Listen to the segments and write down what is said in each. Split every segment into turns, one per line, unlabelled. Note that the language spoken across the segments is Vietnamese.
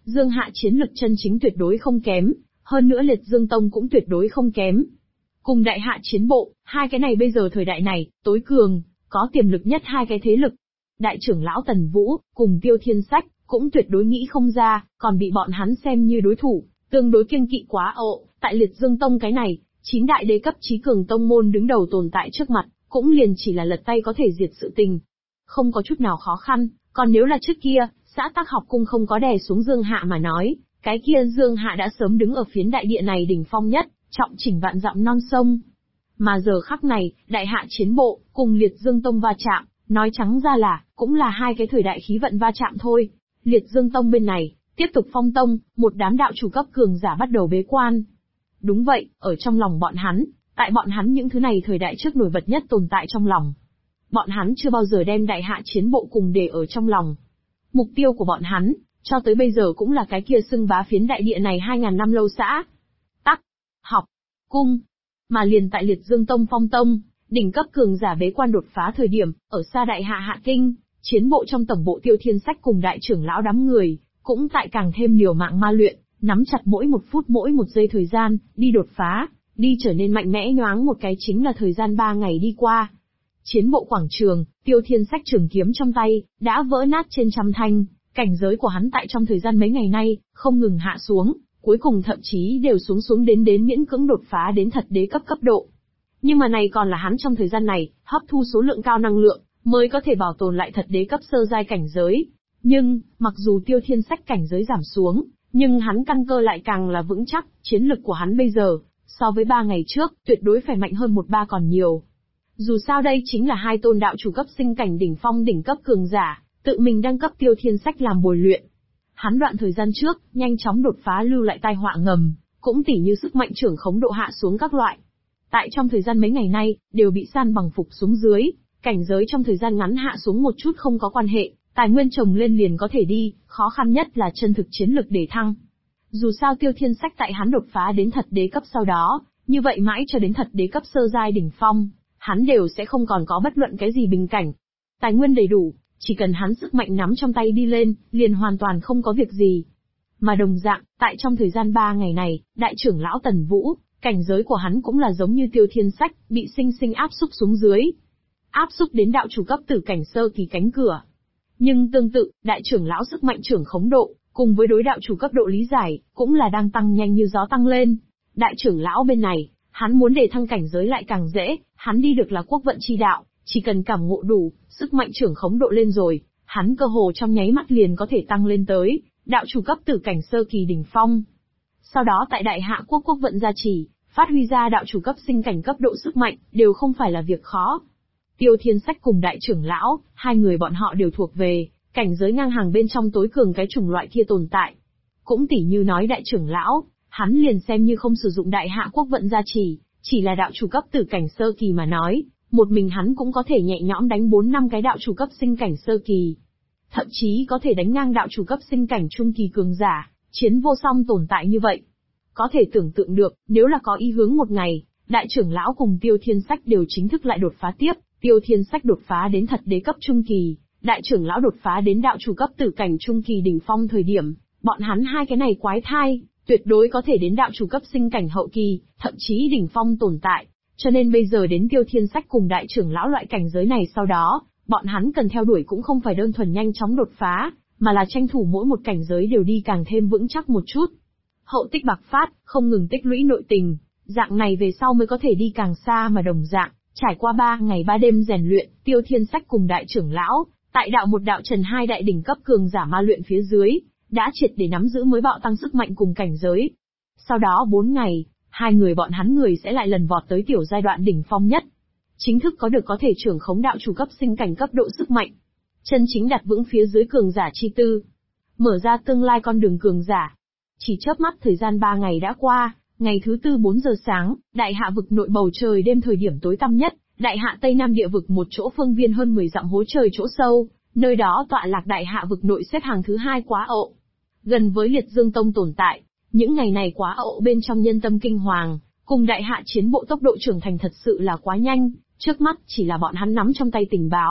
Dương Hạ chiến lực chân chính tuyệt đối không kém, hơn nữa Liệt Dương Tông cũng tuyệt đối không kém. Cùng Đại Hạ chiến bộ, hai cái này bây giờ thời đại này, tối cường, có tiềm lực nhất hai cái thế lực. Đại trưởng lão Tần Vũ, cùng Tiêu Thiên Sách, cũng tuyệt đối nghĩ không ra, còn bị bọn hắn xem như đối thủ, tương đối kiêng kỵ quá tại Liệt Dương Tông cái này, 9 đại đế cấp chí cường tông môn đứng đầu tồn tại trước mặt, cũng liền chỉ là lật tay có thể diệt sự tình. Không có chút nào khó khăn, còn nếu là trước kia, xã Tắc Học Cung không có đè xuống Dương Hạ mà nói, cái kia Dương Hạ đã sớm đứng ở phiến đại địa này đỉnh phong nhất, trọng chỉnh vạn dặm non sông. Mà giờ khắc này, Đại Hạ chiến bộ, cùng Liệt Dương Tông va chạm, nói trắng ra là, cũng là hai cái thời đại khí vận va chạm thôi. Liệt Dương Tông bên này, tiếp tục phong tông, một đám đạo chủ cấp cường giả bắt đầu bế quan. Đúng vậy, ở trong lòng bọn hắn, tại bọn hắn những thứ này thời đại trước nổi bật nhất tồn tại trong lòng. Bọn hắn chưa bao giờ đem Đại Hạ chiến bộ cùng để ở trong lòng. Mục tiêu của bọn hắn, cho tới bây giờ cũng là cái kia xưng bá phiến đại địa này 2000 năm lâu xã. Tắc, học, cung. Mà liền tại Liệt Dương Tông phong tông, đỉnh cấp cường giả bế quan đột phá thời điểm, ở xa Đại Hạ Hạ Kinh, chiến bộ trong tổng bộ Tiêu Thiên Sách cùng đại trưởng lão đám người, cũng tại càng thêm liều mạng ma luyện, nắm chặt mỗi một phút mỗi một giây thời gian, đi đột phá, đi trở nên mạnh mẽ nhoáng một cái chính là thời gian 3 ngày đi qua. Chiến bộ quảng trường, Tiêu Thiên Sách trường kiếm trong tay, đã vỡ nát trên trăm thanh, cảnh giới của hắn tại trong thời gian mấy ngày nay, không ngừng hạ xuống, cuối cùng thậm chí đều xuống đến miễn cưỡng đột phá đến thật đế cấp cấp độ. Nhưng mà này còn là hắn trong thời gian này, hấp thu số lượng cao năng lượng, mới có thể bảo tồn lại thật đế cấp sơ giai cảnh giới. Nhưng, mặc dù Tiêu Thiên Sách cảnh giới giảm xuống, nhưng hắn căn cơ lại càng là vững chắc, chiến lực của hắn bây giờ, so với 3 ngày trước, tuyệt đối phải mạnh hơn 1-3 còn nhiều. Dù sao đây chính là hai tôn đạo chủ cấp sinh cảnh đỉnh phong đỉnh cấp cường giả, tự mình đăng cấp Tiêu Thiên Sách làm bồi luyện. Hắn đoạn thời gian trước, nhanh chóng đột phá lưu lại tai họa ngầm, cũng tỉ như sức mạnh trưởng khống độ hạ xuống các loại. Tại trong thời gian mấy ngày nay, đều bị san bằng phục xuống dưới, cảnh giới trong thời gian ngắn hạ xuống một chút không có quan hệ, tài nguyên trồng lên liền có thể đi, khó khăn nhất là chân thực chiến lực để thăng. Dù sao Tiêu Thiên Sách tại hắn đột phá đến thật đế cấp sau đó, như vậy mãi cho đến thật đế cấp sơ giai đỉnh phong, hắn đều sẽ không còn có bất luận cái gì bình cảnh. Tài nguyên đầy đủ, chỉ cần hắn sức mạnh nắm trong tay đi lên, liền hoàn toàn không có việc gì. Mà đồng dạng, tại trong thời gian 3 ngày này, đại trưởng lão Tần Vũ, cảnh giới của hắn cũng là giống như Tiêu Thiên Sách, bị sinh sinh áp xúc xuống dưới. Áp xúc đến đạo chủ cấp tử cảnh sơ kỳ cánh cửa. Nhưng tương tự, đại trưởng lão sức mạnh trưởng khống độ, cùng với đối đạo chủ cấp độ lý giải, cũng là đang tăng nhanh như gió tăng lên. Đại trưởng lão bên này, hắn muốn để thăng cảnh giới lại càng dễ, hắn đi được là quốc vận chi đạo, chỉ cần cảm ngộ đủ, sức mạnh trưởng khống độ lên rồi, hắn cơ hồ trong nháy mắt liền có thể tăng lên tới đạo chủ cấp tử cảnh sơ kỳ đỉnh phong. Sau đó tại Đại Hạ quốc quốc vận gia trì, phát huy ra đạo chủ cấp sinh cảnh cấp độ sức mạnh, đều không phải là việc khó. Tiêu Thiên Sách cùng đại trưởng lão, hai người bọn họ đều thuộc về cảnh giới ngang hàng bên trong tối cường cái chủng loại kia tồn tại. Cũng tỉ như nói đại trưởng lão, hắn liền xem như không sử dụng Đại Hạ quốc vận gia trì, chỉ là đạo chủ cấp tử cảnh sơ kỳ mà nói, một mình hắn cũng có thể nhẹ nhõm đánh 4-5 cái đạo chủ cấp sinh cảnh sơ kỳ. Thậm chí có thể đánh ngang đạo chủ cấp sinh cảnh trung kỳ cường giả, chiến vô song tồn tại như vậy. Có thể tưởng tượng được, nếu là có ý hướng một ngày, đại trưởng lão cùng Tiêu Thiên Sách đều chính thức lại đột phá tiếp, Tiêu Thiên Sách đột phá đến thật đế cấp trung kỳ, đại trưởng lão đột phá đến đạo chủ cấp tử cảnh trung kỳ đỉnh phong thời điểm, bọn hắn hai cái này quái thai, tuyệt đối có thể đến đạo chủ cấp sinh cảnh hậu kỳ, thậm chí đỉnh phong tồn tại. Cho nên bây giờ đến Tiêu Thiên Sách cùng đại trưởng lão loại cảnh giới này sau đó, bọn hắn cần theo đuổi cũng không phải đơn thuần nhanh chóng đột phá, mà là tranh thủ mỗi một cảnh giới đều đi càng thêm vững chắc một chút. Hậu tích bạc phát, không ngừng tích lũy nội tình, dạng này về sau mới có thể đi càng xa mà đồng dạng. Trải qua 3 ngày 3 đêm rèn luyện, Tiêu Thiên Sách cùng đại trưởng lão, tại đạo một đạo trần hai đại đỉnh cấp cường giả ma luyện phía dưới, đã triệt để nắm giữ mới bạo tăng sức mạnh cùng cảnh giới. Sau đó 4 ngày, hai người bọn hắn người sẽ lại lần vọt tới tiểu giai đoạn đỉnh phong nhất. Chính thức có được có thể trưởng khống đạo chủ cấp sinh cảnh cấp độ sức mạnh. Chân chính đặt vững phía dưới cường giả chi tư. Mở ra tương lai con đường cường giả. Chỉ chớp mắt thời gian 3 ngày đã qua, ngày thứ tư 4 giờ sáng, Đại Hạ vực nội bầu trời đêm thời điểm tối tăm nhất, Đại Hạ Tây Nam địa vực một chỗ phương viên hơn 10 dặm hố trời chỗ sâu, nơi đó tọa lạc Đại Hạ vực nội xếp hàng thứ 2 Quá Ộ. Gần với Liệt Dương Tông tồn tại, những ngày này Quá Ộ bên trong nhân tâm kinh hoàng, cùng Đại Hạ chiến bộ tốc độ trưởng thành thật sự là quá nhanh, trước mắt chỉ là bọn hắn nắm trong tay tình báo,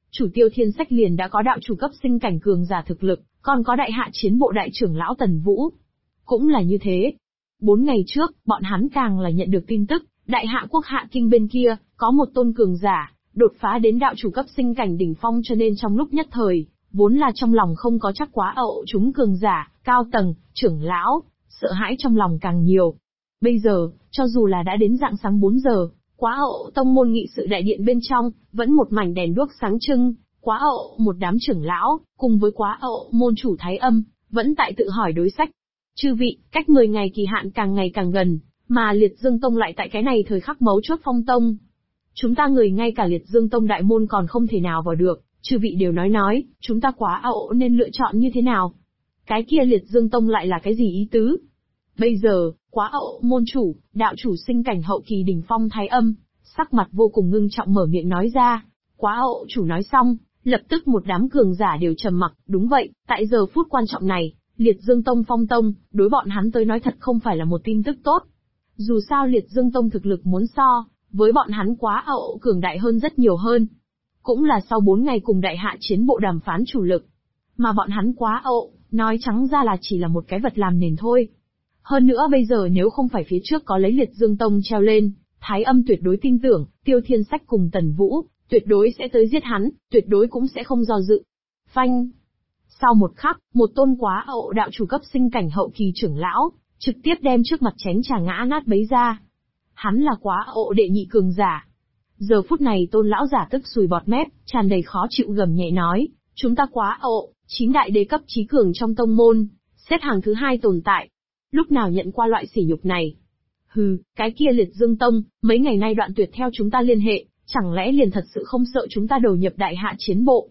chủ Tiêu Thiên Sách liền đã có đạo chủ cấp sinh cảnh cường giả thực lực, còn có đại hạ chiến bộ đại trưởng lão Tần Vũ. Cũng là như thế. 4 ngày trước, bọn hắn càng là nhận được tin tức, đại hạ quốc Hạ Kinh bên kia, có một tôn cường giả, đột phá đến đạo chủ cấp sinh cảnh đỉnh phong, cho nên trong lúc nhất thời, vốn là trong lòng không có chắc quá chúng cường giả, cao tầng, trưởng lão, sợ hãi trong lòng càng nhiều. Bây giờ, cho dù là đã đến rạng sáng 4 giờ, Quá tông môn nghị sự đại điện bên trong, vẫn một mảnh đèn đuốc sáng trưng, Quá một đám trưởng lão, cùng với Quá môn chủ Thái Âm, vẫn tại tự hỏi đối sách. Chư vị, cách 10 ngày kỳ hạn càng ngày càng gần, mà Liệt Dương Tông lại tại cái này thời khắc mấu chốt phong tông. Chúng ta người ngay cả Liệt Dương Tông đại môn còn không thể nào vào được, chư vị đều nói, chúng ta Quá nên lựa chọn như thế nào? Cái kia Liệt Dương Tông lại là cái gì ý tứ? Bây giờ, Quá môn chủ, đạo chủ sinh cảnh hậu kỳ đỉnh phong Thái Âm, sắc mặt vô cùng ngưng trọng mở miệng nói ra. Quá chủ nói xong, lập tức một đám cường giả đều trầm mặc, đúng vậy, tại giờ phút quan trọng này, Liệt Dương Tông phong tông, đối bọn hắn tới nói thật không phải là một tin tức tốt. Dù sao Liệt Dương Tông thực lực muốn so, với bọn hắn Quá cường đại hơn rất nhiều hơn. Cũng là sau 4 ngày cùng đại hạ chiến bộ đàm phán chủ lực. Mà bọn hắn Quá nói trắng ra là chỉ là một cái vật làm nền thôi. Hơn nữa bây giờ nếu không phải phía trước có lấy Liệt Dương Tông treo lên, Thái Âm tuyệt đối tin tưởng, Tiêu Thiên Sách cùng Tần Vũ, tuyệt đối sẽ tới giết hắn, tuyệt đối cũng sẽ không do dự. Phanh! Sau một khắc, một tôn Quá đạo chủ cấp sinh cảnh hậu kỳ trưởng lão, trực tiếp đem trước mặt chén trà ngã nát bấy ra. Hắn là Quá đệ nhị cường giả. Giờ phút này tôn lão giả tức sùi bọt mép, tràn đầy khó chịu gầm nhẹ nói, chúng ta Quá 9 đại đế cấp chí cường trong tông môn, xếp hàng thứ 2 tồn tại. Lúc nào nhận qua loại sỉ nhục này? Hừ, cái kia Liệt Dương Tông, mấy ngày nay đoạn tuyệt theo chúng ta liên hệ, chẳng lẽ liền thật sự không sợ chúng ta đầu nhập đại hạ chiến bộ?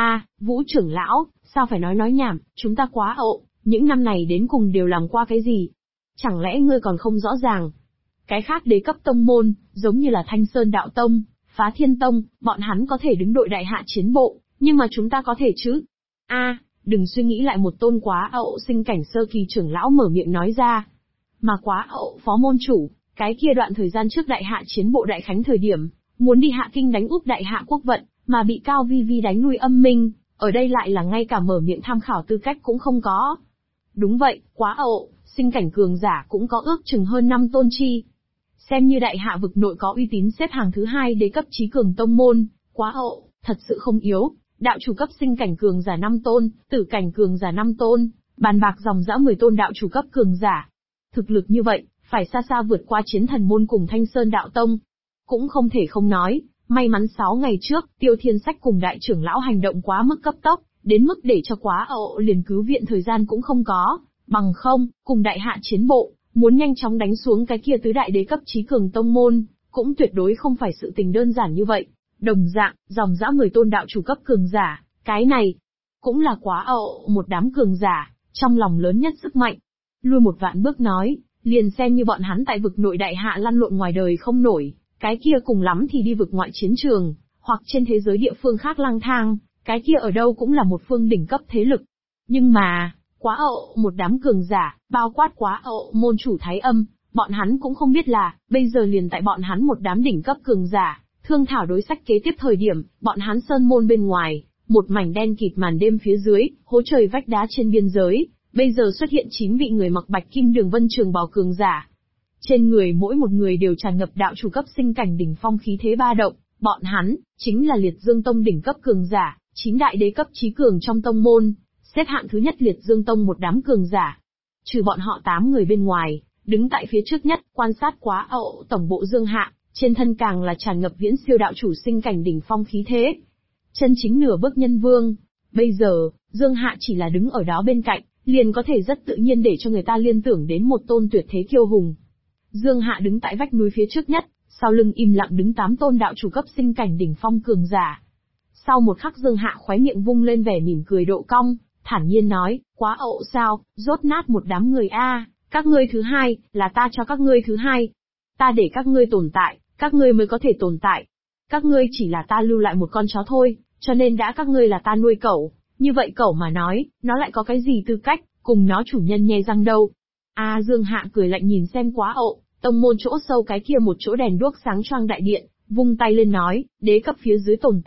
Vũ trưởng lão, sao phải nói nhảm, chúng ta Quá những năm này đến cùng đều làm qua cái gì? Chẳng lẽ ngươi còn không rõ ràng? Cái khác đế cấp tông môn, giống như là Thanh Sơn Đạo Tông, Phá Thiên Tông, bọn hắn có thể đứng đội đại hạ chiến bộ, nhưng mà chúng ta có thể chứ? Đừng suy nghĩ lại, một tôn Quá sinh cảnh sơ kỳ trưởng lão mở miệng nói ra. Mà Quá phó môn chủ, cái kia đoạn thời gian trước đại hạ chiến bộ đại khánh thời điểm, muốn đi Hạ Kinh đánh úp đại hạ quốc vận, mà bị Cao Vi Vi đánh lui âm minh, ở đây lại là ngay cả mở miệng tham khảo tư cách cũng không có. Đúng vậy, Quá sinh cảnh cường giả cũng có ước chừng hơn 5 tôn chi. Xem như đại hạ vực nội có uy tín xếp hàng thứ 2 đế cấp chí cường tông môn, Quá thật sự không yếu. Đạo chủ cấp sinh cảnh cường giả 5 tôn, tử cảnh cường giả 5 tôn, bàn bạc dòng dã 10 tôn đạo chủ cấp cường giả. Thực lực như vậy, phải xa xa vượt qua Chiến Thần môn cùng Thanh Sơn Đạo Tông. Cũng không thể không nói, may mắn 6 ngày trước, Tiêu Thiên Sách cùng đại trưởng lão hành động quá mức cấp tốc, đến mức để cho Quá liền cứu viện thời gian cũng không có, bằng không, cùng đại hạ chiến bộ, muốn nhanh chóng đánh xuống cái kia tứ đại đế cấp chí cường tông môn, cũng tuyệt đối không phải sự tình đơn giản như vậy. Đồng dạng, dòng dã 10 tôn đạo chủ cấp cường giả, cái này, cũng là Quá một đám cường giả, trong lòng lớn nhất sức mạnh. Lui một vạn bước nói, liền xem như bọn hắn tại vực nội đại hạ lăn lộn ngoài đời không nổi, cái kia cùng lắm thì đi vực ngoại chiến trường, hoặc trên thế giới địa phương khác lang thang, cái kia ở đâu cũng là một phương đỉnh cấp thế lực. Nhưng mà, Quá một đám cường giả, bao quát Quá môn chủ Thái Âm, bọn hắn cũng không biết là, bây giờ liền tại bọn hắn một đám đỉnh cấp cường giả, thương thảo đối sách kế tiếp thời điểm, bọn hắn sơn môn bên ngoài, một mảnh đen kịt màn đêm phía dưới, hố trời vách đá trên biên giới, bây giờ xuất hiện 9 vị người mặc bạch kim đường vân trường bào cường giả. Trên người mỗi một người đều tràn ngập đạo chủ cấp sinh cảnh đỉnh phong khí thế ba động, bọn hắn, chính là Liệt Dương Tông đỉnh cấp cường giả, 9 đại đế cấp chí cường trong tông môn, xếp hạng thứ nhất Liệt Dương Tông một đám cường giả. Trừ bọn họ 8 người bên ngoài, đứng tại phía trước nhất, quan sát Quá tổng bộ Dương Hạ, trên thân càng là tràn ngập viễn siêu đạo chủ sinh cảnh đỉnh phong khí thế. Chân chính nửa bước nhân vương. Bây giờ, Dương Hạ chỉ là đứng ở đó bên cạnh, liền có thể rất tự nhiên để cho người ta liên tưởng đến một tôn tuyệt thế kiêu hùng. Dương Hạ đứng tại vách núi phía trước nhất, sau lưng im lặng đứng 8 tôn đạo chủ cấp sinh cảnh đỉnh phong cường giả. Sau một khắc Dương Hạ khóe miệng vung lên vẻ mỉm cười độ cong, thản nhiên nói, Quá sao, rốt nát một đám người các ngươi thứ 2, là ta cho các ngươi thứ 2. Ta để các ngươi tồn tại, các ngươi mới có thể tồn tại. Các ngươi chỉ là ta lưu lại một con chó thôi, cho nên đã các ngươi là ta nuôi cẩu, như vậy cẩu mà nói, nó lại có cái gì tư cách, cùng nó chủ nhân nhe răng đâu. Dương Hạ cười lạnh nhìn xem Quá tông môn chỗ sâu cái kia một chỗ đèn đuốc sáng choang đại điện, vung tay lên nói, đế cấp phía dưới tồn tại,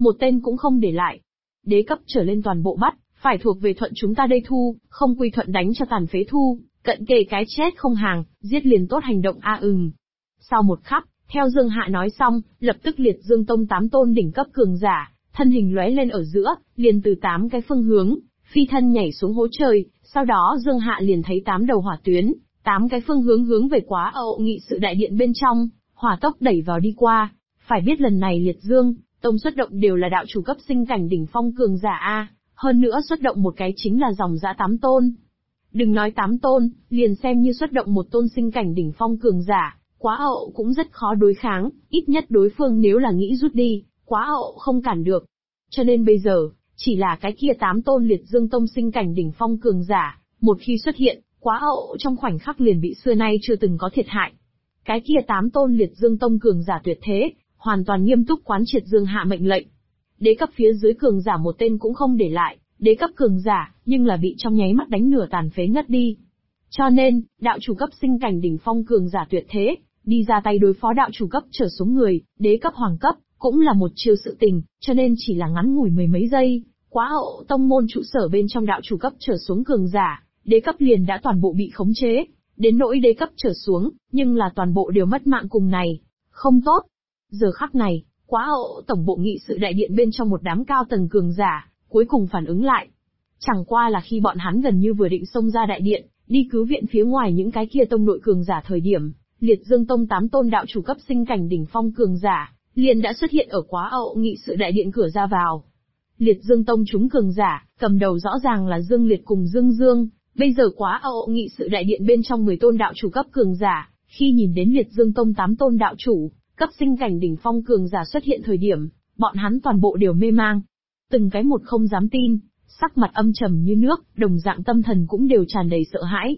một tên cũng không để lại. Đế cấp trở lên toàn bộ bắt, phải thuộc về thuận chúng ta đây thu, không quy thuận đánh cho tàn phế thu, cận kề cái chết không hàng, giết liền tốt hành động a Sau một khắc, theo Dương Hạ nói xong, lập tức Liệt Dương Tông 8 tôn đỉnh cấp cường giả, thân hình lóe lên ở giữa, liền từ 8 cái phương hướng, phi thân nhảy xuống hố trời, sau đó Dương Hạ liền thấy 8 đầu hỏa tuyến, 8 cái phương hướng hướng về Quá Ậu nghị sự đại điện bên trong, hỏa tốc đẩy vào đi qua. Phải biết lần này Liệt Dương Tông xuất động đều là đạo chủ cấp sinh cảnh đỉnh phong cường giả a, hơn nữa xuất động một cái chính là dòng dã 8 tôn. Đừng nói 8 tôn, liền xem như xuất động một tôn sinh cảnh đỉnh phong cường giả, Quá Ậu cũng rất khó đối kháng, ít nhất đối phương nếu là nghĩ rút đi, Quá Ậu không cản được. Cho nên bây giờ, chỉ là cái kia 8 tôn Liệt Dương Tông sinh cảnh đỉnh phong cường giả, một khi xuất hiện, Quá Ậu trong khoảnh khắc liền bị xưa nay chưa từng có thiệt hại. Cái kia 8 tôn Liệt Dương Tông cường giả tuyệt thế, hoàn toàn nghiêm túc quán triệt Dương Hạ mệnh lệnh. Đế cấp phía dưới cường giả một tên cũng không để lại, đế cấp cường giả, nhưng là bị trong nháy mắt đánh nửa tàn phế ngất đi. Cho nên, đạo chủ cấp sinh cảnh đỉnh phong cường giả tuyệt thế, đi ra tay đối phó đạo chủ cấp trở xuống người, đế cấp hoàng cấp, cũng là một chiêu sự tình, cho nên chỉ là ngắn ngủi mười mấy giây, Quá Ậu tông môn trụ sở bên trong đạo chủ cấp trở xuống cường giả, đế cấp liền đã toàn bộ bị khống chế, đến nỗi đế cấp trở xuống, nhưng là toàn bộ đều mất mạng cùng này. Không tốt. Giờ khắc này, Quá Ậu tổng bộ nghị sự đại điện bên trong một đám cao tầng cường giả, cuối cùng phản ứng lại. Chẳng qua là khi bọn hắn gần như vừa định xông ra đại điện, đi cứu viện phía ngoài những cái kia tông nội cường giả thời điểm, Liệt Dương Tông 8 tôn đạo chủ cấp sinh cảnh đỉnh phong cường giả, liền đã xuất hiện ở Quá Ậu nghị sự đại điện cửa ra vào. Liệt Dương Tông chúng cường giả, cầm đầu rõ ràng là Dương Liệt cùng Dương Dương, bây giờ Quá Ậu nghị sự đại điện bên trong 10 tôn đạo chủ cấp cường giả, khi nhìn đến Liệt Dương Tông 8 tôn đạo chủ cấp sinh cảnh đỉnh phong cường giả xuất hiện thời điểm, bọn hắn toàn bộ đều mê mang. Từng cái một không dám tin, sắc mặt âm trầm như nước, đồng dạng tâm thần cũng đều tràn đầy sợ hãi.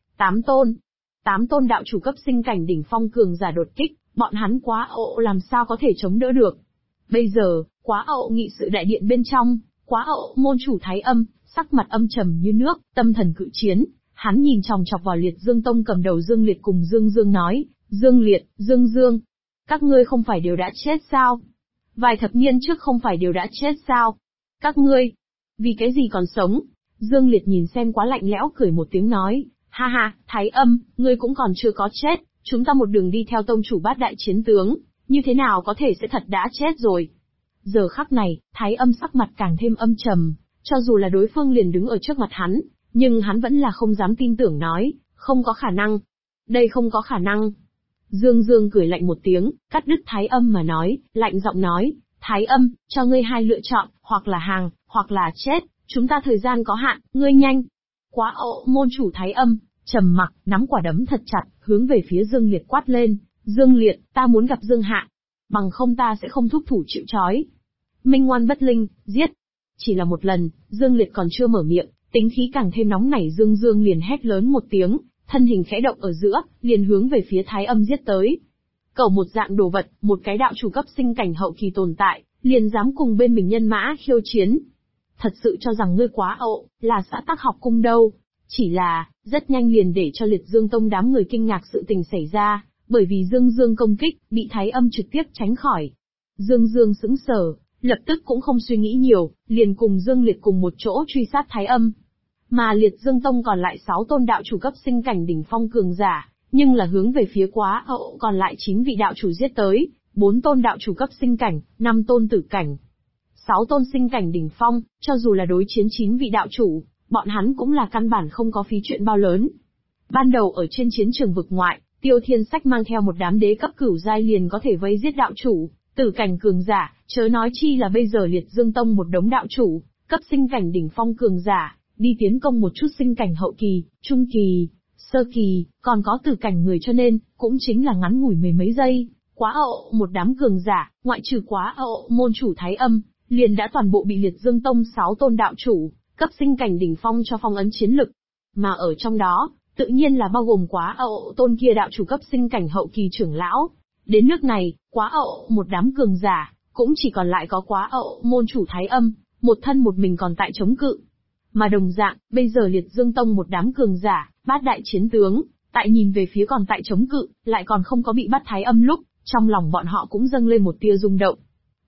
8 tôn đạo chủ cấp sinh cảnh đỉnh phong cường giả đột kích, bọn hắn Quá Ậu làm sao có thể chống đỡ được. Bây giờ, Quá Ậu nghị sự đại điện bên trong, Quá Ậu môn chủ Thái Âm, sắc mặt âm trầm như nước, tâm thần cự chiến, hắn nhìn chòng chọc vào Liệt Dương Tông cầm đầu Dương Liệt cùng Dương Dương nói, Dương Liệt, Dương Dương, các ngươi không phải đều đã chết sao? Vài thập niên trước không phải đều đã chết sao? Các ngươi, vì cái gì còn sống? Dương Liệt nhìn xem quá lạnh lẽo cười một tiếng nói, ha ha, Thái Âm, ngươi cũng còn chưa có chết, chúng ta một đường đi theo tông chủ bát đại chiến tướng, như thế nào có thể sẽ thật đã chết rồi? Giờ khắc này, Thái Âm sắc mặt càng thêm âm trầm, cho dù là đối phương liền đứng ở trước mặt hắn, nhưng hắn vẫn là không dám tin tưởng nói, không có khả năng. Đây không có khả năng. Dương Dương cười lạnh một tiếng, cắt đứt Thái Âm mà nói, lạnh giọng nói, Thái Âm, cho ngươi hai lựa chọn, hoặc là hàng, hoặc là chết, chúng ta thời gian có hạn, ngươi nhanh. Quá Ậu môn chủ Thái Âm, trầm mặc, nắm quả đấm thật chặt, hướng về phía Dương Liệt quát lên, Dương Liệt, ta muốn gặp Dương Hạ, bằng không ta sẽ không thúc thủ chịu trói. Minh ngoan bất linh, giết. Chỉ là một lần, Dương Liệt còn chưa mở miệng, tính khí càng thêm nóng nảy Dương Dương liền hét lớn một tiếng, thân hình khẽ động ở giữa, liền hướng về phía Thái Âm giết tới. Cẩu một dạng đồ vật, một cái đạo chủ cấp sinh cảnh hậu kỳ tồn tại, liền dám cùng bên mình nhân mã khiêu chiến. Thật sự cho rằng ngươi Quá Ậu là xã tắc học cung đâu. Chỉ là, rất nhanh liền để cho Liệt Dương Tông đám người kinh ngạc sự tình xảy ra, bởi vì Dương Dương công kích, bị Thái Âm trực tiếp tránh khỏi. Dương Dương sững sờ, lập tức cũng không suy nghĩ nhiều, liền cùng Dương Liệt cùng một chỗ truy sát Thái Âm. Mà Liệt Dương Tông còn lại 6 tôn đạo chủ cấp sinh cảnh đỉnh phong cường giả, nhưng là hướng về phía Quá Ậu còn lại 9 vị đạo chủ giết tới, 4 tôn đạo chủ cấp sinh cảnh, 5 tôn tử cảnh. 6 tôn sinh cảnh đỉnh phong, cho dù là đối chiến 9 vị đạo chủ, bọn hắn cũng là căn bản không có phí chuyện bao lớn. Ban đầu ở trên chiến trường vực ngoại, Tiêu Thiên Sách mang theo một đám đế cấp cửu giai liền có thể vây giết đạo chủ, tử cảnh cường giả, chớ nói chi là bây giờ Liệt Dương Tông một đống đạo chủ, cấp sinh cảnh đỉnh phong cường giả, đi tiến công một chút sinh cảnh hậu kỳ, trung kỳ, sơ kỳ, còn có tử cảnh người cho nên, cũng chính là ngắn ngủi mười mấy giây, Quá Ậu một đám cường giả, ngoại trừ Quá Ậu môn chủ Thái Âm, liền đã toàn bộ bị Liệt Dương Tông 6 tôn đạo chủ, cấp sinh cảnh đỉnh phong cho phong ấn chiến lực. Mà ở trong đó, tự nhiên là bao gồm Quá Ậu tôn kia đạo chủ cấp sinh cảnh hậu kỳ trưởng lão. Đến nước này, Quá Ậu một đám cường giả, cũng chỉ còn lại có Quá Ậu môn chủ Thái Âm, một thân một mình còn tại chống cự. Mà đồng dạng, bây giờ Liệt Dương Tông một đám cường giả, bát đại chiến tướng, tại nhìn về phía còn tại chống cự, lại còn không có bị bắt Thái Âm lúc, trong lòng bọn họ cũng dâng lên một tia rung động.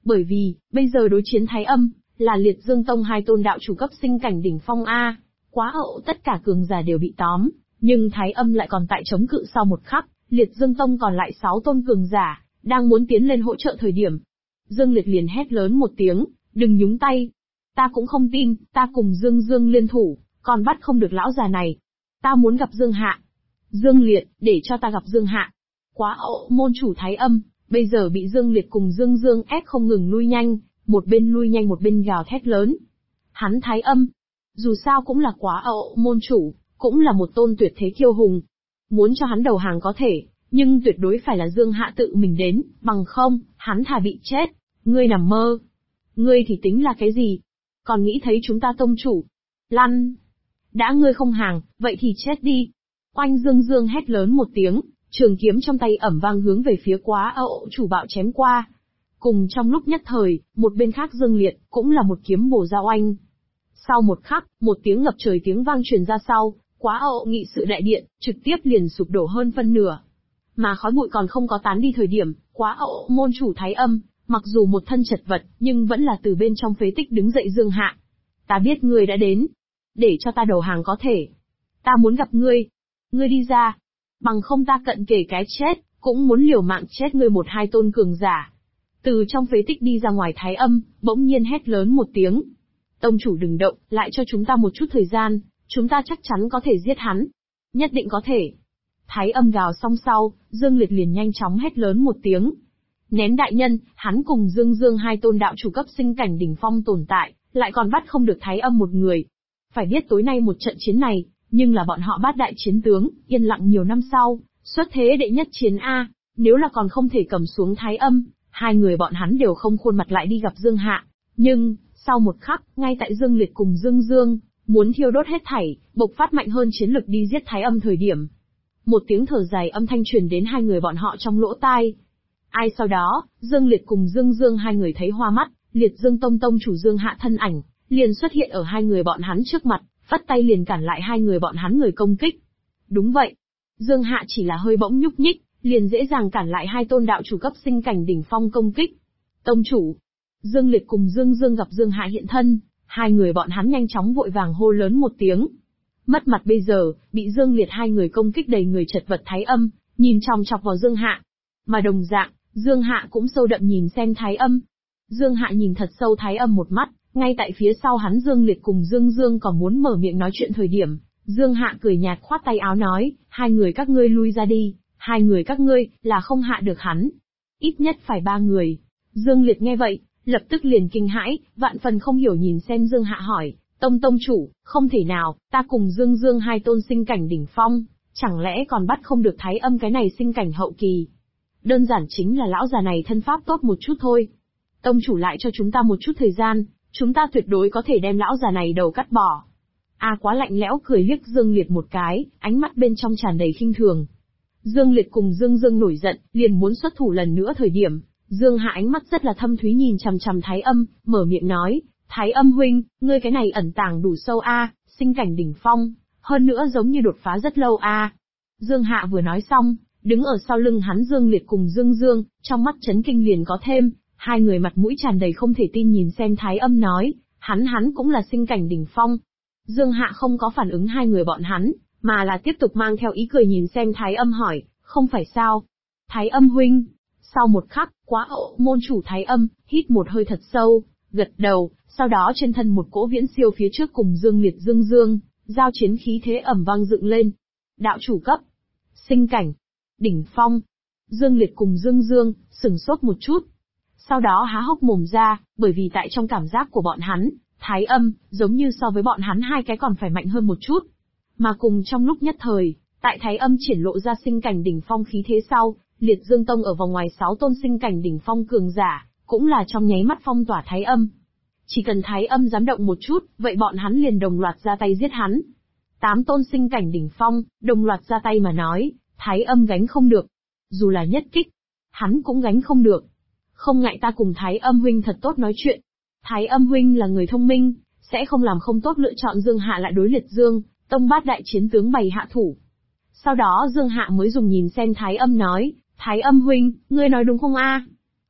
Bởi vì, bây giờ đối chiến Thái Âm, là Liệt Dương Tông hai tôn đạo chủ cấp sinh cảnh đỉnh phong A. Quá ậu tất cả cường giả đều bị tóm, nhưng Thái Âm lại còn tại chống cự sau một khắc, Liệt Dương Tông còn lại 6 tôn cường giả, đang muốn tiến lên hỗ trợ thời điểm. Dương Liệt liền hét lớn một tiếng, đừng nhúng tay. Ta cũng không tin, ta cùng Dương Dương liên thủ, còn bắt không được lão già này. Ta muốn gặp Dương Hạ. Dương Liệt, để cho ta gặp Dương Hạ. Quá ậu môn chủ Thái Âm, bây giờ bị Dương Liệt cùng Dương Dương ép không ngừng lui nhanh, một bên lui nhanh một bên gào thét lớn. Hắn Thái Âm, dù sao cũng là quá ậu môn chủ, cũng là một tôn tuyệt thế kiêu hùng. Muốn cho hắn đầu hàng có thể, nhưng tuyệt đối phải là Dương Hạ tự mình đến, bằng không, hắn thà bị chết. Ngươi nằm mơ. Ngươi thì tính là cái gì? Còn nghĩ thấy chúng ta tông chủ? Lăn! Đã ngươi không hàng, vậy thì chết đi. Oanh Dương Dương hét lớn một tiếng, trường kiếm trong tay ẩm vang hướng về phía quá ậu chủ bạo chém qua. Cùng trong lúc nhất thời, một bên khác Dương Liệt, cũng là một kiếm bổ ra oanh. Sau một khắc, một tiếng ngập trời tiếng vang truyền ra sau, quá ậu nghị sự đại điện, trực tiếp liền sụp đổ hơn phân nửa. Mà khói bụi còn không có tán đi thời điểm, quá ậu môn chủ Thái Âm, mặc dù một thân chật vật, nhưng vẫn là từ bên trong phế tích đứng dậy Dương Hạ. Ta biết ngươi đã đến. Để cho ta đầu hàng có thể. Ta muốn gặp ngươi. Ngươi đi ra. Bằng không ta cận kề cái chết, cũng muốn liều mạng chết ngươi một hai tôn cường giả. Từ trong phế tích đi ra ngoài Thái Âm, bỗng nhiên hét lớn một tiếng. Tông chủ đừng động, lại cho chúng ta một chút thời gian, chúng ta chắc chắn có thể giết hắn. Nhất định có thể. Thái Âm gào xong sau, Dương Liệt liền nhanh chóng hét lớn một tiếng. Nén đại nhân, hắn cùng Dương Dương hai tôn đạo chủ cấp sinh cảnh đỉnh phong tồn tại, lại còn bắt không được Thái Âm một người. Phải biết tối nay một trận chiến này, nhưng là bọn họ bát đại chiến tướng, yên lặng nhiều năm sau, xuất thế đệ nhất chiến A, nếu là còn không thể cầm xuống Thái Âm, hai người bọn hắn đều không khuôn mặt lại đi gặp Dương Hạ. Nhưng, sau một khắc, ngay tại Dương Liệt cùng Dương Dương, muốn thiêu đốt hết thảy, bộc phát mạnh hơn chiến lực đi giết Thái Âm thời điểm. Một tiếng thở dài âm thanh truyền đến hai người bọn họ trong lỗ tai. Ai sau đó, Dương Liệt cùng Dương Dương hai người thấy hoa mắt, Liệt Dương Tông tông chủ Dương Hạ thân ảnh, liền xuất hiện ở hai người bọn hắn trước mặt, phất tay liền cản lại hai người bọn hắn người công kích. Đúng vậy. Dương Hạ chỉ là hơi bỗng nhúc nhích, liền dễ dàng cản lại hai tôn đạo chủ cấp sinh cảnh đỉnh phong công kích. Tông chủ. Dương Liệt cùng Dương Dương gặp Dương Hạ hiện thân, hai người bọn hắn nhanh chóng vội vàng hô lớn một tiếng. Mất mặt bây giờ, bị Dương Liệt hai người công kích đầy người chật vật Thái Âm, nhìn chòng chọc vào Dương Hạ. Mà đồng dạng, Dương Hạ cũng sâu đậm nhìn xem Thái Âm. Dương Hạ nhìn thật sâu Thái Âm một mắt, ngay tại phía sau hắn Dương Liệt cùng Dương Dương còn muốn mở miệng nói chuyện thời điểm, Dương Hạ cười nhạt khoát tay áo nói, hai người các ngươi lui ra đi, hai người các ngươi, là không hạ được hắn. Ít nhất phải 3 người. Dương Liệt nghe vậy, lập tức liền kinh hãi, vạn phần không hiểu nhìn xem Dương Hạ hỏi, tông chủ, không thể nào, ta cùng Dương Dương hai tôn sinh cảnh đỉnh phong, chẳng lẽ còn bắt không được Thái Âm cái này sinh cảnh hậu kỳ. Đơn giản chính là lão già này thân pháp tốt một chút thôi. Tông chủ lại cho chúng ta một chút thời gian, chúng ta tuyệt đối có thể đem lão già này đầu cắt bỏ. Quá lạnh lẽo cười liếc Dương Liệt một cái, ánh mắt bên trong tràn đầy khinh thường. Dương Liệt cùng Dương Dương nổi giận, liền muốn xuất thủ lần nữa thời điểm, Dương Hạ ánh mắt rất là thâm thúy nhìn chằm chằm Thái Âm, mở miệng nói, Thái Âm huynh, ngươi cái này ẩn tàng đủ sâu sinh cảnh đỉnh phong, hơn nữa giống như đột phá rất lâu Dương Hạ vừa nói xong, đứng ở sau lưng hắn Dương Liệt cùng Dương Dương, trong mắt chấn kinh liền có thêm, hai người mặt mũi tràn đầy không thể tin nhìn xem Thái Âm nói, hắn cũng là sinh cảnh đỉnh phong. Dương Hạ không có phản ứng hai người bọn hắn, mà là tiếp tục mang theo ý cười nhìn xem Thái Âm hỏi, không phải sao? Thái Âm huynh. Sau một khắc, quá ậu môn chủ Thái Âm, hít một hơi thật sâu, gật đầu, sau đó trên thân một cỗ viễn siêu phía trước cùng Dương Liệt Dương Dương, giao chiến khí thế ẩm vang dựng lên. Đạo chủ cấp, sinh cảnh, đỉnh phong. Dương Liệt cùng Dương Dương, sừng sốt một chút. Sau đó há hốc mồm ra, bởi vì tại trong cảm giác của bọn hắn, Thái Âm, giống như so với bọn hắn hai cái còn phải mạnh hơn một chút. Mà cùng trong lúc nhất thời, tại Thái Âm triển lộ ra sinh cảnh đỉnh phong khí thế sau, Liệt Dương Tông ở vòng ngoài 6 tôn sinh cảnh đỉnh phong cường giả, cũng là trong nháy mắt phong tỏa Thái Âm. Chỉ cần Thái Âm dám động một chút, vậy bọn hắn liền đồng loạt ra tay giết hắn. 8 tôn sinh cảnh đỉnh phong, đồng loạt ra tay mà nói, Thái Âm gánh không được. Dù là nhất kích, hắn cũng gánh không được. Không ngại ta cùng Thái Âm huynh thật tốt nói chuyện. Thái Âm huynh là người thông minh, sẽ không làm không tốt lựa chọn Dương Hạ lại đối Liệt Dương Tông bát đại chiến tướng bày hạ thủ. Sau đó Dương Hạ mới dùng nhìn xem Thái Âm nói, Thái Âm huynh, ngươi nói đúng không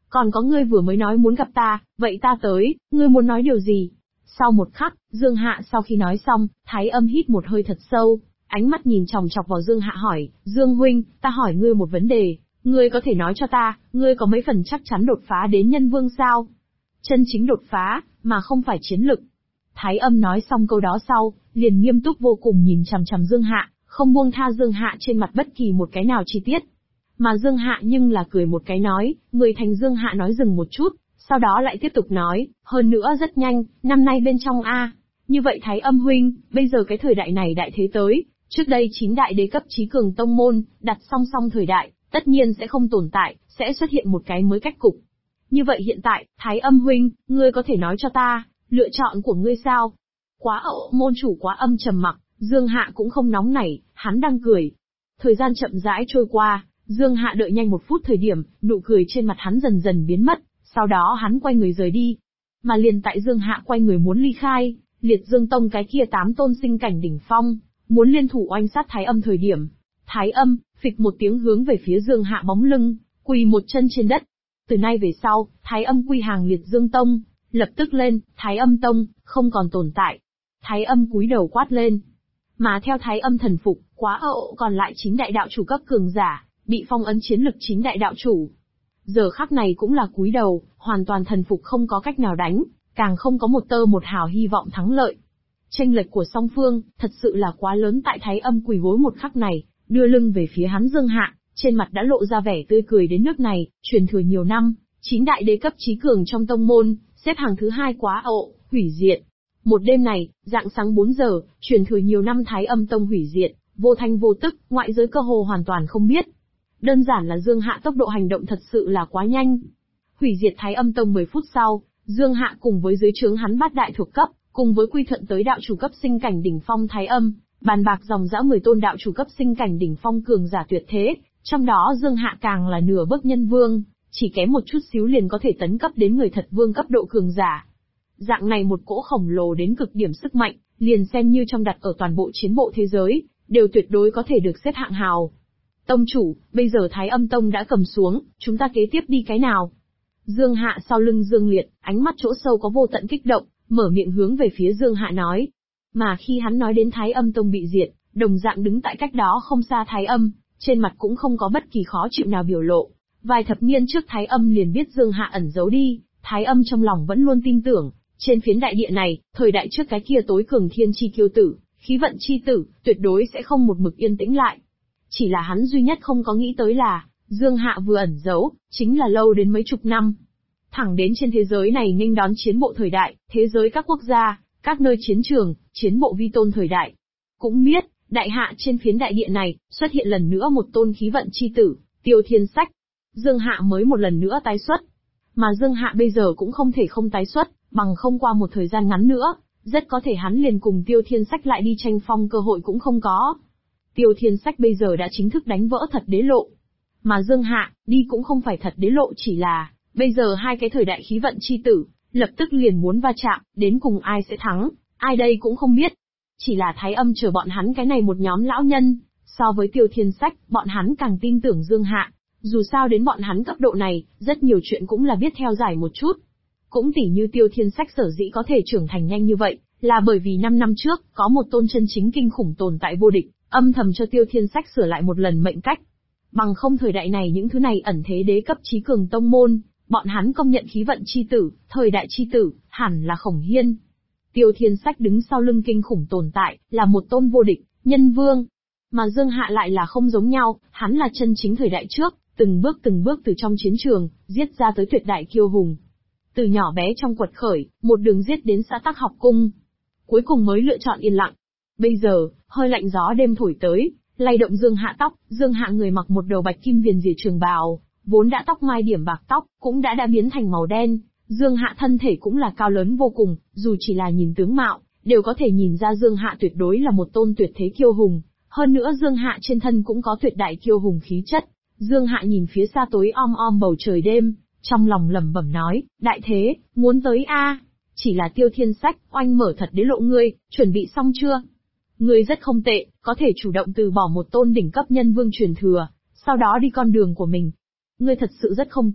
Còn có ngươi vừa mới nói muốn gặp ta, vậy ta tới, ngươi muốn nói điều gì? Sau một khắc, Dương Hạ sau khi nói xong, Thái Âm hít một hơi thật sâu, ánh mắt nhìn chòng chọc vào Dương Hạ hỏi, Dương huynh, ta hỏi ngươi một vấn đề, ngươi có thể nói cho ta, ngươi có mấy phần chắc chắn đột phá đến nhân vương sao? Chân chính đột phá, mà không phải chiến lực. Thái Âm nói xong câu đó sau, liền nghiêm túc vô cùng nhìn chằm chằm Dương Hạ, không buông tha Dương Hạ trên mặt bất kỳ một cái nào chi tiết. Mà Dương Hạ nhưng là cười một cái nói, người thành Dương Hạ nói dừng một chút, sau đó lại tiếp tục nói, hơn nữa rất nhanh, năm nay bên trong A. Như vậy Thái Âm huynh, bây giờ cái thời đại này đại thế tới, trước đây 9 đại đế cấp trí cường tông môn, đặt song song thời đại, tất nhiên sẽ không tồn tại, sẽ xuất hiện một cái mới cách cục. Như vậy hiện tại, Thái Âm huynh, ngươi có thể nói cho ta, lựa chọn của ngươi sao? Quá ậu môn chủ Quá Âm trầm mặc, Dương Hạ cũng không nóng nảy, hắn đang cười. Thời gian chậm rãi trôi qua, Dương Hạ đợi nhanh 1 phút thời điểm, nụ cười trên mặt hắn dần dần biến mất, sau đó hắn quay người rời đi. Mà liền tại Dương Hạ quay người muốn ly khai, Liệt Dương Tông cái kia 8 tôn sinh cảnh đỉnh phong, muốn liên thủ oanh sát Thái Âm thời điểm. Thái Âm, phịch một tiếng hướng về phía Dương Hạ bóng lưng, quỳ một chân trên đất. Từ nay về sau, Thái Âm quy hàng Liệt Dương Tông, lập tức lên, Thái Âm Tông, không còn tồn tại. Thái Âm cúi đầu quát lên. Mà theo Thái Âm thần phục, Quá ậu còn lại 9 đại đạo chủ cấp cường giả, bị phong ấn chiến lực 9 đại đạo chủ. Giờ khắc này cũng là cúi đầu, hoàn toàn thần phục không có cách nào đánh, càng không có một tơ một hào hy vọng thắng lợi. Chênh lệch của song phương, thật sự là quá lớn tại Thái Âm quỳ gối một khắc này, đưa lưng về phía hắn Dương Hạ, trên mặt đã lộ ra vẻ tươi cười đến nước này, truyền thừa nhiều năm, 9 đại đế cấp trí cường trong tông môn, xếp hàng thứ 2 Quá ậu, hủy diệt. Một đêm này, rạng sáng 4 giờ, truyền thừa nhiều năm Thái Âm Tông hủy diệt, vô thanh vô tức, ngoại giới cơ hồ hoàn toàn không biết. Đơn giản là Dương Hạ tốc độ hành động thật sự là quá nhanh. Hủy diệt Thái Âm Tông 10 phút sau, Dương Hạ cùng với dưới trướng hắn bát đại thuộc cấp, cùng với quy thuận tới đạo chủ cấp sinh cảnh đỉnh phong Thái Âm, bàn bạc dòng dã 10 tôn đạo chủ cấp sinh cảnh đỉnh phong cường giả tuyệt thế, trong đó Dương Hạ càng là nửa bước nhân vương, chỉ kém một chút xíu liền có thể tấn cấp đến người thật vương cấp độ cường giả. Dạng này một cỗ khổng lồ đến cực điểm sức mạnh, liền xem như trong đặt ở toàn bộ chiến bộ thế giới, đều tuyệt đối có thể được xếp hạng hào. Tông chủ, bây giờ Thái Âm Tông đã cầm xuống, chúng ta kế tiếp đi cái nào? Dương Hạ sau lưng Dương Liệt, ánh mắt chỗ sâu có vô tận kích động, mở miệng hướng về phía Dương Hạ nói. Mà khi hắn nói đến Thái Âm Tông bị diệt, đồng dạng đứng tại cách đó không xa Thái Âm, trên mặt cũng không có bất kỳ khó chịu nào biểu lộ. Vài thập niên trước Thái Âm liền biết Dương Hạ ẩn giấu đi, Thái Âm trong lòng vẫn luôn tin tưởng, trên phiến đại địa này, thời đại trước cái kia tối cường thiên chi kiêu tử, khí vận chi tử, tuyệt đối sẽ không một mực yên tĩnh lại. Chỉ là hắn duy nhất không có nghĩ tới là, Dương Hạ vừa ẩn giấu, chính là lâu đến mấy chục năm. Thẳng đến trên thế giới này nghênh đón chiến bộ thời đại, thế giới các quốc gia, các nơi chiến trường, chiến bộ vi tôn thời đại. Cũng biết, đại hạ trên phiến đại địa này, xuất hiện lần nữa một tôn khí vận chi tử, Tiêu Thiên Sách. Dương Hạ mới một lần nữa tái xuất. Mà Dương Hạ bây giờ cũng không thể không tái xuất, bằng không qua một thời gian ngắn nữa, rất có thể hắn liền cùng Tiêu Thiên Sách lại đi tranh phong cơ hội cũng không có. Tiêu Thiên Sách bây giờ đã chính thức đánh vỡ thật đế lộ. Mà Dương Hạ, đi cũng không phải thật đế lộ, chỉ là, bây giờ hai cái thời đại khí vận chi tử, lập tức liền muốn va chạm, đến cùng ai sẽ thắng, ai đây cũng không biết. Chỉ là Thái Âm chờ bọn hắn cái này một nhóm lão nhân, so với Tiêu Thiên Sách, bọn hắn càng tin tưởng Dương Hạ. Dù sao đến bọn hắn cấp độ này, rất nhiều chuyện cũng là biết theo giải một chút. Cũng tỉ như Tiêu Thiên Sách sở dĩ có thể trưởng thành nhanh như vậy, là bởi vì 5 năm trước, có một tôn chân chính kinh khủng tồn tại vô địch, âm thầm cho Tiêu Thiên Sách sửa lại một lần mệnh cách. Bằng không thời đại này những thứ này ẩn thế đế cấp trí cường tông môn, bọn hắn công nhận khí vận chi tử, thời đại chi tử, hẳn là Khổng Hiên. Tiêu Thiên Sách đứng sau lưng kinh khủng tồn tại, là một tôn vô địch, nhân vương. Mà Dương Hạ lại là không giống nhau, hắn là chân chính thời đại trước, từng bước từ trong chiến trường, giết ra tới tuyệt đại kiêu hùng. Từ nhỏ bé trong quật khởi, một đường giết đến xã tắc học cung. Cuối cùng mới lựa chọn yên lặng. Bây giờ, hơi lạnh gió đêm thổi tới, lay động Dương Hạ tóc, Dương Hạ người mặc một đầu bạch kim viền rìa trường bào, vốn đã tóc mai điểm bạc tóc, cũng đã biến thành màu đen. Dương Hạ thân thể cũng là cao lớn vô cùng, dù chỉ là nhìn tướng mạo, đều có thể nhìn ra Dương Hạ tuyệt đối là một tôn tuyệt thế kiêu hùng. Hơn nữa Dương Hạ trên thân cũng có tuyệt đại kiêu hùng khí chất. Dương Hạ nhìn phía xa tối om om bầu trời đêm, trong lòng lẩm bẩm nói, đại thế, muốn tới a? Chỉ là Tiêu Thiên Sách, oanh mở thật đế lộ ngươi, chuẩn bị xong chưa? Ngươi rất không tệ, có thể chủ động từ bỏ một tôn đỉnh cấp nhân vương truyền thừa, sau đó đi con đường của mình. Ngươi thật sự rất không tệ,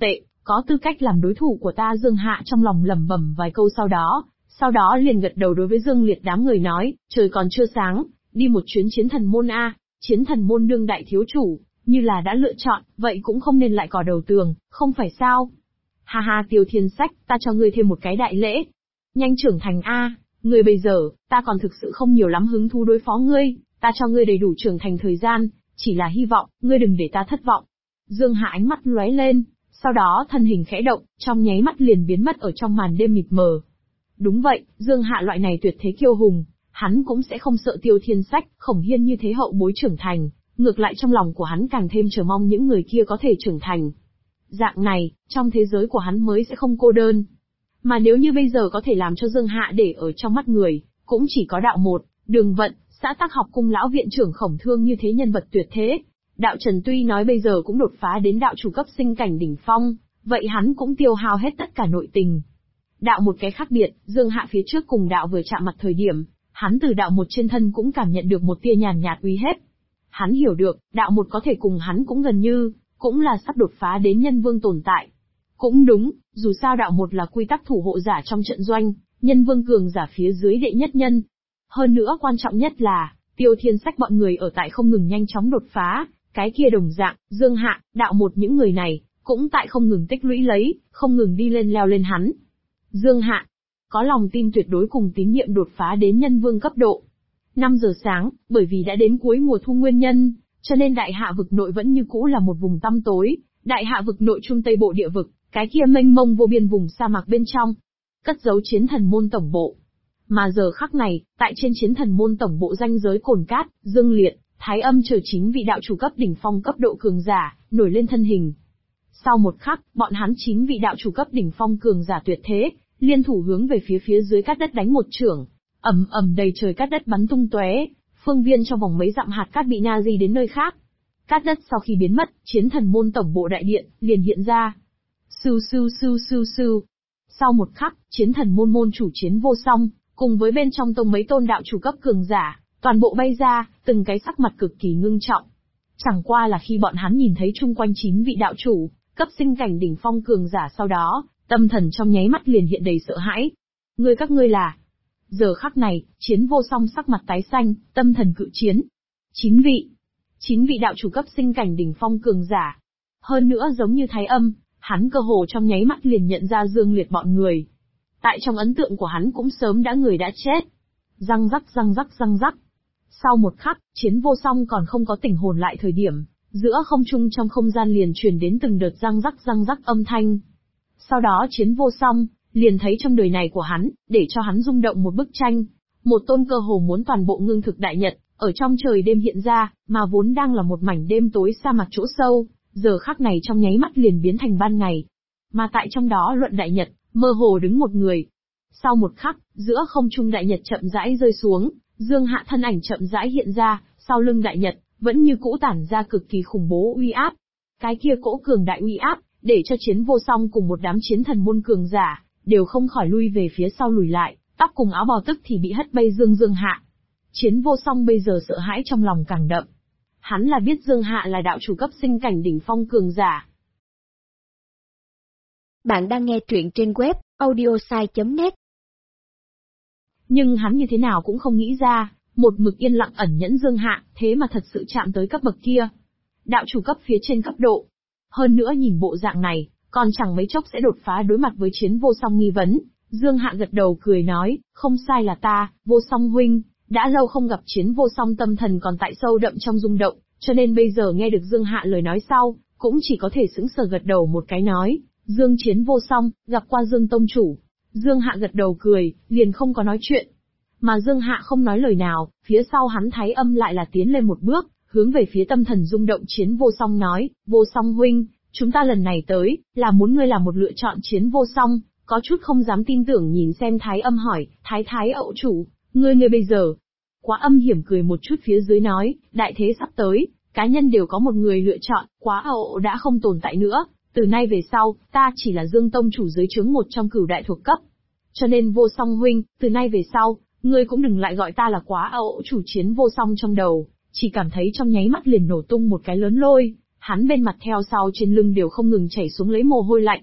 có tư cách làm đối thủ của ta. Dương Hạ trong lòng lẩm bẩm vài câu sau đó liền gật đầu đối với Dương Liệt đám người nói, trời còn chưa sáng, đi một chuyến chiến thần môn a. Chiến thần môn đương đại thiếu chủ, như là đã lựa chọn, vậy cũng không nên lại cò đầu tường, không phải sao? Ha ha, Tiêu Thiên Sách, ta cho ngươi thêm một cái đại lễ. Nhanh trưởng thành a, ngươi bây giờ, ta còn thực sự không nhiều lắm hứng thú đối phó ngươi, ta cho ngươi đầy đủ trưởng thành thời gian, chỉ là hy vọng, ngươi đừng để ta thất vọng. Dương Hạ ánh mắt lóe lên, sau đó thân hình khẽ động, trong nháy mắt liền biến mất ở trong màn đêm mịt mờ. Đúng vậy, Dương Hạ loại này tuyệt thế kiêu hùng, hắn cũng sẽ không sợ Tiêu Thiên Sách, Khổng Hiên như thế hậu bối trưởng thành, ngược lại trong lòng của hắn càng thêm chờ mong những người kia có thể trưởng thành. Dạng này, trong thế giới của hắn mới sẽ không cô đơn. Mà nếu như bây giờ có thể làm cho Dương Hạ để ở trong mắt người, cũng chỉ có Đạo Một, Đường Vận, xã Tắc Học Cung lão viện trưởng Khổng Thương như thế nhân vật tuyệt thế. Đạo Trần tuy nói bây giờ cũng đột phá đến đạo chủ cấp sinh cảnh đỉnh phong, vậy hắn cũng tiêu hao hết tất cả nội tình. Đạo Một cái khác biệt, Dương Hạ phía trước cùng Đạo vừa chạm mặt thời điểm, hắn từ Đạo Một trên thân cũng cảm nhận được một tia nhàn nhạt uy hiếp. Hắn hiểu được, Đạo Một có thể cùng hắn cũng gần như, cũng là sắp đột phá đến nhân vương tồn tại. Cũng đúng, dù sao Đạo Một là quy tắc thủ hộ giả trong trận doanh, nhân vương cường giả phía dưới đệ nhất nhân. Hơn nữa quan trọng nhất là, Tiêu Thiên Sách bọn người ở tại không ngừng nhanh chóng đột phá, cái kia đồng dạng, Dương Hạ, Đạo Một những người này, cũng tại không ngừng tích lũy lấy, không ngừng đi lên leo lên hắn. Dương Hạ, có lòng tin tuyệt đối cùng tín nhiệm đột phá đến nhân vương cấp độ. 5 giờ sáng, bởi vì đã đến cuối mùa thu nguyên nhân, cho nên đại hạ vực nội vẫn như cũ là một vùng tăm tối, đại hạ vực nội trung tây bộ địa vực, cái kia mênh mông vô biên vùng sa mạc bên trong, cất giấu chiến thần môn tổng bộ. Mà giờ khắc này, tại trên chiến thần môn tổng bộ ranh giới Cồn Cát, Dương Liệt, Thái Âm chờ 9 vị đạo chủ cấp đỉnh phong cấp độ cường giả, nổi lên thân hình. Sau một khắc, bọn hắn 9 vị đạo chủ cấp đỉnh phong cường giả tuyệt thế, liên thủ hướng về phía dưới cát đất đánh một chưởng, ầm ầm đầy trời cát đất bắn tung tóe, phương viên trong vòng mấy dặm hạt cát bị na di đến nơi khác. Cát đất sau khi biến mất, chiến thần môn tổng bộ đại điện liền hiện ra. Sưu sưu sưu sưu sưu. Sau một khắc, chiến thần môn môn chủ Chiến Vô Song, cùng với bên trong tông mấy tôn đạo chủ cấp cường giả, toàn bộ bay ra, từng cái sắc mặt cực kỳ ngưng trọng. Chẳng qua là khi bọn hắn nhìn thấy chung quanh 9 vị đạo chủ, cấp sinh cảnh đỉnh phong cường giả sau đó, tâm thần trong nháy mắt liền hiện đầy sợ hãi. Các ngươi là... Giờ khắc này, Chiến Vô Song sắc mặt tái xanh, tâm thần cự chiến. 9 vị đạo chủ cấp sinh cảnh đỉnh phong cường giả. Hơn nữa giống như Thái Âm, hắn cơ hồ trong nháy mắt liền nhận ra Dương Liệt bọn người. Tại trong ấn tượng của hắn cũng sớm đã người đã chết. Răng rắc răng rắc răng rắc. Sau một khắc, Chiến Vô Song còn không có tỉnh hồn lại thời điểm, giữa không trung trong không gian liền truyền đến từng đợt răng rắc âm thanh. Sau đó Chiến Vô Song liền thấy trong đời này của hắn, để cho hắn rung động một bức tranh, một tôn cơ hồ muốn toàn bộ ngưng thực đại nhật, ở trong trời đêm hiện ra, mà vốn đang là một mảnh đêm tối sa mạc chỗ sâu, giờ khắc này trong nháy mắt liền biến thành ban ngày. Mà tại trong đó luận đại nhật, mơ hồ đứng một người. Sau một khắc, giữa không trung đại nhật chậm rãi rơi xuống, Dương Hạ thân ảnh chậm rãi hiện ra, sau lưng đại nhật, vẫn như cũ tản ra cực kỳ khủng bố uy áp. Cái kia cỗ cường đại uy áp, để cho Chiến Vô Song cùng một đám chiến thần môn cường giả, đều không khỏi lui về phía sau lùi lại, tóc cùng áo bào tức thì bị hất bay Dương Hạ. Chiến Vô Song bây giờ sợ hãi trong lòng càng đậm. Hắn là biết Dương Hạ là đạo chủ cấp sinh cảnh đỉnh phong cường giả.
Bạn đang nghe truyện trên web audiosai.net.
Nhưng hắn như thế nào cũng không nghĩ ra, một mực yên lặng ẩn nhẫn Dương Hạ, thế mà thật sự chạm tới cấp bậc kia. Đạo chủ cấp phía trên cấp độ. Hơn nữa nhìn bộ dạng này, còn chẳng mấy chốc sẽ đột phá đối mặt với Chiến Vô Song nghi vấn. Dương Hạ gật đầu cười nói, không sai là ta, Vô Song huynh, đã lâu không gặp. Chiến Vô Song tâm thần còn tại sâu đậm trong rung động, cho nên bây giờ nghe được Dương Hạ lời nói sau, cũng chỉ có thể sững sờ gật đầu một cái nói, Dương Chiến Vô Song, gặp qua Dương tông chủ. Dương Hạ gật đầu cười, liền không có nói chuyện. Mà Dương Hạ không nói lời nào, phía sau hắn Thái Âm lại là tiến lên một bước, hướng về phía tâm thần rung động Chiến Vô Song nói, Vô Song huynh, chúng ta lần này tới, là muốn ngươi làm một lựa chọn. Chiến Vô Song, có chút không dám tin tưởng nhìn xem Thái Âm hỏi, Thái ậu chủ, ngươi bây giờ. Quá Âm hiểm cười một chút phía dưới nói, đại thế sắp tới, cá nhân đều có một người lựa chọn, Quá ậu đã không tồn tại nữa, từ nay về sau, ta chỉ là Dương tông chủ dưới trướng một trong cửu đại thuộc cấp. Cho nên Vô Song huynh, từ nay về sau, ngươi cũng đừng lại gọi ta là Quá ậu chủ. Chiến Vô Song trong đầu, chỉ cảm thấy trong nháy mắt liền nổ tung một cái lớn lôi, hắn bên mặt theo sau trên lưng đều không ngừng chảy xuống lấy mồ hôi lạnh.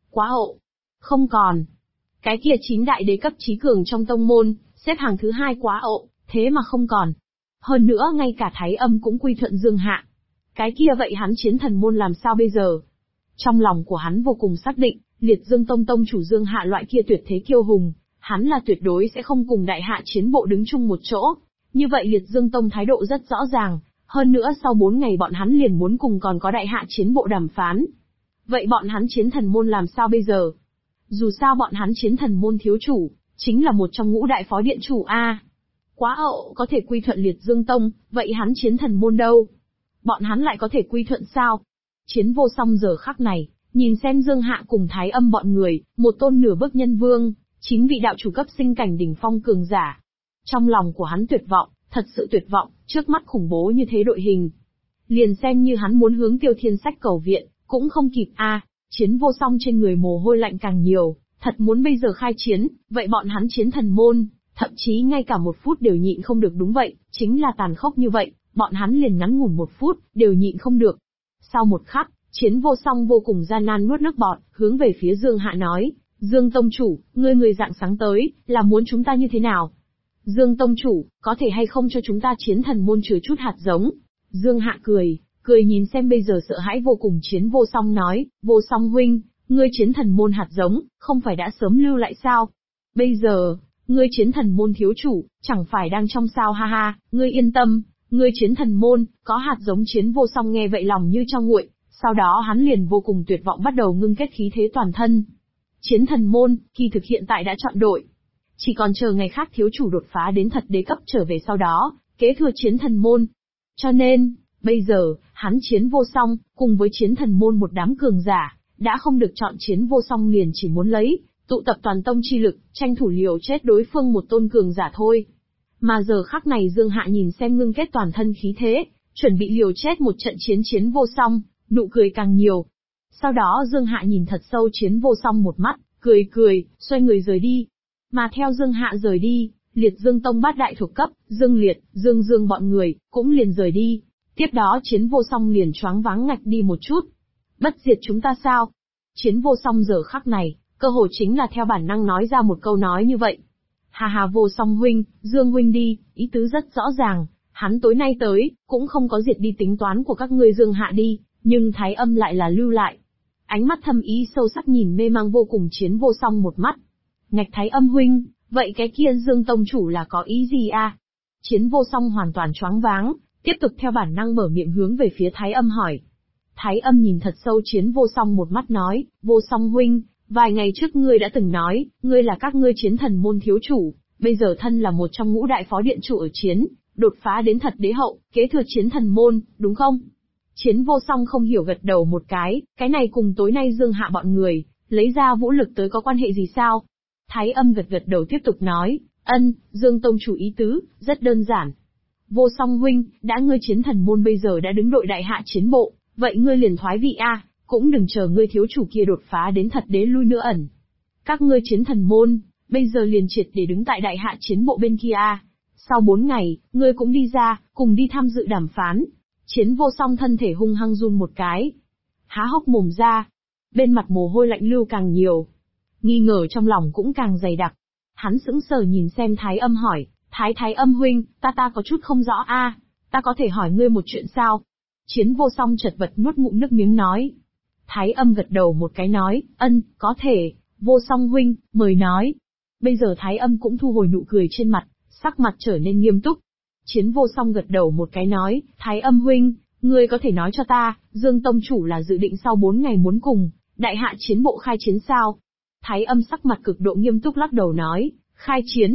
Quá ộ. Không còn. Cái kia 9 đại đế cấp trí cường trong tông môn, xếp hàng thứ 2 quá ộ, thế mà không còn. Hơn nữa ngay cả Thái Âm cũng quy thuận Dương Hạ. Cái kia vậy hắn Chiến Thần môn làm sao bây giờ? Trong lòng của hắn vô cùng xác định, Liệt Dương Tông tông chủ Dương Hạ loại kia tuyệt thế kiêu hùng, hắn là tuyệt đối sẽ không cùng Đại Hạ Chiến Bộ đứng chung một chỗ. Như vậy Liệt Dương Tông thái độ rất rõ ràng, hơn nữa sau 4 ngày bọn hắn liền muốn cùng còn có Đại Hạ Chiến Bộ đàm phán. Vậy bọn hắn Chiến Thần môn làm sao bây giờ? Dù sao bọn hắn Chiến Thần môn thiếu chủ, chính là một trong ngũ đại phó điện chủ a. Quá ậu có thể quy thuận Liệt Dương Tông, vậy hắn Chiến Thần môn đâu? Bọn hắn lại có thể quy thuận sao? Chiến Vô Song giờ khắc này, nhìn xem Dương Hạ cùng Thái Âm bọn người, một tôn nửa bước nhân vương, 9 vị đạo chủ cấp sinh cảnh đỉnh phong cường giả. Trong lòng của hắn tuyệt vọng, thật sự tuyệt vọng, trước mắt khủng bố như thế đội hình. Liền xem như hắn muốn hướng Tiêu Thiên Sách cầu viện, cũng không kịp a. Chiến Vô Song trên người mồ hôi lạnh càng nhiều, thật muốn bây giờ khai chiến, vậy bọn hắn Chiến Thần môn, thậm chí ngay cả một phút đều nhịn không được. Đúng vậy, chính là tàn khốc như vậy, bọn hắn liền ngắn ngủn một phút, đều nhịn không được. Sau một khắc, Chiến Vô Song vô cùng gian nan nuốt nước bọt, hướng về phía Dương Hạ nói, Dương Tông Chủ, người dạng sáng tới, là muốn chúng ta như thế nào? Dương Tông Chủ, có thể hay không cho chúng ta Chiến Thần môn chứa chút hạt giống? Dương Hạ cười nhìn xem bây giờ sợ hãi vô cùng Chiến Vô Song nói, Vô Song huynh, ngươi Chiến Thần môn hạt giống, không phải đã sớm lưu lại sao? Bây giờ, ngươi Chiến Thần môn thiếu chủ, chẳng phải đang trong sao ha ha, ngươi yên tâm, ngươi Chiến Thần môn, có hạt giống. Chiến Vô Song nghe vậy lòng như cho nguội, sau đó hắn liền vô cùng tuyệt vọng bắt đầu ngưng kết khí thế toàn thân. Chiến Thần môn, kỳ thực hiện tại đã chọn đội. Chỉ còn chờ ngày khác thiếu chủ đột phá đến thật đế cấp trở về sau đó, kế thừa Chiến Thần môn. Cho nên, bây giờ, hắn Chiến Vô Song, cùng với Chiến Thần môn một đám cường giả, đã không được chọn. Chiến Vô Song liền chỉ muốn lấy, tụ tập toàn tông chi lực, tranh thủ liều chết đối phương một tôn cường giả thôi. Mà giờ khắc này Dương Hạ nhìn xem ngưng kết toàn thân khí thế, chuẩn bị liều chết một trận chiến. Chiến Vô Song, nụ cười càng nhiều. Sau đó Dương Hạ nhìn thật sâu Chiến Vô Song một mắt, cười, xoay người rời đi. Mà theo Dương Hạ rời đi, Liệt Dương Tông bát đại thuộc cấp, Dương Liệt, Dương bọn người, cũng liền rời đi. Tiếp đó Chiến Vô Song liền choáng váng ngạch đi một chút. Bất diệt chúng ta sao? Chiến Vô Song giờ khắc này, cơ hồ chính là theo bản năng nói ra một câu nói như vậy. Hà Vô Song huynh, Dương huynh đi, ý tứ rất rõ ràng, hắn tối nay tới, cũng không có diệt đi tính toán của các ngươi. Dương Hạ đi, nhưng Thái Âm lại là lưu lại. Ánh mắt thâm ý sâu sắc nhìn mê mang vô cùng Chiến Vô Song một mắt. Ngạch Thái Âm huynh, vậy cái kia Dương Tông Chủ là có ý gì a? Chiến Vô Song hoàn toàn choáng váng, tiếp tục theo bản năng mở miệng hướng về phía Thái Âm hỏi. Thái Âm nhìn thật sâu Chiến Vô Song một mắt nói, Vô Song huynh, vài ngày trước ngươi đã từng nói, ngươi là các ngươi Chiến Thần môn thiếu chủ, bây giờ thân là một trong ngũ đại phó điện chủ ở chiến, đột phá đến thật đế hậu, kế thừa Chiến Thần môn, đúng không? Chiến Vô Song không hiểu gật đầu một cái này cùng tối nay Dương Hạ bọn người, lấy ra vũ lực tới có quan hệ gì sao? Thái Âm gật đầu tiếp tục nói, Dương Tông Chủ ý tứ, rất đơn giản. Vô Song huynh, đã ngươi Chiến Thần môn bây giờ đã đứng đội Đại Hạ Chiến Bộ, vậy ngươi liền thoái vị a, cũng đừng chờ ngươi thiếu chủ kia đột phá đến thật đế lui nữa ẩn. Các ngươi Chiến Thần môn, bây giờ liền triệt để đứng tại Đại Hạ Chiến Bộ bên kia a. Sau 4 ngày, ngươi cũng đi ra, cùng đi tham dự đàm phán. Chiến Vô Song thân thể hung hăng run một cái, há hốc mồm ra, bên mặt mồ hôi lạnh lưu càng nhiều, nghi ngờ trong lòng cũng càng dày đặc. Hắn sững sờ nhìn xem Thái Âm hỏi, Thái Âm huynh, ta có chút không rõ a, ta có thể hỏi ngươi một chuyện sao? Chiến Vô Song chật vật nuốt ngụm nước miếng nói. Thái Âm gật đầu một cái nói, có thể, Vô Song huynh, mời nói. Bây giờ Thái Âm cũng thu hồi nụ cười trên mặt, sắc mặt trở nên nghiêm túc. Chiến Vô Song gật đầu một cái nói, Thái Âm huynh, ngươi có thể nói cho ta, Dương Tông Chủ là dự định sau 4 ngày muốn cùng Đại Hạ Chiến Bộ khai chiến sao? Thái Âm sắc mặt cực độ nghiêm túc lắc đầu nói, khai chiến?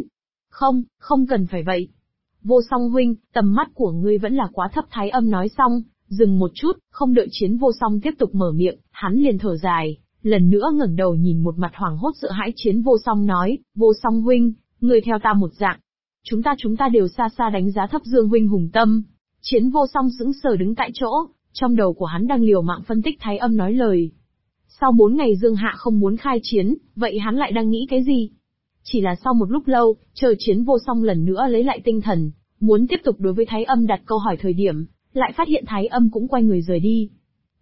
Không cần phải vậy. Vô Song huynh, tầm mắt của ngươi vẫn là quá thấp. Thái Âm nói xong, dừng một chút, không đợi Chiến Vô Song tiếp tục mở miệng, hắn liền thở dài, lần nữa ngẩng đầu nhìn một mặt hoảng hốt sợ hãi Chiến Vô Song nói, Vô Song huynh, ngươi theo ta một dạng. Chúng ta đều xa xa đánh giá thấp Dương huynh hùng tâm. Chiến Vô Song sững sờ đứng tại chỗ, trong đầu của hắn đang liều mạng phân tích Thái Âm nói lời. Sau 4 ngày Dương Hạ không muốn khai chiến, vậy hắn lại đang nghĩ cái gì? Chỉ là sau một lúc lâu, chờ Chiến Vô Song lần nữa lấy lại tinh thần, muốn tiếp tục đối với Thái Âm đặt câu hỏi thời điểm, lại phát hiện Thái Âm cũng quay người rời đi.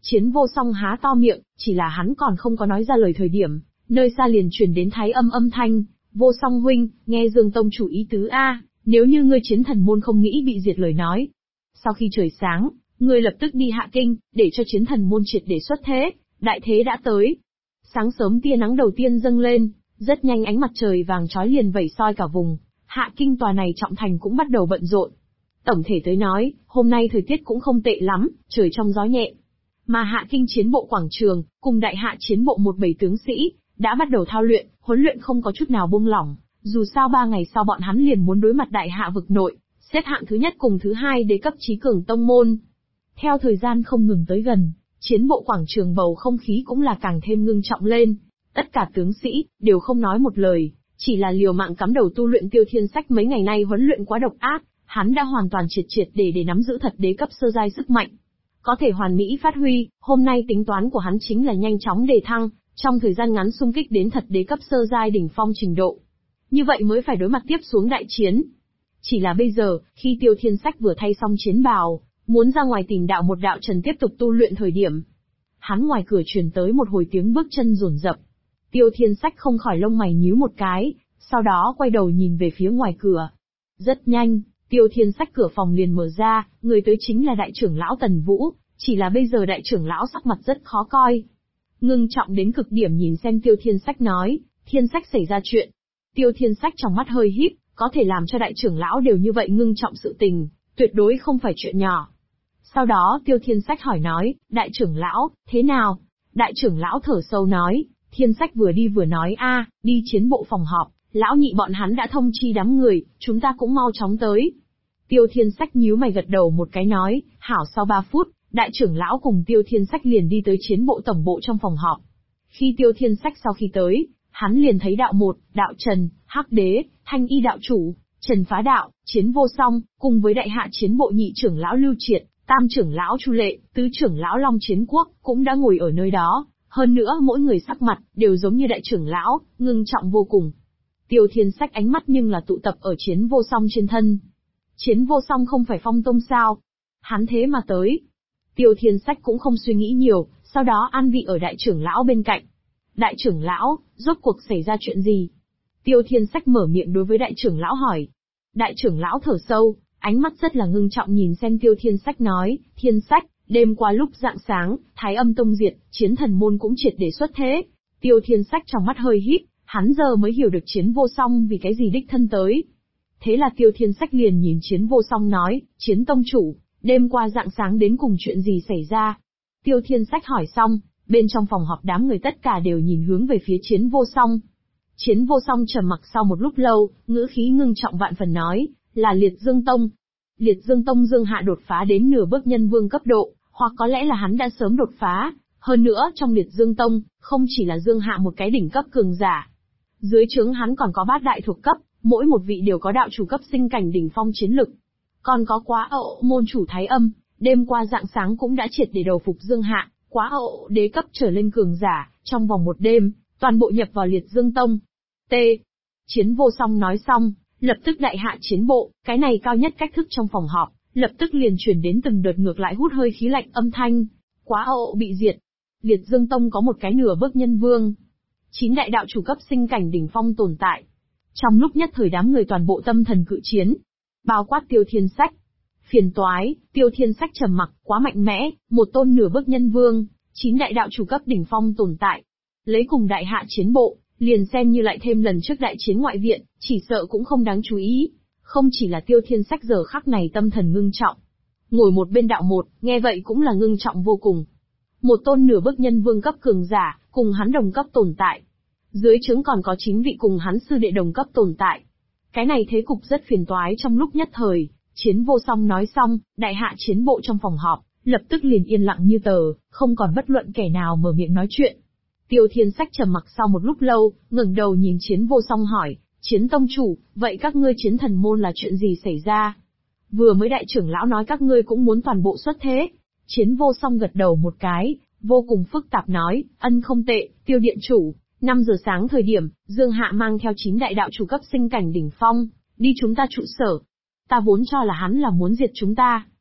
Chiến Vô Song há to miệng, chỉ là hắn còn không có nói ra lời thời điểm, nơi xa liền truyền đến thái âm âm thanh, Vô Song huynh, nghe Dương tông chủ ý tứ a, nếu như ngươi Chiến Thần môn không nghĩ bị diệt lời nói. Sau khi trời sáng, ngươi lập tức đi Hạ Kinh, để cho Chiến Thần môn triệt để xuất thế, đại thế đã tới. Sáng sớm tia nắng đầu tiên dâng lên, rất nhanh ánh mặt trời vàng chói liền vẩy soi cả vùng, Hạ Kinh tòa này trọng thành cũng bắt đầu bận rộn. Tổng thể tới nói, hôm nay thời tiết cũng không tệ lắm, trời trong gió nhẹ. Mà Hạ Kinh chiến bộ quảng trường, cùng đại hạ chiến bộ 17 tướng sĩ, đã bắt đầu thao luyện, huấn luyện không có chút nào buông lỏng, dù sao 3 ngày sau bọn hắn liền muốn đối mặt đại hạ vực nội, xếp hạng thứ nhất cùng thứ hai đế cấp chí cường tông môn. Theo thời gian không ngừng tới gần, chiến bộ quảng trường bầu không khí cũng là càng thêm ngưng trọng lên, tất cả tướng sĩ, đều không nói một lời, chỉ là liều mạng cắm đầu tu luyện Tiêu Thiên Sách mấy ngày nay huấn luyện quá độc ác, hắn đã hoàn toàn triệt để nắm giữ thật đế cấp sơ giai sức mạnh. Có thể hoàn mỹ phát huy, hôm nay tính toán của hắn chính là nhanh chóng đề thăng, trong thời gian ngắn xung kích đến thật đế cấp sơ giai đỉnh phong trình độ. Như vậy mới phải đối mặt tiếp xuống đại chiến. Chỉ là bây giờ, khi Tiêu Thiên Sách vừa thay xong chiến bào, muốn ra ngoài tìm đạo một đạo trần tiếp tục tu luyện thời điểm. Hắn ngoài cửa truyền tới một hồi tiếng bước chân rồn rập. Tiêu Thiên Sách không khỏi lông mày nhíu một cái, sau đó quay đầu nhìn về phía ngoài cửa. Rất nhanh, Tiêu Thiên Sách cửa phòng liền mở ra, người tới chính là đại trưởng lão Tần Vũ, chỉ là bây giờ đại trưởng lão sắc mặt rất khó coi. Ngưng trọng đến cực điểm nhìn xem Tiêu Thiên Sách nói, Thiên Sách xảy ra chuyện. Tiêu Thiên Sách trong mắt hơi híp, có thể làm cho đại trưởng lão đều như vậy ngưng trọng sự tình, tuyệt đối không phải chuyện nhỏ. Sau đó Tiêu Thiên Sách hỏi nói, đại trưởng lão, thế nào? Đại trưởng lão thở sâu nói, Thiên Sách vừa đi vừa nói đi chiến bộ phòng họp, lão nhị bọn hắn đã thông chi đám người, chúng ta cũng mau chóng tới. Tiêu Thiên Sách nhíu mày gật đầu một cái nói, hảo. Sau 3 phút, đại trưởng lão cùng Tiêu Thiên Sách liền đi tới chiến bộ tổng bộ trong phòng họp. Khi Tiêu Thiên Sách sau khi tới, hắn liền thấy đạo một, đạo Trần, Hắc Đế, Thanh Y đạo chủ, Trần Phá đạo, Chiến Vô Song, cùng với đại hạ chiến bộ nhị trưởng lão Lưu Triệt, tam trưởng lão Chu Lệ, tứ trưởng lão Long Chiến Quốc, cũng đã ngồi ở nơi đó. Hơn nữa mỗi người sắc mặt, đều giống như đại trưởng lão, ngưng trọng vô cùng. Tiêu Thiên Sách ánh mắt nhưng là tụ tập ở Chiến Vô Song trên thân. Chiến Vô Song không phải Phong Tông sao? Hắn thế mà tới. Tiêu Thiên Sách cũng không suy nghĩ nhiều, sau đó an vị ở đại trưởng lão bên cạnh. Đại trưởng lão, rốt cuộc xảy ra chuyện gì? Tiêu Thiên Sách mở miệng đối với đại trưởng lão hỏi. Đại trưởng lão thở sâu, ánh mắt rất là ngưng trọng nhìn xem Tiêu Thiên Sách nói, Thiên Sách, đêm qua lúc rạng sáng, Thái Âm Tông diệt, Chiến Thần môn cũng triệt để xuất thế. Tiêu Thiên Sách trong mắt hơi híp, hắn giờ mới hiểu được Chiến Vô Song vì cái gì đích thân tới. Thế là Tiêu Thiên Sách liền nhìn Chiến Vô Song nói, Chiến tông chủ, đêm qua rạng sáng đến cùng chuyện gì xảy ra? Tiêu Thiên Sách hỏi xong, bên trong phòng họp đám người tất cả đều nhìn hướng về phía Chiến Vô Song. Chiến Vô Song trầm mặc sau một lúc lâu, ngữ khí ngưng trọng vạn phần nói, là Liệt Dương Tông. Liệt Dương Tông Dương Hạ đột phá đến nửa bước nhân vương cấp độ, hoặc có lẽ là hắn đã sớm đột phá. Hơn nữa trong Liệt Dương Tông, không chỉ là Dương Hạ một cái đỉnh cấp cường giả. Dưới trướng hắn còn có 8 đại thuộc cấp, mỗi một vị đều có đạo chủ cấp sinh cảnh đỉnh phong chiến lực. Còn có Quá Ậu môn chủ Thái Âm, đêm qua rạng sáng cũng đã triệt để đầu phục Dương Hạ, Quá Ậu đế cấp trở lên cường giả, trong vòng một đêm, toàn bộ nhập vào Liệt Dương Tông. T. Chiến Vô Song nói xong, lập tức đại hạ chiến bộ, cái này cao nhất cách thức trong phòng họp, lập tức liền chuyển đến từng đợt ngược lại hút hơi khí lạnh âm thanh. Quá Ậu bị diệt. Liệt Dương Tông có một cái nửa bước nhân vương. 9 đại đạo chủ cấp sinh cảnh đỉnh phong tồn tại. Trong lúc nhất thời đám người toàn bộ tâm thần cự chiến. Bao quát Tiêu Thiên Sách. Phiền toái, Tiêu Thiên Sách trầm mặc, quá mạnh mẽ, một tôn nửa bước nhân vương, 9 đại đạo chủ cấp đỉnh phong tồn tại. Lấy cùng đại hạ chiến bộ, liền xem như lại thêm lần trước đại chiến ngoại viện, chỉ sợ cũng không đáng chú ý. Không chỉ là Tiêu Thiên Sách giờ khắc này tâm thần ngưng trọng. Ngồi một bên đạo một, nghe vậy cũng là ngưng trọng vô cùng. Một tôn nửa bước nhân vương cấp cường giả, cùng hắn đồng cấp tồn tại. Dưới trướng còn có 9 vị cùng hắn sư đệ đồng cấp tồn tại. Cái này thế cục rất phiền toái trong lúc nhất thời. Chiến Vô Song nói xong, đại hạ chiến bộ trong phòng họp, lập tức liền yên lặng như tờ, không còn bất luận kẻ nào mở miệng nói chuyện. Tiêu Thiên Sách trầm mặc sau một lúc lâu, ngẩng đầu nhìn Chiến Vô Song hỏi, Chiến tông chủ, vậy các ngươi Chiến Thần môn là chuyện gì xảy ra? Vừa mới đại trưởng lão nói các ngươi cũng muốn toàn bộ xuất thế. Chiến Vô Song gật đầu một cái, vô cùng phức tạp nói, ân không tệ, Tiêu điện chủ, 5 giờ sáng thời điểm, Dương Hạ mang theo 9 đại đạo chủ cấp sinh cảnh đỉnh phong, đi chúng ta trụ sở. Ta vốn cho là hắn là muốn diệt chúng ta.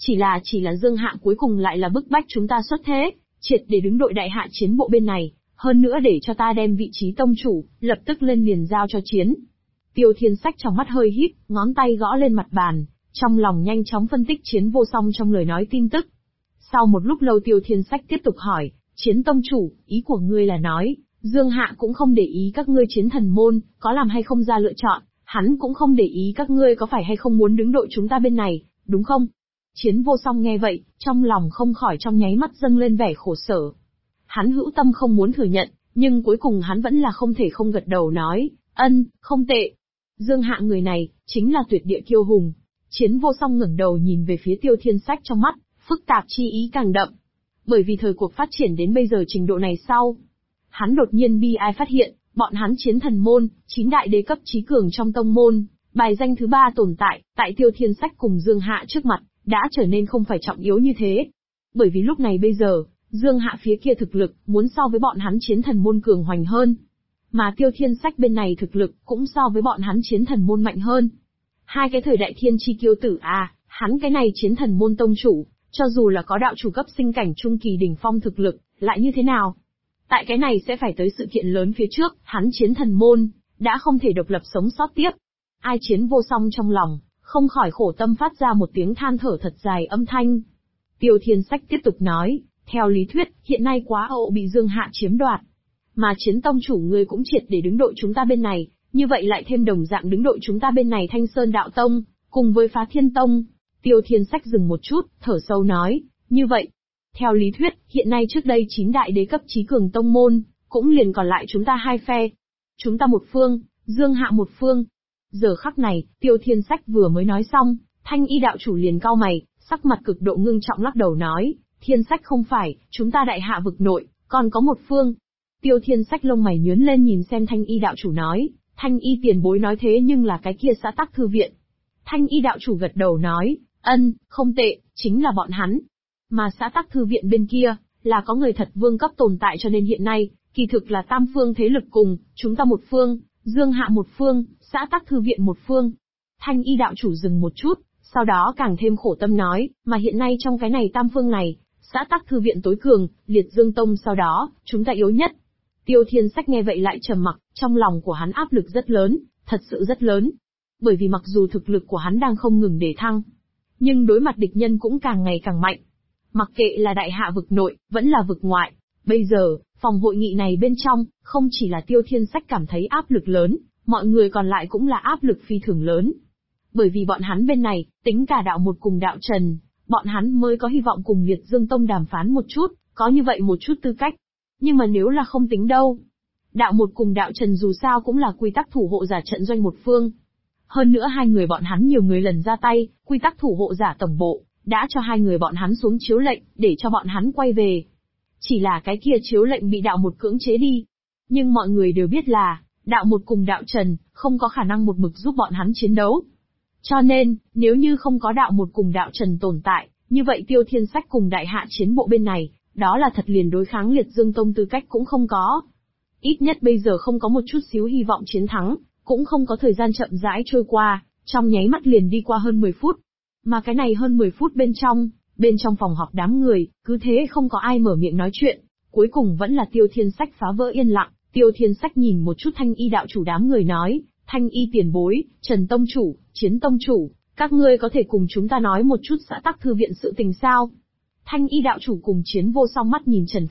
Chỉ là Dương Hạ cuối cùng lại là bức bách chúng ta xuất thế, triệt để đứng đội đại hạ chiến bộ bên này, hơn nữa để cho ta đem vị trí tông chủ, lập tức lên liền giao cho chiến. Tiêu Thiên Sách trong mắt hơi híp, ngón tay gõ lên mặt bàn, trong lòng nhanh chóng phân tích Chiến Vô Song trong lời nói tin tức. Sau một lúc lâu Tiêu Thiên Sách tiếp tục hỏi, Chiến tông chủ, ý của ngươi là nói, Dương Hạ cũng không để ý các ngươi Chiến Thần môn, có làm hay không ra lựa chọn, hắn cũng không để ý các ngươi có phải hay không muốn đứng đội chúng ta bên này, đúng không? Chiến Vô Song nghe vậy, trong lòng không khỏi trong nháy mắt dâng lên vẻ khổ sở. Hắn hữu tâm không muốn thừa nhận, nhưng cuối cùng hắn vẫn là không thể không gật đầu nói, không tệ. Dương Hạ người này, chính là tuyệt địa kiêu hùng. Chiến Vô Song ngẩng đầu nhìn về phía Tiêu Thiên Sách trong mắt, phức tạp chi ý càng đậm. Bởi vì thời cuộc phát triển đến bây giờ trình độ này sau, hắn đột nhiên bi ai phát hiện, bọn hắn Chiến Thần môn, 9 đại đế cấp chí cường trong tông môn, bài danh thứ 3 tồn tại Tiêu Thiên Sách cùng Dương Hạ trước mặt, đã trở nên không phải trọng yếu như thế. Bởi vì lúc này bây giờ, Dương Hạ phía kia thực lực, muốn so với bọn hắn Chiến Thần môn cường hoành hơn. Mà Tiêu Thiên Sách bên này thực lực, cũng so với bọn hắn Chiến Thần môn mạnh hơn. Hai cái thời đại thiên chi kiêu tử hắn cái này Chiến Thần môn tông chủ, cho dù là có đạo chủ cấp sinh cảnh trung kỳ đỉnh phong thực lực, lại như thế nào? Tại cái này sẽ phải tới sự kiện lớn phía trước, hắn Chiến Thần môn, đã không thể độc lập sống sót tiếp. Ai Chiến Vô Song trong lòng, không khỏi khổ tâm phát ra một tiếng than thở thật dài âm thanh. Tiêu Thiên Sách tiếp tục nói, theo lý thuyết, hiện nay Quá Âu bị Dương Hạ chiếm đoạt. Mà Chiến tông chủ ngươi cũng triệt để đứng đội chúng ta bên này, như vậy lại thêm đồng dạng đứng đội chúng ta bên này Thanh Sơn Đạo Tông, cùng với Phá Thiên Tông. Tiêu Thiên Sách dừng một chút, thở sâu nói, như vậy. Theo lý thuyết, hiện nay trước đây 9 đại đế cấp chí cường tông môn, cũng liền còn lại chúng ta hai phe. Chúng ta một phương, Dương Hạ một phương. Giờ khắc này, Tiêu Thiên Sách vừa mới nói xong, Thanh Y đạo chủ liền cau mày, sắc mặt cực độ ngưng trọng lắc đầu nói, Thiên Sách không phải, chúng ta đại hạ vực nội, còn có một phương. Tiêu Thiên Sách lông mày nhướng lên nhìn xem Thanh Y đạo chủ nói, Thanh Y tiền bối nói thế nhưng là cái kia xã tắc thư viện. Thanh Y đạo chủ gật đầu nói, không tệ, chính là bọn hắn. Mà xã tắc thư viện bên kia, là có người thật vương cấp tồn tại cho nên hiện nay, kỳ thực là tam phương thế lực cùng, chúng ta một phương, Dương Hạ một phương, xã tắc thư viện một phương. Thanh Y đạo chủ dừng một chút, sau đó càng thêm khổ tâm nói, mà hiện nay trong cái này tam phương này, xã tắc thư viện tối cường, Liệt Dương Tông sau đó, chúng ta yếu nhất. Tiêu Thiên Sách nghe vậy lại trầm mặc, trong lòng của hắn áp lực rất lớn, thật sự rất lớn. Bởi vì mặc dù thực lực của hắn đang không ngừng để thăng, nhưng đối mặt địch nhân cũng càng ngày càng mạnh. Mặc kệ là đại hạ vực nội, vẫn là vực ngoại. Bây giờ, phòng hội nghị này bên trong, không chỉ là Tiêu Thiên Sách cảm thấy áp lực lớn, mọi người còn lại cũng là áp lực phi thường lớn. Bởi vì bọn hắn bên này, tính cả đạo một cùng đạo trần, bọn hắn mới có hy vọng cùng Liệt Dương Tông đàm phán một chút, có như vậy một chút tư cách. Nhưng mà nếu là không tính đâu. Đạo một cùng đạo trần dù sao cũng là quy tắc thủ hộ giả trận doanh một phương. Hơn nữa hai người bọn hắn nhiều người lần ra tay, quy tắc thủ hộ giả tổng bộ, đã cho hai người bọn hắn xuống chiếu lệnh, để cho bọn hắn quay về. Chỉ là cái kia chiếu lệnh bị đạo một cưỡng chế đi. Nhưng mọi người đều biết là, đạo một cùng đạo trần, không có khả năng một mực giúp bọn hắn chiến đấu. Cho nên, nếu như không có đạo một cùng đạo trần tồn tại, như vậy Tiêu Thiên Sách cùng đại hạ chiến bộ bên này, đó là thật liền đối kháng Liệt Dương Tông tư cách cũng không có. Ít nhất bây giờ không có một chút xíu hy vọng chiến thắng, cũng không có thời gian chậm rãi trôi qua, trong nháy mắt liền đi qua hơn 10 phút. Mà cái này hơn 10 phút bên trong phòng họp đám người, cứ thế không có ai mở miệng nói chuyện, cuối cùng vẫn là Tiêu Thiên Sách phá vỡ yên lặng. Tiêu Thiên Sách nhìn một chút Thanh Y đạo chủ đám người nói, Thanh Y tiền bối, Trần tông chủ, Chiến tông chủ, các ngươi có thể cùng chúng ta nói một chút xã tắc thư viện sự tình sao? Thanh Y đạo chủ cùng Chiến Vô Song mắt nhìn Trần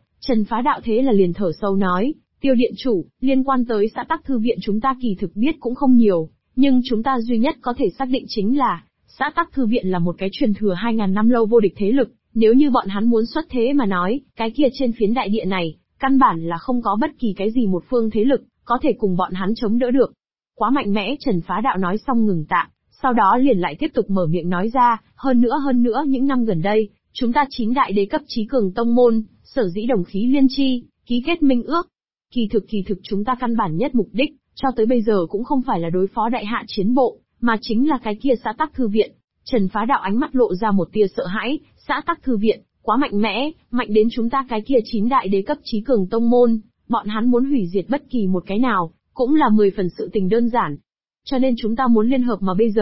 Phá Đạo thế là liền thở sâu nói, Tiêu điện chủ, liên quan tới xã tắc thư viện chúng ta kỳ thực biết cũng không nhiều, nhưng chúng ta duy nhất có thể xác định chính là, xã tắc thư viện là một cái truyền thừa 2.000 năm lâu vô địch thế lực, nếu như bọn hắn muốn xuất thế mà nói, cái kia trên phiến đại địa này, căn bản là không có bất kỳ cái gì một phương thế lực, có thể cùng bọn hắn chống đỡ được. Quá mạnh mẽ. Trần Phá Đạo nói xong ngừng tạm, sau đó liền lại tiếp tục mở miệng nói ra, hơn nữa những năm gần đây, chúng ta 9 đại đế cấp chí cường tông môn, sở dĩ đồng khí liên chi, ký kết minh ước. Kỳ thực chúng ta căn bản nhất mục đích, cho tới bây giờ cũng không phải là đối phó đại hạ chiến bộ, mà chính là cái kia xã tắc thư viện. Trần Phá Đạo ánh mắt lộ ra một tia sợ hãi, xã tắc thư viện, quá mạnh mẽ, mạnh đến chúng ta cái kia 9 đại đế cấp chí cường tông môn, bọn hắn muốn hủy diệt bất kỳ một cái nào, cũng là 10 phần sự tình đơn giản. Cho nên chúng ta muốn liên hợp mà bây giờ,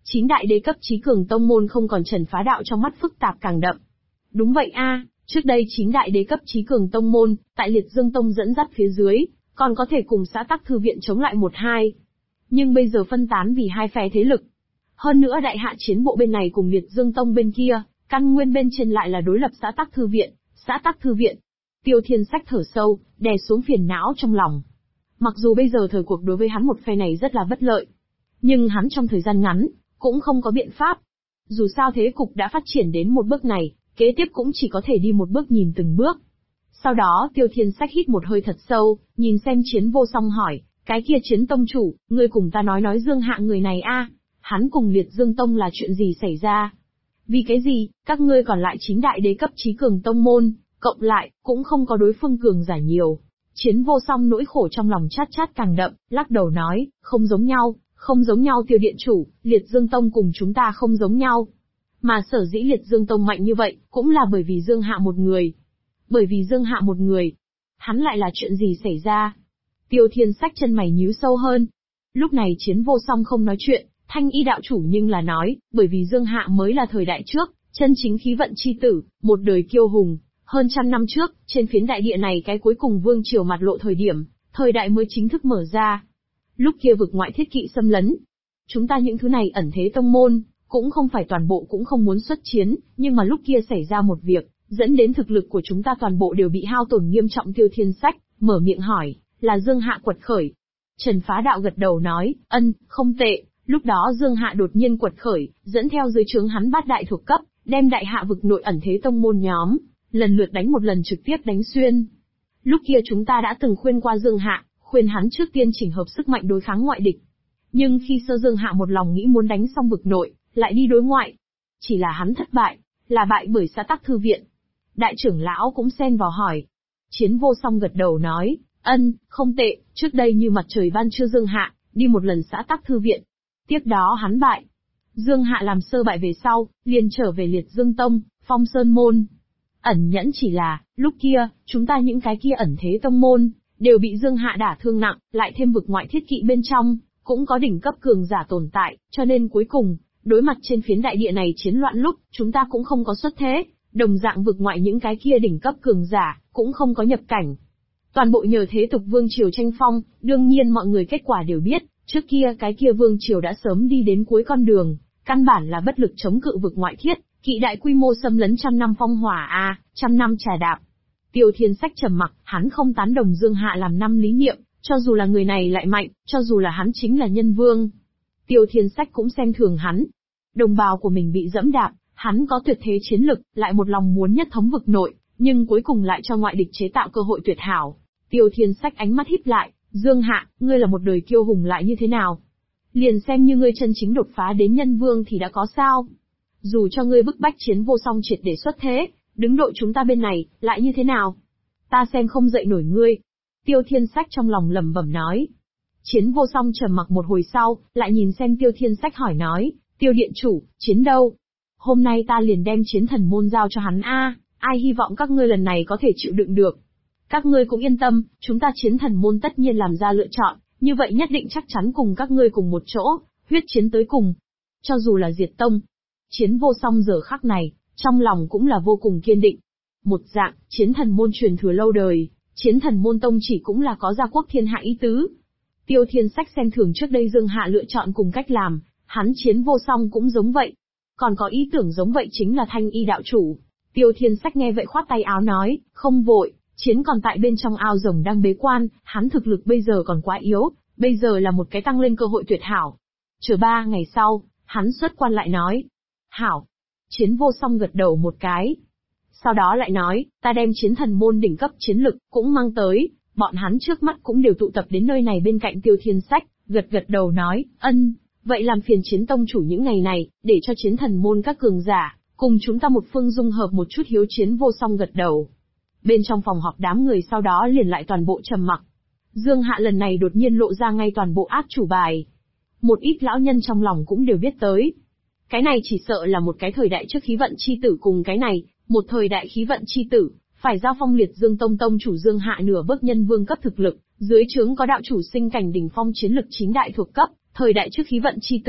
Chín đại đế cấp trí cường tông môn không còn trần phá đạo trong mắt phức tạp càng đậm. Đúng vậy a, trước đây chín đại đế cấp trí cường tông môn, tại Liệt Dương Tông dẫn dắt phía dưới, còn có thể cùng xã tắc thư viện chống lại một hai. Nhưng bây giờ phân tán vì hai phe thế lực. Hơn nữa đại hạ chiến bộ bên này cùng Liệt Dương Tông bên kia, căn nguyên bên trên lại là đối lập xã tắc thư viện, xã tắc thư viện. Tiêu Thiên Sách thở sâu, đè xuống phiền não trong lòng. Mặc dù bây giờ thời cuộc đối với hắn một phe này rất là bất lợi, nhưng hắn trong thời gian ngắn, cũng không có biện pháp. Dù sao thế cục đã phát triển đến một bước này, kế tiếp cũng chỉ có thể đi một bước nhìn từng bước. Sau đó Tiêu Thiên Sách hít một hơi thật sâu, nhìn xem Chiến Vô Song hỏi, cái kia Chiến Tông chủ, ngươi cùng ta nói Dương Hạ người này a, hắn cùng Liệt Dương Tông là chuyện gì xảy ra? Vì cái gì, các ngươi còn lại chín đại đế cấp trí cường tông môn, cộng lại, cũng không có đối phương cường giả nhiều. Chiến Vô Song nỗi khổ trong lòng chát chát càng đậm, lắc đầu nói, không giống nhau Tiêu điện chủ, Liệt Dương Tông cùng chúng ta không giống nhau. Mà sở dĩ Liệt Dương Tông mạnh như vậy, cũng là bởi vì Dương Hạ một người. Bởi vì Dương Hạ một người. Hắn lại là chuyện gì xảy ra? Tiêu Thiên Sách chân mày nhíu sâu hơn. Lúc này Chiến Vô Song không nói chuyện, Thanh Y đạo chủ nhưng là nói, bởi vì Dương Hạ mới là thời đại trước, chân chính khí vận chi tử, một đời kiêu hùng. Hơn trăm năm trước, trên phiến đại địa này cái cuối cùng vương triều mặt lộ thời điểm, thời đại mới chính thức mở ra. Lúc kia vực ngoại thiết kỵ xâm lấn. Chúng ta những thứ này ẩn thế tông môn, cũng không phải toàn bộ cũng không muốn xuất chiến, nhưng mà lúc kia xảy ra một việc, dẫn đến thực lực của chúng ta toàn bộ đều bị hao tổn nghiêm trọng. Tiêu Thiên Sách mở miệng hỏi, là Dương Hạ quật khởi. Trần Phá Đạo gật đầu nói, không tệ, lúc đó Dương Hạ đột nhiên quật khởi, dẫn theo dưới trướng hắn bát đại thuộc cấp, đem đại hạ vực nội ẩn thế tông môn nhóm, lần lượt đánh một lần trực tiếp đánh xuyên. Lúc kia chúng ta đã từng khuyên qua Dương Hạ, khuyên hắn trước tiên chỉnh hợp sức mạnh đối kháng ngoại địch. Nhưng khi Sơ Dương Hạ một lòng nghĩ muốn đánh xong vực nội, lại đi đối ngoại. Chỉ là hắn thất bại, là bại bởi xã tắc thư viện. Đại trưởng lão cũng xen vào hỏi. Chiến Vô Song gật đầu nói, không tệ, trước đây như mặt trời ban trưa Dương Hạ, đi một lần xã tắc thư viện. Tiếp đó hắn bại. Dương Hạ làm sơ bại về sau, liền trở về Liệt Dương Tông, Phong Sơn Môn. Ẩn nhẫn chỉ là, lúc kia, chúng ta những cái kia ẩn thế tông môn, đều bị Dương Hạ đả thương nặng, lại thêm vực ngoại thiết kỵ bên trong, cũng có đỉnh cấp cường giả tồn tại, cho nên cuối cùng, đối mặt trên phiến đại địa này chiến loạn lúc, chúng ta cũng không có xuất thế, đồng dạng vực ngoại những cái kia đỉnh cấp cường giả, cũng không có nhập cảnh. Toàn bộ nhờ thế tục vương triều tranh phong, đương nhiên mọi người kết quả đều biết, trước kia cái kia vương triều đã sớm đi đến cuối con đường, căn bản là bất lực chống cự vực ngoại thiết, kỵ đại quy mô xâm lấn trăm năm phong hỏa trăm năm trà đạp. Tiêu Thiên Sách trầm mặc, hắn không tán đồng Dương Hạ làm năm lý niệm, cho dù là người này lại mạnh, cho dù là hắn chính là nhân vương. Tiêu Thiên Sách cũng xem thường hắn. Đồng bào của mình bị dẫm đạp, hắn có tuyệt thế chiến lực, lại một lòng muốn nhất thống vực nội, nhưng cuối cùng lại cho ngoại địch chế tạo cơ hội tuyệt hảo. Tiêu Thiên Sách ánh mắt híp lại, Dương Hạ, ngươi là một đời kiêu hùng lại như thế nào? Liền xem như ngươi chân chính đột phá đến nhân vương thì đã có sao? Dù cho ngươi bức bách Chiến Vô Song triệt để xuất thế, đứng đội chúng ta bên này, lại như thế nào? Ta xem không dậy nổi ngươi. Tiêu Thiên Sách trong lòng lẩm bẩm nói. Chiến Vô Song trầm mặc một hồi sau, lại nhìn xem Tiêu Thiên Sách hỏi nói, Tiêu điện chủ, chiến đâu? Hôm nay ta liền đem chiến thần môn giao cho hắn ai hy vọng các ngươi lần này có thể chịu đựng được. Các ngươi cũng yên tâm, chúng ta chiến thần môn tất nhiên làm ra lựa chọn, như vậy nhất định chắc chắn cùng các ngươi cùng một chỗ, huyết chiến tới cùng. Cho dù là diệt tông. Chiến Vô Song giờ khắc này, trong lòng cũng là vô cùng kiên định. Một dạng, chiến thần môn truyền thừa lâu đời, chiến thần môn tông chỉ cũng là có gia quốc thiên hạ ý tứ. Tiêu Thiên Sách xem thường trước đây Dương Hạ lựa chọn cùng cách làm, hắn Chiến Vô Song cũng giống vậy. Còn có ý tưởng giống vậy chính là Thanh Y đạo chủ. Tiêu Thiên Sách nghe vậy khoát tay áo nói, không vội, chiến còn tại bên trong ao rồng đang bế quan, hắn thực lực bây giờ còn quá yếu, bây giờ là một cái tăng lên cơ hội tuyệt hảo. Chờ 3 ngày sau, hắn xuất quan lại nói. Hảo. Chiến Vô Song gật đầu một cái. Sau đó lại nói, ta đem chiến thần môn đỉnh cấp chiến lực, cũng mang tới, bọn hắn trước mắt cũng đều tụ tập đến nơi này bên cạnh Tiêu Thiên Sách, gật đầu nói, vậy làm phiền Chiến tông chủ những ngày này, để cho chiến thần môn các cường giả, cùng chúng ta một phương dung hợp một chút. Hiếu Chiến Vô Song gật đầu. Bên trong phòng họp đám người sau đó liền lại toàn bộ trầm mặc. Dương Hạ lần này đột nhiên lộ ra ngay toàn bộ át chủ bài. Một ít lão nhân trong lòng cũng đều biết tới. Cái này chỉ sợ là một cái thời đại trước khí vận chi tử cùng cái này, một thời đại khí vận chi tử, phải giao phong Liệt Dương Tông tông chủ Dương Hạ nửa bước nhân vương cấp thực lực, dưới trướng có đạo chủ sinh cảnh đỉnh phong chiến lực 9 đại thuộc cấp, thời đại trước khí vận chi tử,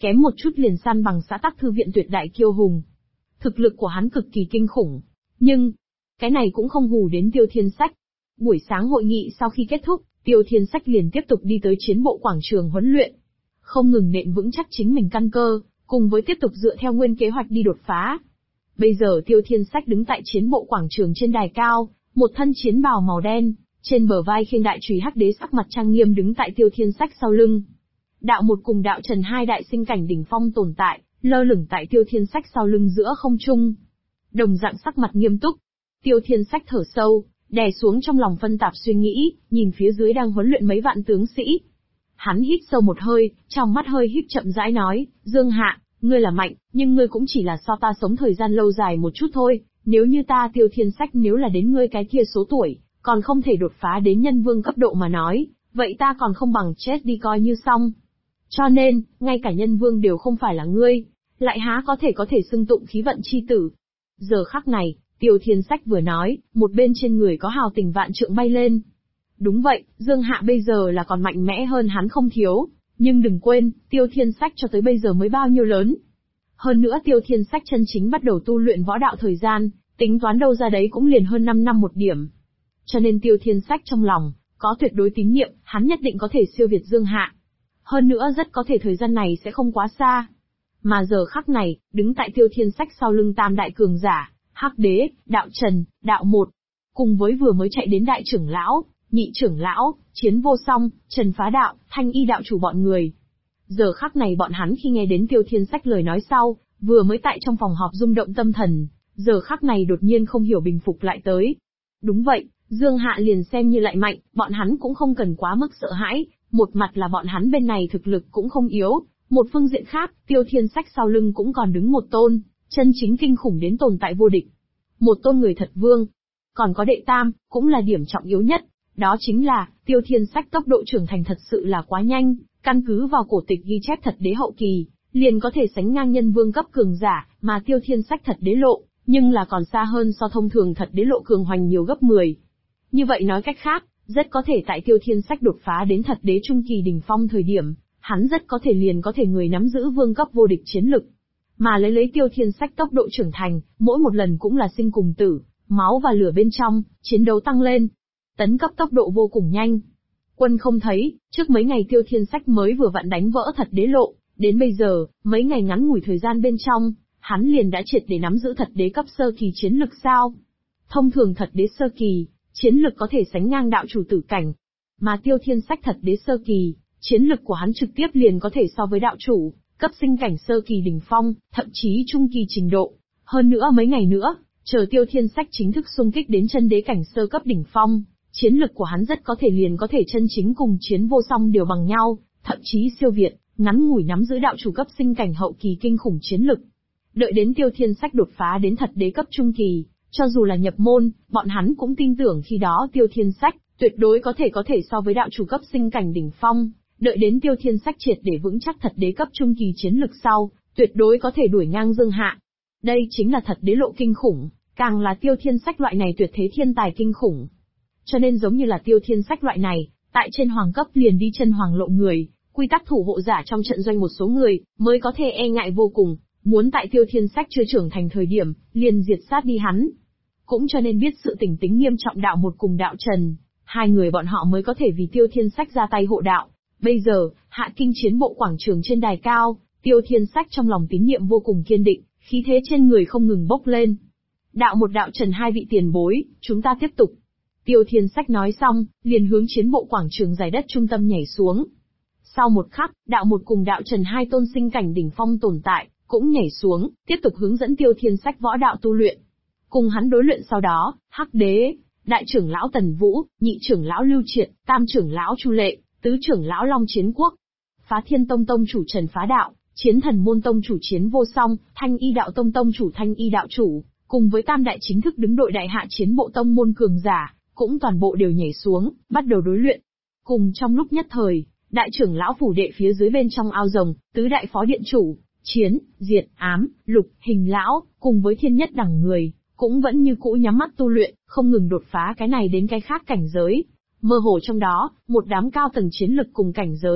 kém một chút liền san bằng xã tắc thư viện tuyệt đại kiêu hùng. Thực lực của hắn cực kỳ kinh khủng. Nhưng, cái này cũng không hù đến Tiêu Thiên Sách. Buổi sáng hội nghị sau khi kết thúc, Tiêu Thiên Sách liền tiếp tục đi tới chiến bộ quảng trường huấn luyện. Không ngừng nện vững chắc chính mình căn cơ, cùng với tiếp tục dựa theo nguyên kế hoạch đi đột phá. Bây giờ Tiêu Thiên Sách đứng tại chiến bộ quảng trường trên đài cao, một thân chiến bào màu đen, trên bờ vai khiêng đại chùy hắc đế sắc mặt trang nghiêm đứng tại Tiêu Thiên Sách sau lưng. Đạo một cùng đạo trần hai đại sinh cảnh đỉnh phong tồn tại, lơ lửng tại Tiêu Thiên Sách sau lưng giữa không trung. Đồng dạng sắc mặt nghiêm túc. Tiêu Thiên Sách thở sâu, đè xuống trong lòng phân tạp suy nghĩ, nhìn phía dưới đang huấn luyện mấy vạn tướng sĩ. Hắn hít sâu một hơi, trong mắt hơi híp chậm rãi nói, Dương Hạ, ngươi là mạnh, nhưng ngươi cũng chỉ là so ta sống thời gian lâu dài một chút thôi, nếu như ta Tiêu Thiên Sách nếu là đến ngươi cái kia số tuổi, còn không thể đột phá đến nhân vương cấp độ mà nói, vậy ta còn không bằng chết đi coi như xong. Cho nên, ngay cả nhân vương đều không phải là ngươi, lại há có thể xưng tụng khí vận chi tử. Giờ khắc này, Tiêu Thiên Sách vừa nói, một bên trên người có hào tình vạn trượng bay lên. Đúng vậy, Dương Hạ bây giờ là còn mạnh mẽ hơn hắn không thiếu, nhưng đừng quên, Tiêu Thiên Sách cho tới bây giờ mới bao nhiêu lớn. Hơn nữa Tiêu Thiên Sách chân chính bắt đầu tu luyện võ đạo thời gian, tính toán đâu ra đấy cũng liền hơn 5 năm một điểm. Cho nên Tiêu Thiên Sách trong lòng, có tuyệt đối tín nhiệm, hắn nhất định có thể siêu việt Dương Hạ. Hơn nữa rất có thể thời gian này sẽ không quá xa. Mà giờ khắc này, đứng tại Tiêu Thiên Sách sau lưng tam đại cường giả, Hắc Đế, Đạo Trần, Đạo Một, cùng với vừa mới chạy đến đại trưởng lão, nhị trưởng lão, Chiến Vô Song, Trần Phá Đạo, Thanh Y đạo chủ bọn người. Giờ khắc này bọn hắn khi nghe đến Tiêu Thiên Sách lời nói sau, vừa mới tại trong phòng họp rung động tâm thần, giờ khắc này đột nhiên không hiểu bình phục lại tới. Đúng vậy, Dương Hạ liền xem như lại mạnh, bọn hắn cũng không cần quá mức sợ hãi, một mặt là bọn hắn bên này thực lực cũng không yếu, một phương diện khác, Tiêu Thiên Sách sau lưng cũng còn đứng một tôn, chân chính kinh khủng đến tồn tại vô địch. Một tôn người thật vương. Còn có đệ tam, cũng là điểm trọng yếu nhất, đó chính là, Tiêu Thiên Sách tốc độ trưởng thành thật sự là quá nhanh, căn cứ vào cổ tịch ghi chép thật đế hậu kỳ, liền có thể sánh ngang nhân vương cấp cường giả, mà Tiêu Thiên Sách thật đế lộ, nhưng là còn xa hơn so thông thường thật đế lộ cường hoành nhiều gấp 10. Như vậy nói cách khác, rất có thể tại Tiêu Thiên Sách đột phá đến thật đế trung kỳ đỉnh phong thời điểm, hắn rất có thể liền có thể người nắm giữ vương cấp vô địch chiến lực. Mà lấy Tiêu Thiên Sách tốc độ trưởng thành, mỗi một lần cũng là sinh cùng tử, máu và lửa bên trong, chiến đấu tăng lên. Tấn cấp tốc độ vô cùng nhanh. Quân không thấy, trước mấy ngày Tiêu Thiên Sách mới vừa vặn đánh vỡ thật đế lộ, đến bây giờ, mấy ngày ngắn ngủi thời gian bên trong, hắn liền đã triệt để nắm giữ thật đế cấp sơ kỳ chiến lực sao. Thông thường thật đế sơ kỳ, chiến lực có thể sánh ngang đạo chủ tử cảnh. Mà Tiêu Thiên Sách thật đế sơ kỳ, chiến lực của hắn trực tiếp liền có thể so với đạo chủ, cấp sinh cảnh sơ kỳ đỉnh phong, thậm chí trung kỳ trình độ. Hơn nữa mấy ngày nữa, chờ Tiêu Thiên Sách chính thức xung kích đến chân đế cảnh sơ cấp đỉnh phong, chiến lực của hắn rất có thể liền có thể chân chính cùng Chiến Vô Song đều bằng nhau, thậm chí siêu việt, ngắn ngủi nắm giữ đạo chủ cấp sinh cảnh hậu kỳ kinh khủng chiến lực. Đợi đến Tiêu Thiên Sách đột phá đến thật đế cấp trung kỳ, cho dù là nhập môn, bọn hắn cũng tin tưởng khi đó Tiêu Thiên Sách tuyệt đối có thể so với đạo chủ cấp sinh cảnh đỉnh phong. Đợi đến Tiêu Thiên Sách triệt để vững chắc thật đế cấp trung kỳ chiến lực sau, tuyệt đối có thể đuổi ngang Dương Hạ. Đây chính là thật đế lộ kinh khủng, càng là Tiêu Thiên Sách loại này tuyệt thế thiên tài kinh khủng. Cho nên giống như là Tiêu Thiên Sách loại này, tại trên hoàng cấp liền đi chân hoàng lộ người, quy tắc thủ hộ giả trong trận doanh một số người, mới có thể e ngại vô cùng, muốn tại Tiêu Thiên Sách chưa trưởng thành thời điểm, liền diệt sát đi hắn. Cũng cho nên biết sự tình tính nghiêm trọng đạo một cùng đạo Trần, hai người bọn họ mới có thể vì Tiêu Thiên Sách ra tay hộ đạo. Bây giờ, hạ kinh chiến bộ quảng trường trên đài cao, Tiêu Thiên Sách trong lòng tín nhiệm vô cùng kiên định, khí thế trên người không ngừng bốc lên. Đạo một đạo Trần hai vị tiền bối, chúng ta tiếp tục. Tiêu Thiên Sách nói xong, liền hướng chiến bộ quảng trường dài đất trung tâm nhảy xuống. Sau một khắc, đạo một cùng đạo Trần hai tôn sinh cảnh đỉnh phong tồn tại, cũng nhảy xuống, tiếp tục hướng dẫn Tiêu Thiên Sách võ đạo tu luyện. Cùng hắn đối luyện sau đó, Hắc Đế, đại trưởng lão Tần Vũ, nhị trưởng lão Lưu Triệt, tam trưởng lão Chu Lệ, tứ trưởng lão Long Chiến Quốc, Phá Thiên Tông tông chủ Trần Phá Đạo, Chiến Thần môn tông chủ Chiến Vô Song, Thanh Y đạo tông tông chủ Thanh Y đạo chủ, cùng với tam đại chính thức đứng đội đại hạ chiến bộ tông môn cường giả, cũng toàn bộ đều nhảy xuống, bắt đầu đối luyện. Cùng trong lúc nhất thời, đại trưởng lão phủ đệ phía dưới bên trong ao rồng, tứ đại phó điện chủ, Chiến, Diệt, Ám, Lục, Hình lão, cùng với thiên nhất đẳng người, cũng vẫn như cũ nhắm mắt tu luyện, không ngừng đột phá cái này đến cái khác cảnh giới. Mơ hồ trong đó, một đám cao tầng chiến lực cùng cảnh giới,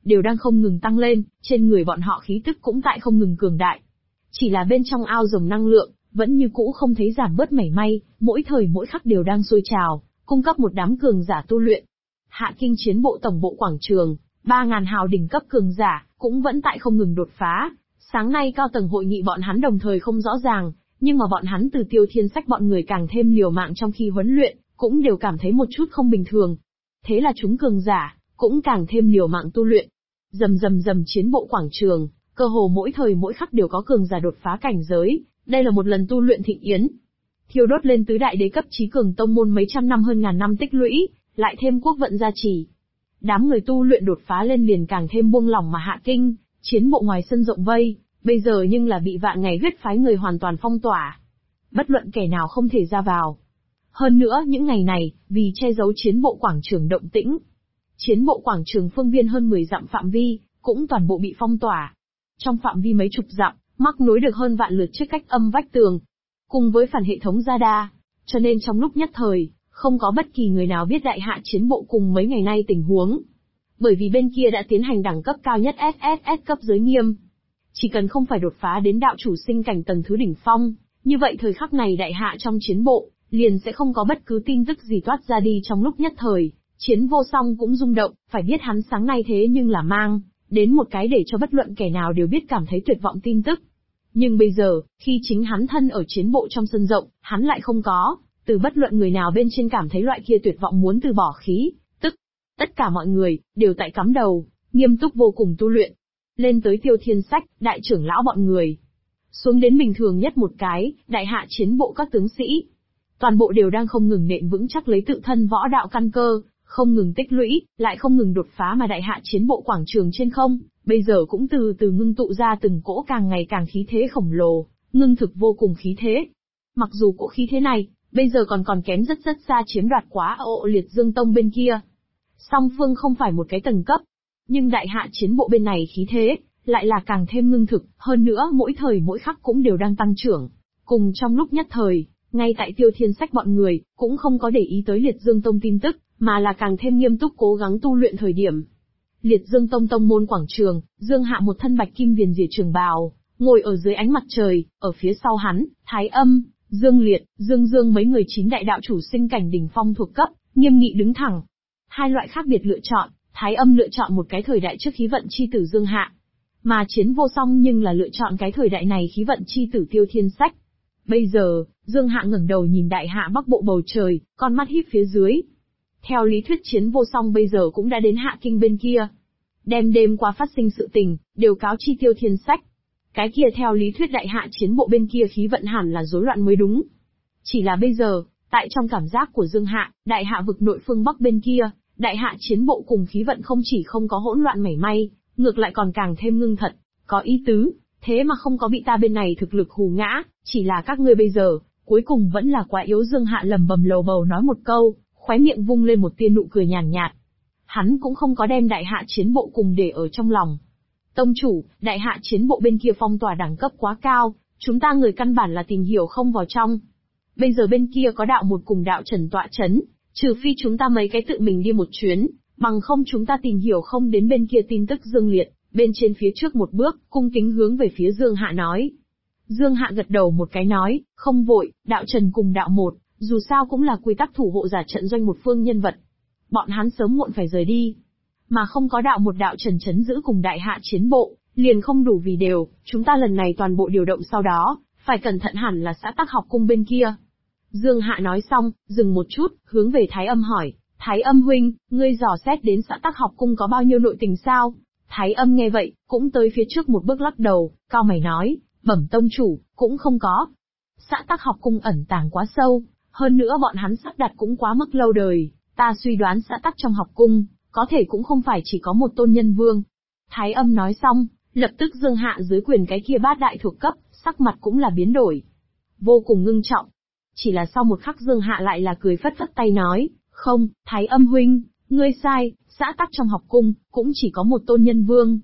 đều đang không ngừng tăng lên, trên người bọn họ khí tức cũng tại không ngừng cường đại. Chỉ là bên trong ao rồng năng lượng, vẫn như cũ không thấy giảm bớt mảy may, mỗi thời mỗi khắc đều đang sôi trào, cung cấp một đám cường giả tu luyện. Hạ Kinh chiến bộ tổng bộ quảng trường, 3.000 hào đỉnh cấp cường giả, cũng vẫn tại không ngừng đột phá. Sáng nay cao tầng hội nghị bọn hắn đồng thời không rõ ràng, nhưng mà bọn hắn từ Tiêu Thiên Sách bọn người càng thêm liều mạng trong khi huấn luyện, cũng đều cảm thấy một chút không bình thường. Thế là chúng cường giả, cũng càng thêm liều mạng tu luyện. Rầm rầm rầm chiến bộ quảng trường, cơ hồ mỗi thời mỗi khắc đều có cường giả đột phá cảnh giới, đây là một lần tu luyện thịnh yến. Thiêu đốt lên tứ đại đế cấp chí cường tông môn mấy trăm năm hơn ngàn năm tích lũy, lại thêm quốc vận gia trì. Đám người tu luyện đột phá lên liền càng thêm buông lỏng mà Hạ Kinh, chiến bộ ngoài sân rộng vây, bây giờ nhưng là bị Vạn Ngày huyết phái người hoàn toàn phong tỏa. Bất luận kẻ nào không thể ra vào. Hơn nữa những ngày này, vì che giấu chiến bộ quảng trường động tĩnh, chiến bộ quảng trường phương viên hơn 10 dặm phạm vi, cũng toàn bộ bị phong tỏa. Trong phạm vi mấy chục dặm, mắc nối được hơn vạn lượt chiếc cách âm vách tường, cùng với phản hệ thống radar, cho nên trong lúc nhất thời, không có bất kỳ người nào biết đại hạ chiến bộ cùng mấy ngày nay tình huống. Bởi vì bên kia đã tiến hành đẳng cấp cao nhất SSS cấp giới nghiêm. Chỉ cần không phải đột phá đến đạo chủ sinh cảnh tầng thứ đỉnh phong, như vậy thời khắc này đại hạ trong chiến bộ, liền sẽ không có bất cứ tin tức gì toát ra đi trong lúc nhất thời. Chiến vô song cũng rung động, phải biết hắn sáng nay thế nhưng là mang đến một cái để cho bất luận kẻ nào đều biết cảm thấy tuyệt vọng tin tức. Nhưng bây giờ, khi chính hắn thân ở chiến bộ trong sân rộng, hắn lại không có, từ bất luận người nào bên trên cảm thấy loại kia tuyệt vọng muốn từ bỏ khí, tức, tất cả mọi người, đều tại cắm đầu, nghiêm túc vô cùng tu luyện. Lên tới Tiêu Thiên Sách, đại trưởng lão bọn người. Xuống đến bình thường nhất một cái, đại hạ chiến bộ các tướng sĩ. Toàn bộ đều đang không ngừng nện vững chắc lấy tự thân võ đạo căn cơ, không ngừng tích lũy, lại không ngừng đột phá mà đại hạ chiến bộ quảng trường trên không, bây giờ cũng từ từ ngưng tụ ra từng cỗ càng ngày càng khí thế khổng lồ, ngưng thực vô cùng khí thế. Mặc dù cỗ khí thế này, bây giờ còn kém rất rất xa chiếm đoạt quá ộ liệt dương tông bên kia. Song phương không phải một cái tầng cấp, nhưng đại hạ chiến bộ bên này khí thế, lại là càng thêm ngưng thực, hơn nữa mỗi thời mỗi khắc cũng đều đang tăng trưởng. Cùng trong lúc nhất thời, ngay tại Tiêu Thiên Sách bọn người, cũng không có để ý tới liệt dương tông tin tức, mà là càng thêm nghiêm túc cố gắng tu luyện thời điểm. Liệt Dương Tông tông môn quảng trường, Dương Hạ một thân bạch kim viền rìa trường bào, ngồi ở dưới ánh mặt trời, ở phía sau hắn, Thái Âm, Dương Liệt, Dương Dương mấy người 9 đại đạo chủ sinh cảnh đỉnh phong thuộc cấp, nghiêm nghị đứng thẳng. Hai loại khác biệt lựa chọn, Thái Âm lựa chọn một cái thời đại trước khí vận chi tử Dương Hạ, mà Chiến Vô Song nhưng là lựa chọn cái thời đại này khí vận chi tử Tiêu Thiên Sách. Bây giờ, Dương Hạ ngẩng đầu nhìn đại hạ bắc bộ bầu trời, con mắt híp phía dưới. Theo lý thuyết Chiến Vô Song bây giờ cũng đã đến Hạ Kinh bên kia. Đem đêm qua phát sinh sự tình, đều cáo chi Tiêu Thiên Sách. Cái kia theo lý thuyết đại hạ chiến bộ bên kia khí vận hẳn là rối loạn mới đúng. Chỉ là bây giờ, tại trong cảm giác của Dương Hạ, đại hạ vực nội phương Bắc bên kia, đại hạ chiến bộ cùng khí vận không chỉ không có hỗn loạn mảy may, ngược lại còn càng thêm ngưng thật, có ý tứ, thế mà không có bị ta bên này thực lực hù ngã, chỉ là các ngươi bây giờ, cuối cùng vẫn là quá yếu. Dương Hạ lẩm bẩm lầu bầu nói một câu, khóe miệng vung lên một tia nụ cười nhàn nhạt. Hắn cũng không có đem đại hạ chiến bộ cùng để ở trong lòng. Tông chủ, đại hạ chiến bộ bên kia phong tỏa đẳng cấp quá cao, chúng ta người căn bản là tìm hiểu không vào trong. Bây giờ bên kia có đạo một cùng đạo trần tọa chấn, trừ phi chúng ta mấy cái tự mình đi một chuyến, bằng không chúng ta tìm hiểu không đến bên kia tin tức. Dương Liệt, bên trên phía trước một bước, cung kính hướng về phía Dương Hạ nói. Dương Hạ gật đầu một cái nói, không vội, đạo trần cùng đạo một, dù sao cũng là quy tắc thủ hộ giả trận doanh một phương nhân vật. Bọn hắn sớm muộn phải rời đi. Mà không có đạo một đạo trần chấn giữ cùng đại hạ chiến bộ, liền không đủ vì đều, chúng ta lần này toàn bộ điều động sau đó, phải cẩn thận hẳn là xã Tắc Học Cung bên kia. Dương Hạ nói xong, dừng một chút, hướng về Thái Âm hỏi, Thái Âm huynh, ngươi dò xét đến xã Tắc Học Cung có bao nhiêu nội tình sao? Thái Âm nghe vậy, cũng tới phía trước một bước lắc đầu, cao mày nói, bẩm tông chủ, cũng không có. Xã Tắc Học Cung ẩn tàng quá sâu, hơn nữa bọn hắn sắp đặt cũng quá mức lâu đời, ta suy đoán xã Tắc trong học cung, có thể cũng không phải chỉ có một tôn nhân vương. Thái Âm nói xong, lập tức Dương Hạ dưới quyền cái kia bát đại thuộc cấp, sắc mặt cũng là biến đổi. Vô cùng ngưng trọng. Chỉ là sau một khắc Dương Hạ lại là cười phất phất tay nói, không, Thái Âm huynh, ngươi sai, xã Tắc trong học cung, cũng chỉ có một tôn nhân vương.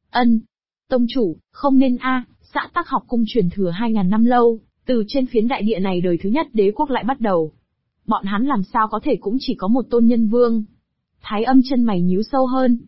Tông chủ, không nên xã Tắc học cung truyền thừa 2.000 năm lâu, từ trên phiến đại địa này đời thứ nhất đế quốc lại bắt đầu. Bọn hắn làm sao có thể cũng chỉ có một tôn nhân vương. Thái Âm chân mày nhíu sâu hơn.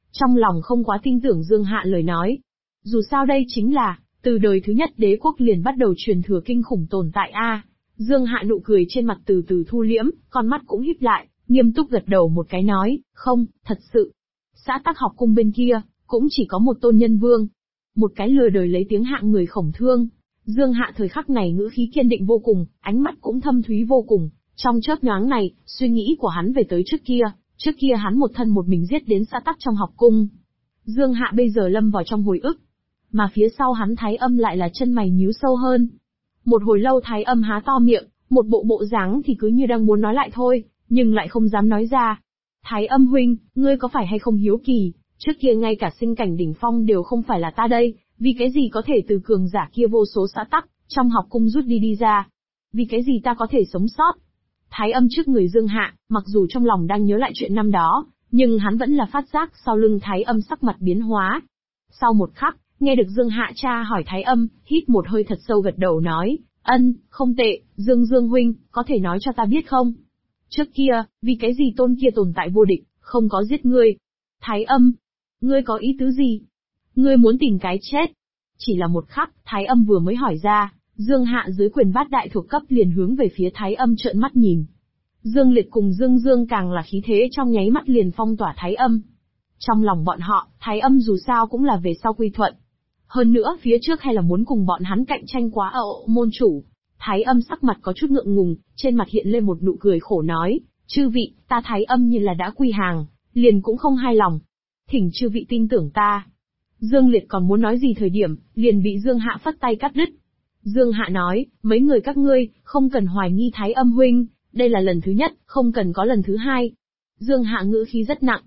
Trong lòng không quá tin tưởng Dương Hạ lời nói. Dù sao đây chính là, từ đời thứ nhất đế quốc liền bắt đầu truyền thừa kinh khủng tồn tại a. Dương Hạ nụ cười trên mặt từ từ thu liễm, con mắt cũng híp lại, nghiêm túc gật đầu một cái nói, không, thật sự. Xã Tắc Học Cung bên kia, cũng chỉ có một tôn nhân vương. Một cái lừa đời lấy tiếng hạng người khổng thương. Dương Hạ thời khắc này ngữ khí kiên định vô cùng, ánh mắt cũng thâm thúy vô cùng. Trong chớp nhoáng này, suy nghĩ của hắn về tới trước kia hắn một thân một mình giết đến xã Tắc trong học cung. Dương Hạ bây giờ lâm vào trong hồi ức. Mà phía sau hắn Thái Âm lại là chân mày nhíu sâu hơn. Một hồi lâu Thái Âm há to miệng, một bộ dáng thì cứ như đang muốn nói lại thôi, nhưng lại không dám nói ra. Thái Âm huynh, ngươi có phải hay không hiếu kỳ, trước kia ngay cả sinh cảnh đỉnh phong đều không phải là ta đây, vì cái gì có thể từ cường giả kia vô số xã tắc, trong học cung rút đi ra? Vì cái gì ta có thể sống sót? Thái Âm trước người Dương Hạ, mặc dù trong lòng đang nhớ lại chuyện năm đó, nhưng hắn vẫn là phát giác sau lưng Thái Âm sắc mặt biến hóa. Sau một khắc, nghe được Dương Hạ tra hỏi Thái Âm, hít một hơi thật sâu gật đầu nói, không tệ, Dương huynh, có thể nói cho ta biết không? Trước kia, vì cái gì tôn kia tồn tại vô địch, không có giết ngươi? Thái Âm, ngươi có ý tứ gì? Ngươi muốn tìm cái chết? Chỉ là một khắc, Thái Âm vừa mới hỏi ra, Dương Hạ dưới quyền bát đại thuộc cấp liền hướng về phía Thái Âm trợn mắt nhìn. Dương Liệt cùng Dương càng là khí thế trong nháy mắt liền phong tỏa Thái Âm. Trong lòng bọn họ, Thái Âm dù sao cũng là về sau quy thuận. Hơn nữa phía trước hay là muốn cùng bọn hắn cạnh tranh quá ở môn chủ. Thái Âm sắc mặt có chút ngượng ngùng, trên mặt hiện lên một nụ cười khổ nói, chư vị, ta Thái Âm như là đã quy hàng, liền cũng không hài lòng. Thỉnh chư vị tin tưởng ta. Dương Liệt còn muốn nói gì thời điểm, liền bị Dương Hạ phất tay cắt đứt. Dương Hạ nói, mấy người các ngươi, không cần hoài nghi Thái Âm huynh, đây là lần thứ nhất, không cần có lần thứ hai. Dương Hạ ngữ khí rất nặng.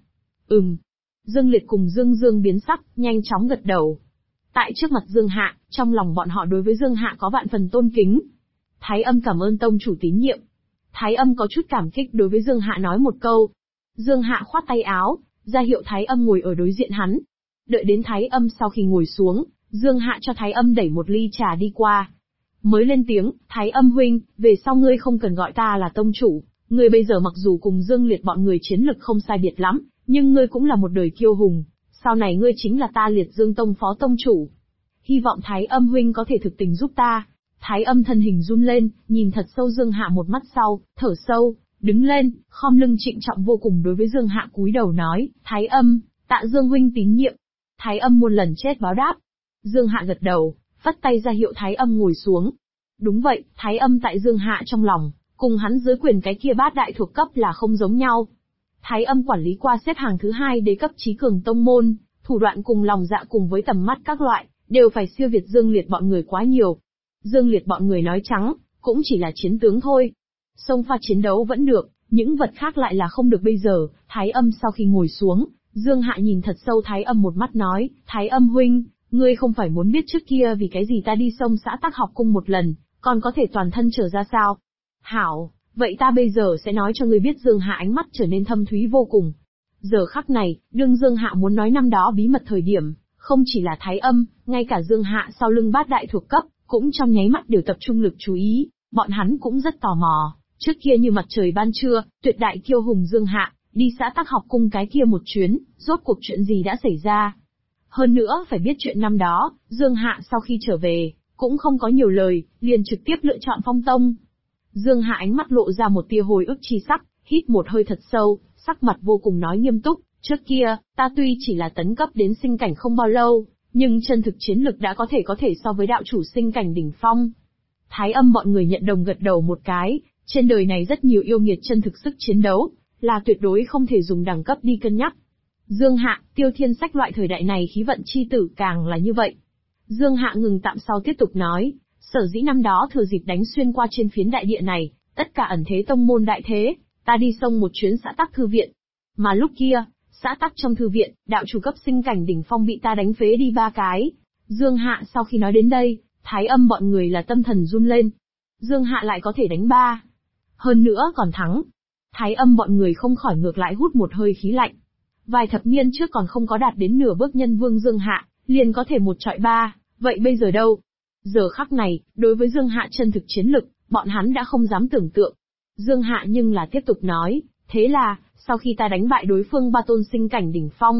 Dương Liệt cùng Dương biến sắc, nhanh chóng gật đầu. Tại trước mặt Dương Hạ, trong lòng bọn họ đối với Dương Hạ có vạn phần tôn kính. Thái Âm cảm ơn tông chủ tín nhiệm. Thái Âm có chút cảm kích đối với Dương Hạ nói một câu. Dương Hạ khoát tay áo, ra hiệu Thái Âm ngồi ở đối diện hắn. Đợi đến Thái Âm sau khi ngồi xuống, Dương Hạ cho Thái Âm đẩy một ly trà đi qua. Mới lên tiếng, Thái Âm huynh, về sau ngươi không cần gọi ta là tông chủ, ngươi bây giờ mặc dù cùng Dương Liệt bọn người chiến lực không sai biệt lắm, nhưng ngươi cũng là một đời kiêu hùng, sau này ngươi chính là ta Liệt Dương Tông phó tông chủ. Hy vọng Thái Âm huynh có thể thực tình giúp ta. Thái Âm thân hình run lên, nhìn thật sâu Dương Hạ một mắt sau, thở sâu, đứng lên, khom lưng trịnh trọng vô cùng đối với Dương Hạ cúi đầu nói, Thái Âm, tạ Dương huynh tín nhiệm. Thái Âm muôn lần chết báo đáp. Dương Hạ gật đầu, phất tay ra hiệu Thái Âm ngồi xuống. Đúng vậy, Thái Âm tại Dương Hạ trong lòng, cùng hắn dưới quyền cái kia bát đại thuộc cấp là không giống nhau. Thái Âm quản lý qua xếp hàng thứ 2 đế cấp chí cường tông môn, thủ đoạn cùng lòng dạ cùng với tầm mắt các loại, đều phải siêu việt Dương Liệt bọn người quá nhiều. Dương Liệt bọn người nói trắng, cũng chỉ là chiến tướng thôi. Xông pha chiến đấu vẫn được, những vật khác lại là không được bây giờ. Thái Âm sau khi ngồi xuống, Dương Hạ nhìn thật sâu Thái Âm một mắt nói, Thái Âm huynh, ngươi không phải muốn biết trước kia vì cái gì ta đi sông xã Tắc Học Cung một lần, còn có thể toàn thân trở ra sao? Hảo, vậy ta bây giờ sẽ nói cho ngươi biết. Dương Hạ ánh mắt trở nên thâm thúy vô cùng. Giờ khắc này, đương Dương Hạ muốn nói năm đó bí mật thời điểm, không chỉ là Thái Âm, ngay cả Dương Hạ sau lưng bát đại thuộc cấp, cũng trong nháy mắt đều tập trung lực chú ý, bọn hắn cũng rất tò mò. Trước kia như mặt trời ban trưa, tuyệt đại kiêu hùng Dương Hạ, đi xã Tắc Học Cung cái kia một chuyến, rốt cuộc chuyện gì đã xảy ra? Hơn nữa phải biết chuyện năm đó, Dương Hạ sau khi trở về, cũng không có nhiều lời, liền trực tiếp lựa chọn Phong Tông. Dương Hạ ánh mắt lộ ra một tia hồi ức chi sắc, hít một hơi thật sâu, sắc mặt vô cùng nói nghiêm túc, trước kia, ta tuy chỉ là tấn cấp đến sinh cảnh không bao lâu, nhưng chân thực chiến lực đã có thể so với đạo chủ sinh cảnh đỉnh phong. Thái Âm bọn người nhận đồng gật đầu một cái, trên đời này rất nhiều yêu nghiệt chân thực sức chiến đấu, là tuyệt đối không thể dùng đẳng cấp đi cân nhắc. Dương Hạ, Tiêu Thiên Sách loại thời đại này khí vận chi tử càng là như vậy. Dương Hạ ngừng tạm sau tiếp tục nói, sở dĩ năm đó thừa dịp đánh xuyên qua trên phiến đại địa này, tất cả ẩn thế tông môn đại thế, ta đi xông một chuyến xã Tắc thư viện. Mà lúc kia, xã Tắc trong thư viện, đạo chủ cấp sinh cảnh đỉnh phong bị ta đánh phế đi 3 cái. Dương Hạ sau khi nói đến đây, Thái Âm bọn người là tâm thần run lên. Dương Hạ lại có thể đánh 3. Hơn nữa còn thắng. Thái Âm bọn người không khỏi ngược lại hút một hơi khí lạnh. Vài thập niên trước còn không có đạt đến nửa bước nhân vương Dương Hạ, liền có thể 1 chọi 3, vậy bây giờ đâu? Giờ khắc này, đối với Dương Hạ chân thực chiến lực, bọn hắn đã không dám tưởng tượng. Dương Hạ nhưng là tiếp tục nói, thế là, sau khi ta đánh bại đối phương 3 tôn sinh cảnh đỉnh phong,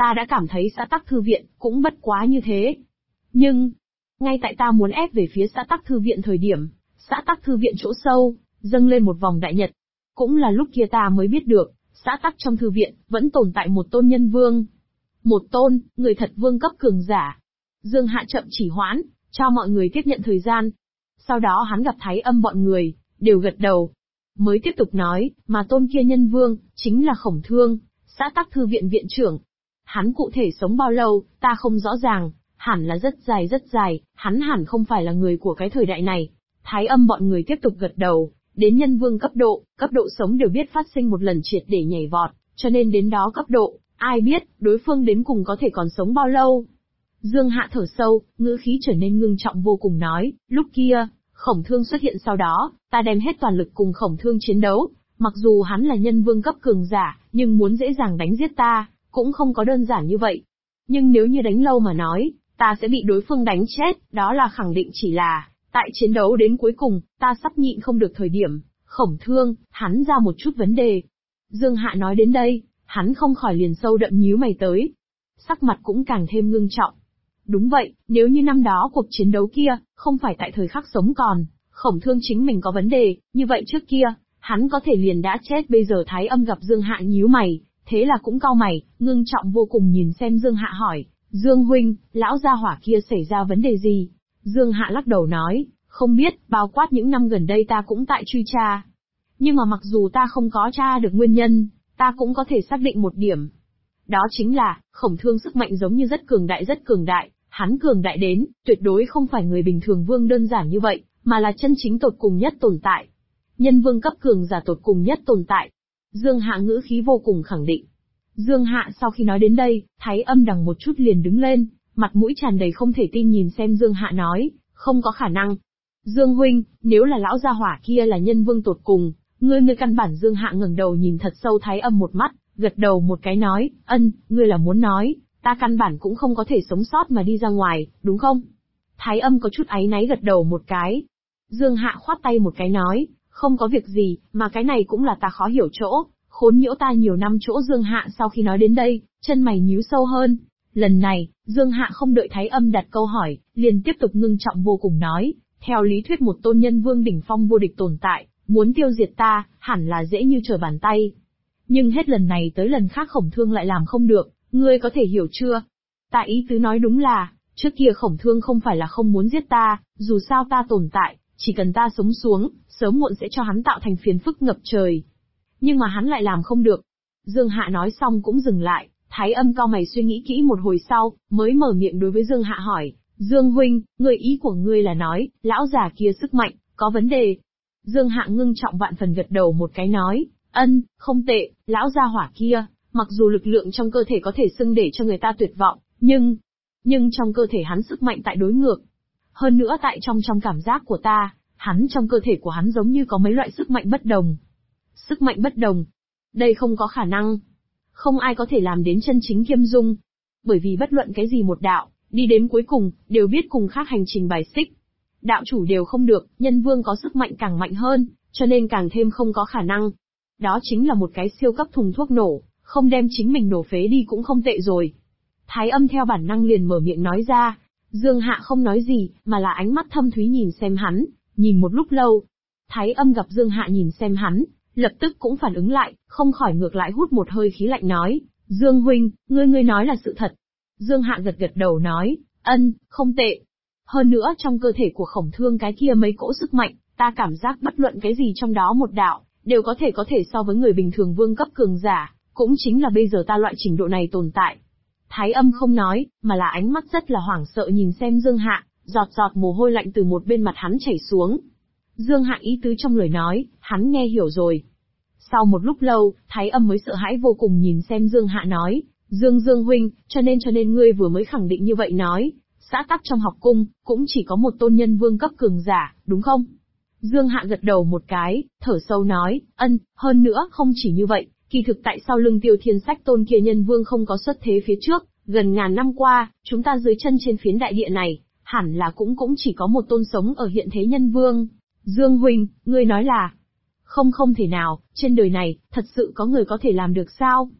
ta đã cảm thấy xã Tắc Thư Viện cũng bất quá như thế. Nhưng, ngay tại ta muốn ép về phía xã Tắc Thư Viện thời điểm, xã Tắc Thư Viện chỗ sâu, dâng lên một vòng đại nhật. Cũng là lúc kia ta mới biết được, xã Tắc trong thư viện, vẫn tồn tại một tôn nhân vương. Một tôn, người thật vương cấp cường giả. Dương Hạ chậm chỉ hoãn, cho mọi người tiếp nhận thời gian. Sau đó hắn gặp Thái Âm bọn người, đều gật đầu. Mới tiếp tục nói, mà tôn kia nhân vương, chính là Khổng Thương, xã Tắc Thư Viện viện trưởng. Hắn cụ thể sống bao lâu, ta không rõ ràng, hẳn là rất dài, hắn hẳn không phải là người của cái thời đại này. Thái Âm bọn người tiếp tục gật đầu, đến nhân vương cấp độ sống đều biết phát sinh một lần triệt để nhảy vọt, cho nên đến đó cấp độ, ai biết, đối phương đến cùng có thể còn sống bao lâu. Dương Hạ thở sâu, ngữ khí trở nên ngưng trọng vô cùng nói, lúc kia, Khổng Thương xuất hiện sau đó, ta đem hết toàn lực cùng Khổng Thương chiến đấu, mặc dù hắn là nhân vương cấp cường giả, nhưng muốn dễ dàng đánh giết ta, cũng không có đơn giản như vậy. Nhưng nếu như đánh lâu mà nói, ta sẽ bị đối phương đánh chết, đó là khẳng định chỉ là, tại chiến đấu đến cuối cùng, ta sắp nhịn không được thời điểm, Khổng Thương, hắn ra một chút vấn đề. Dương Hạ nói đến đây, hắn không khỏi liền sâu đậm nhíu mày tới. Sắc mặt cũng càng thêm ngưng trọng. Đúng vậy, nếu như năm đó cuộc chiến đấu kia, không phải tại thời khắc sống còn, Khổng Thương chính mình có vấn đề, như vậy trước kia, hắn có thể liền đã chết. Bây giờ Thái Âm gặp Dương Hạ nhíu mày, thế là cũng cau mày, ngưng trọng vô cùng nhìn xem Dương Hạ hỏi, Dương huynh, lão gia hỏa kia xảy ra vấn đề gì? Dương Hạ lắc đầu nói, không biết, bao quát những năm gần đây ta cũng tại truy tra. Nhưng mà mặc dù ta không có tra được nguyên nhân, ta cũng có thể xác định một điểm. Đó chính là, Khổng Thương sức mạnh giống như rất cường đại, hắn cường đại đến, tuyệt đối không phải người bình thường vương đơn giản như vậy, mà là chân chính tột cùng nhất tồn tại. Nhân vương cấp cường giả tột cùng nhất tồn tại. Dương Hạ ngữ khí vô cùng khẳng định. Dương Hạ sau khi nói đến đây, Thái Âm đằng một chút liền đứng lên, mặt mũi tràn đầy không thể tin nhìn xem Dương Hạ nói, không có khả năng. Dương huynh, nếu là lão gia hỏa kia là nhân vương tột cùng, ngươi căn bản. Dương Hạ ngẩng đầu nhìn thật sâu Thái Âm một mắt, gật đầu một cái nói, ngươi là muốn nói, ta căn bản cũng không có thể sống sót mà đi ra ngoài, đúng không? Thái Âm có chút áy náy gật đầu một cái. Dương Hạ khoát tay một cái nói, không có việc gì, mà cái này cũng là ta khó hiểu chỗ, khốn nhiễu ta nhiều năm chỗ. Dương Hạ sau khi nói đến đây, chân mày nhíu sâu hơn. Lần này, Dương Hạ không đợi Thái Âm đặt câu hỏi, liền tiếp tục ngưng trọng vô cùng nói, theo lý thuyết một tôn nhân vương đỉnh phong vô địch tồn tại, muốn tiêu diệt ta, hẳn là dễ như trở bàn tay. Nhưng hết lần này tới lần khác Khổng Thương lại làm không được, ngươi có thể hiểu chưa? Ta ý tứ nói đúng là, trước kia Khổng Thương không phải là không muốn giết ta, dù sao ta tồn tại, chỉ cần ta sống xuống, sớm muộn sẽ cho hắn tạo thành phiền phức ngập trời. Nhưng mà hắn lại làm không được. Dương Hạ nói xong cũng dừng lại, Thái Âm cau mày suy nghĩ kỹ một hồi sau, mới mở miệng đối với Dương Hạ hỏi, Dương huynh, người ý của ngươi là nói, lão già kia sức mạnh, có vấn đề. Dương Hạ ngưng trọng vạn phần gật đầu một cái nói, không tệ, lão gia hỏa kia, mặc dù lực lượng trong cơ thể có thể xưng để cho người ta tuyệt vọng, nhưng trong cơ thể hắn sức mạnh tại đối ngược. Hơn nữa tại trong cảm giác của ta, trong cơ thể của hắn giống như có mấy loại sức mạnh bất đồng. Sức mạnh bất đồng? Đây không có khả năng. Không ai có thể làm đến chân chính kiêm dung. Bởi vì bất luận cái gì một đạo, đi đến cuối cùng, đều biết cùng khác hành trình bài xích. Đạo chủ đều không được, nhân vương có sức mạnh càng mạnh hơn, cho nên càng thêm không có khả năng. Đó chính là một cái siêu cấp thùng thuốc nổ, không đem chính mình nổ phế đi cũng không tệ rồi. Thái Âm theo bản năng liền mở miệng nói ra. Dương Hạ không nói gì, mà là ánh mắt thâm thúy nhìn xem hắn, nhìn một lúc lâu. Thái Âm gặp Dương Hạ nhìn xem hắn, lập tức cũng phản ứng lại, không khỏi ngược lại hút một hơi khí lạnh nói, Dương huynh, ngươi nói là sự thật. Dương Hạ gật đầu nói, không tệ. Hơn nữa trong cơ thể của Khổng Thương cái kia mấy cỗ sức mạnh, ta cảm giác bất luận cái gì trong đó một đạo, đều có thể so với người bình thường vương cấp cường giả, cũng chính là bây giờ ta loại trình độ này tồn tại. Thái Âm không nói, mà là ánh mắt rất là hoảng sợ nhìn xem Dương Hạ, giọt mồ hôi lạnh từ một bên mặt hắn chảy xuống. Dương Hạ ý tứ trong lời nói, hắn nghe hiểu rồi. Sau một lúc lâu, Thái Âm mới sợ hãi vô cùng nhìn xem Dương Hạ nói, Dương huynh, cho nên ngươi vừa mới khẳng định như vậy nói, xã tắc trong học cung, cũng chỉ có một tôn nhân vương cấp cường giả, đúng không? Dương Hạ gật đầu một cái, thở sâu nói, hơn nữa không chỉ như vậy, kỳ thực tại sau lưng Tiêu Thiên Sách tôn kia nhân vương không có xuất thế phía trước, gần ngàn năm qua, chúng ta dưới chân trên phiến đại địa này, hẳn là cũng chỉ có một tôn sống ở hiện thế nhân vương. Dương huynh, ngươi nói là, không thể nào, trên đời này, thật sự có người có thể làm được sao?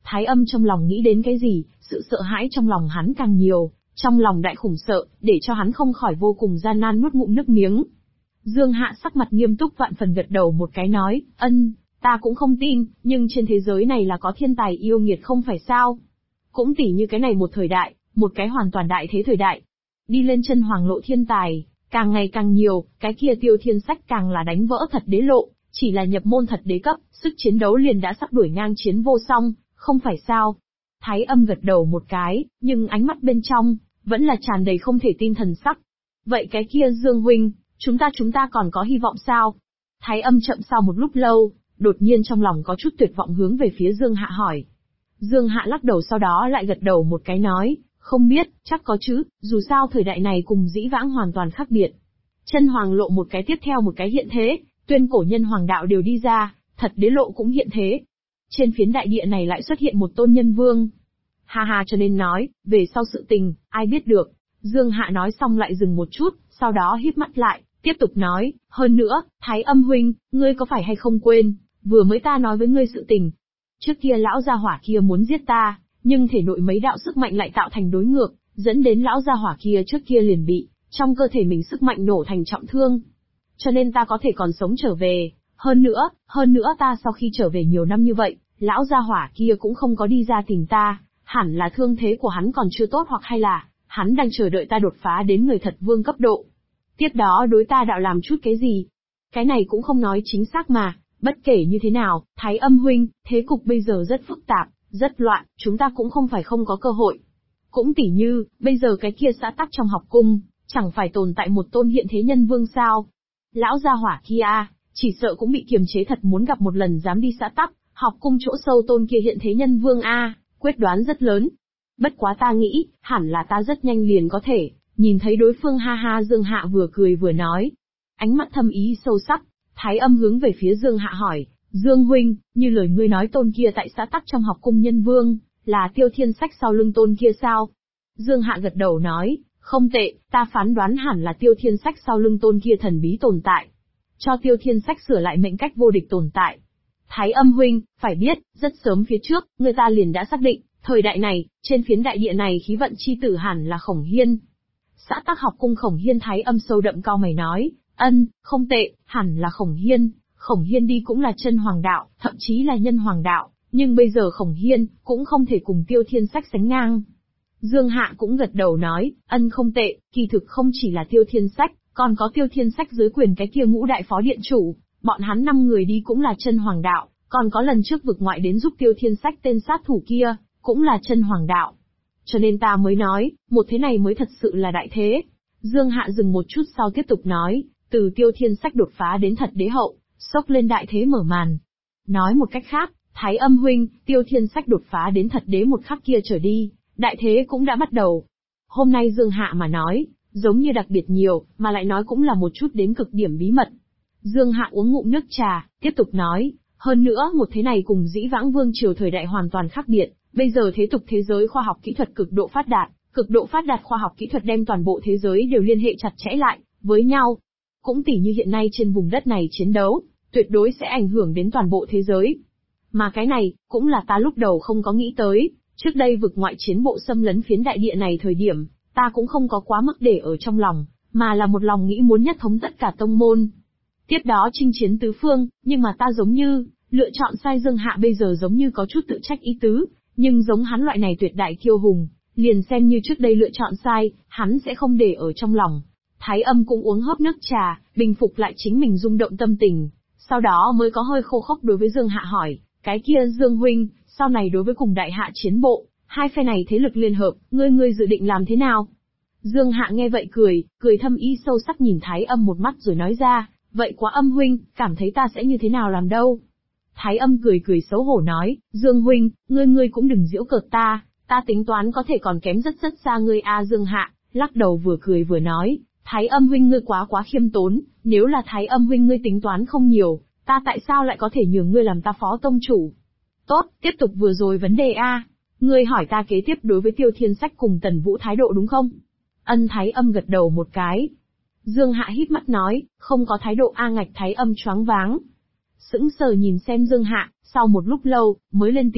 Thái Âm trong lòng nghĩ đến cái gì, sự sợ hãi trong lòng hắn càng nhiều, trong lòng đại khủng sợ, để cho hắn không khỏi vô cùng gian nan nuốt ngụm nước miếng. Dương Hạ sắc mặt nghiêm túc vạn phần gật đầu một cái nói, ta cũng không tin, nhưng trên thế giới này là có thiên tài yêu nghiệt không phải sao? Cũng tỉ như cái này một thời đại, một cái hoàn toàn đại thế thời đại. Đi lên chân hoàng lộ thiên tài, càng ngày càng nhiều, cái kia Tiêu Thiên Sách càng là đánh vỡ thật đế lộ, chỉ là nhập môn thật đế cấp, sức chiến đấu liền đã sắp đuổi ngang chiến vô song, không phải sao? Thái Âm gật đầu một cái, nhưng ánh mắt bên trong, vẫn là tràn đầy không thể tin thần sắc. Vậy cái kia Dương huynh, chúng ta còn có hy vọng sao? Thái Âm chậm sau một lúc lâu, đột nhiên trong lòng có chút tuyệt vọng hướng về phía Dương Hạ hỏi. Dương Hạ lắc đầu sau đó lại gật đầu một cái nói, không biết, chắc có chứ, dù sao thời đại này cùng dĩ vãng hoàn toàn khác biệt. Chân hoàng lộ một cái tiếp theo một cái hiện thế, tuyên cổ nhân hoàng đạo đều đi ra, thật đế lộ cũng hiện thế. Trên phiến đại địa này lại xuất hiện một tôn nhân vương. Ha ha, cho nên nói, về sau sự tình, ai biết được. Dương Hạ nói xong lại dừng một chút, sau đó híp mắt lại, tiếp tục nói, hơn nữa, Thái Âm huynh, ngươi có phải hay không quên, vừa mới ta nói với ngươi sự tình. Trước kia lão gia hỏa kia muốn giết ta, nhưng thể nội mấy đạo sức mạnh lại tạo thành đối ngược, dẫn đến lão gia hỏa kia trước kia liền bị, trong cơ thể mình sức mạnh nổ thành trọng thương. Cho nên ta có thể còn sống trở về, hơn nữa ta sau khi trở về nhiều năm như vậy, lão gia hỏa kia cũng không có đi ra tìm ta, hẳn là thương thế của hắn còn chưa tốt hoặc hay là, hắn đang chờ đợi ta đột phá đến người thật vương cấp độ. Tiếp đó đối ta đạo làm chút cái gì. Cái này cũng không nói chính xác mà, bất kể như thế nào, Thái Âm huynh, thế cục bây giờ rất phức tạp, rất loạn, chúng ta cũng không phải không có cơ hội. Cũng tỉ như, bây giờ cái kia xã tắc trong học cung, chẳng phải tồn tại một tôn hiện thế nhân vương sao. Lão gia hỏa kia, chỉ sợ cũng bị kiềm chế thật muốn gặp một lần dám đi xã tắc, học cung chỗ sâu tôn kia hiện thế nhân vương quyết đoán rất lớn. Bất quá ta nghĩ, hẳn là ta rất nhanh liền có thể, nhìn thấy đối phương ha ha. Dương Hạ vừa cười vừa nói. Ánh mắt thâm ý sâu sắc, Thái Âm hướng về phía Dương Hạ hỏi, Dương huynh, như lời ngươi nói tôn kia tại xã tắc trong học cung nhân vương, là Tiêu Thiên Sách sau lưng tôn kia sao? Dương Hạ gật đầu nói, không tệ, ta phán đoán hẳn là Tiêu Thiên Sách sau lưng tôn kia thần bí tồn tại. Cho Tiêu Thiên Sách sửa lại mệnh cách vô địch tồn tại. Thái Âm huynh, phải biết, rất sớm phía trước, người ta liền đã xác định, thời đại này, trên phiến đại địa này khí vận chi tử hẳn là Khổng Hiên. Xã tắc học cung Khổng Hiên. Thái Âm sâu đậm cao mày nói, không tệ, hẳn là Khổng Hiên. Khổng Hiên đi cũng là chân hoàng đạo, thậm chí là nhân hoàng đạo, nhưng bây giờ Khổng Hiên cũng không thể cùng Tiêu Thiên Sách sánh ngang. Dương Hạ cũng gật đầu nói, không tệ, kỳ thực không chỉ là Tiêu Thiên Sách, còn có Tiêu Thiên Sách dưới quyền cái kia ngũ đại phó điện chủ, bọn hắn 5 người đi cũng là chân hoàng đạo, còn có lần trước vực ngoại đến giúp Tiêu Thiên Sách tên sát thủ kia, cũng là chân hoàng đạo. Cho nên ta mới nói, một thế này mới thật sự là đại thế. Dương Hạ dừng một chút sau tiếp tục nói, từ Tiêu Thiên Sách đột phá đến thật đế hậu, xốc lên đại thế mở màn. Nói một cách khác, Thái Âm huynh, Tiêu Thiên Sách đột phá đến thật đế một khắc kia trở đi, đại thế cũng đã bắt đầu. Hôm nay Dương Hạ mà nói, giống như đặc biệt nhiều, mà lại nói cũng là một chút đến cực điểm bí mật. Dương Hạ uống ngụm nước trà, tiếp tục nói, hơn nữa một thế này cùng dĩ vãng vương triều thời đại hoàn toàn khác biệt, bây giờ thế tục thế giới khoa học kỹ thuật cực độ phát đạt khoa học kỹ thuật đem toàn bộ thế giới đều liên hệ chặt chẽ lại với nhau. Cũng tỉ như hiện nay trên vùng đất này chiến đấu, tuyệt đối sẽ ảnh hưởng đến toàn bộ thế giới. Mà cái này, cũng là ta lúc đầu không có nghĩ tới, trước đây vực ngoại chiến bộ xâm lấn phiến đại địa này thời điểm, ta cũng không có quá mức để ở trong lòng, mà là một lòng nghĩ muốn nhất thống tất cả tông môn. Tiếp đó chinh chiến tứ phương, nhưng mà ta giống như, lựa chọn sai. Dương Hạ bây giờ giống như có chút tự trách ý tứ, nhưng giống hắn loại này tuyệt đại kiêu hùng, liền xem như trước đây lựa chọn sai, hắn sẽ không để ở trong lòng. Thái Âm cũng uống hớp nước trà, bình phục lại chính mình rung động tâm tình, sau đó mới có hơi khô khốc đối với Dương Hạ hỏi, cái kia Dương huynh, sau này đối với cùng đại hạ chiến bộ, hai phe này thế lực liên hợp, ngươi dự định làm thế nào? Dương Hạ nghe vậy cười thâm ý sâu sắc nhìn Thái Âm một mắt rồi nói ra, vậy quá Âm huynh, cảm thấy ta sẽ như thế nào làm đâu? Thái Âm cười xấu hổ nói, Dương huynh, ngươi cũng đừng giễu cợt ta tính toán có thể còn kém rất xa ngươi a. Dương Hạ lắc đầu vừa cười vừa nói, Thái Âm huynh ngươi quá khiêm tốn, nếu là Thái Âm huynh ngươi tính toán không nhiều, ta tại sao lại có thể nhường ngươi làm ta phó tông chủ? Tốt, tiếp tục vừa rồi vấn đề a. Ngươi hỏi ta kế tiếp đối với Tiêu Thiên Sách cùng Tần Vũ thái độ đúng không? Thái Âm gật đầu một cái. Dương Hạ híp mắt nói, không có thái độ a. Ngạch. Thái Âm choáng váng, sững sờ nhìn xem Dương Hạ, sau một lúc lâu, mới lên tiếng,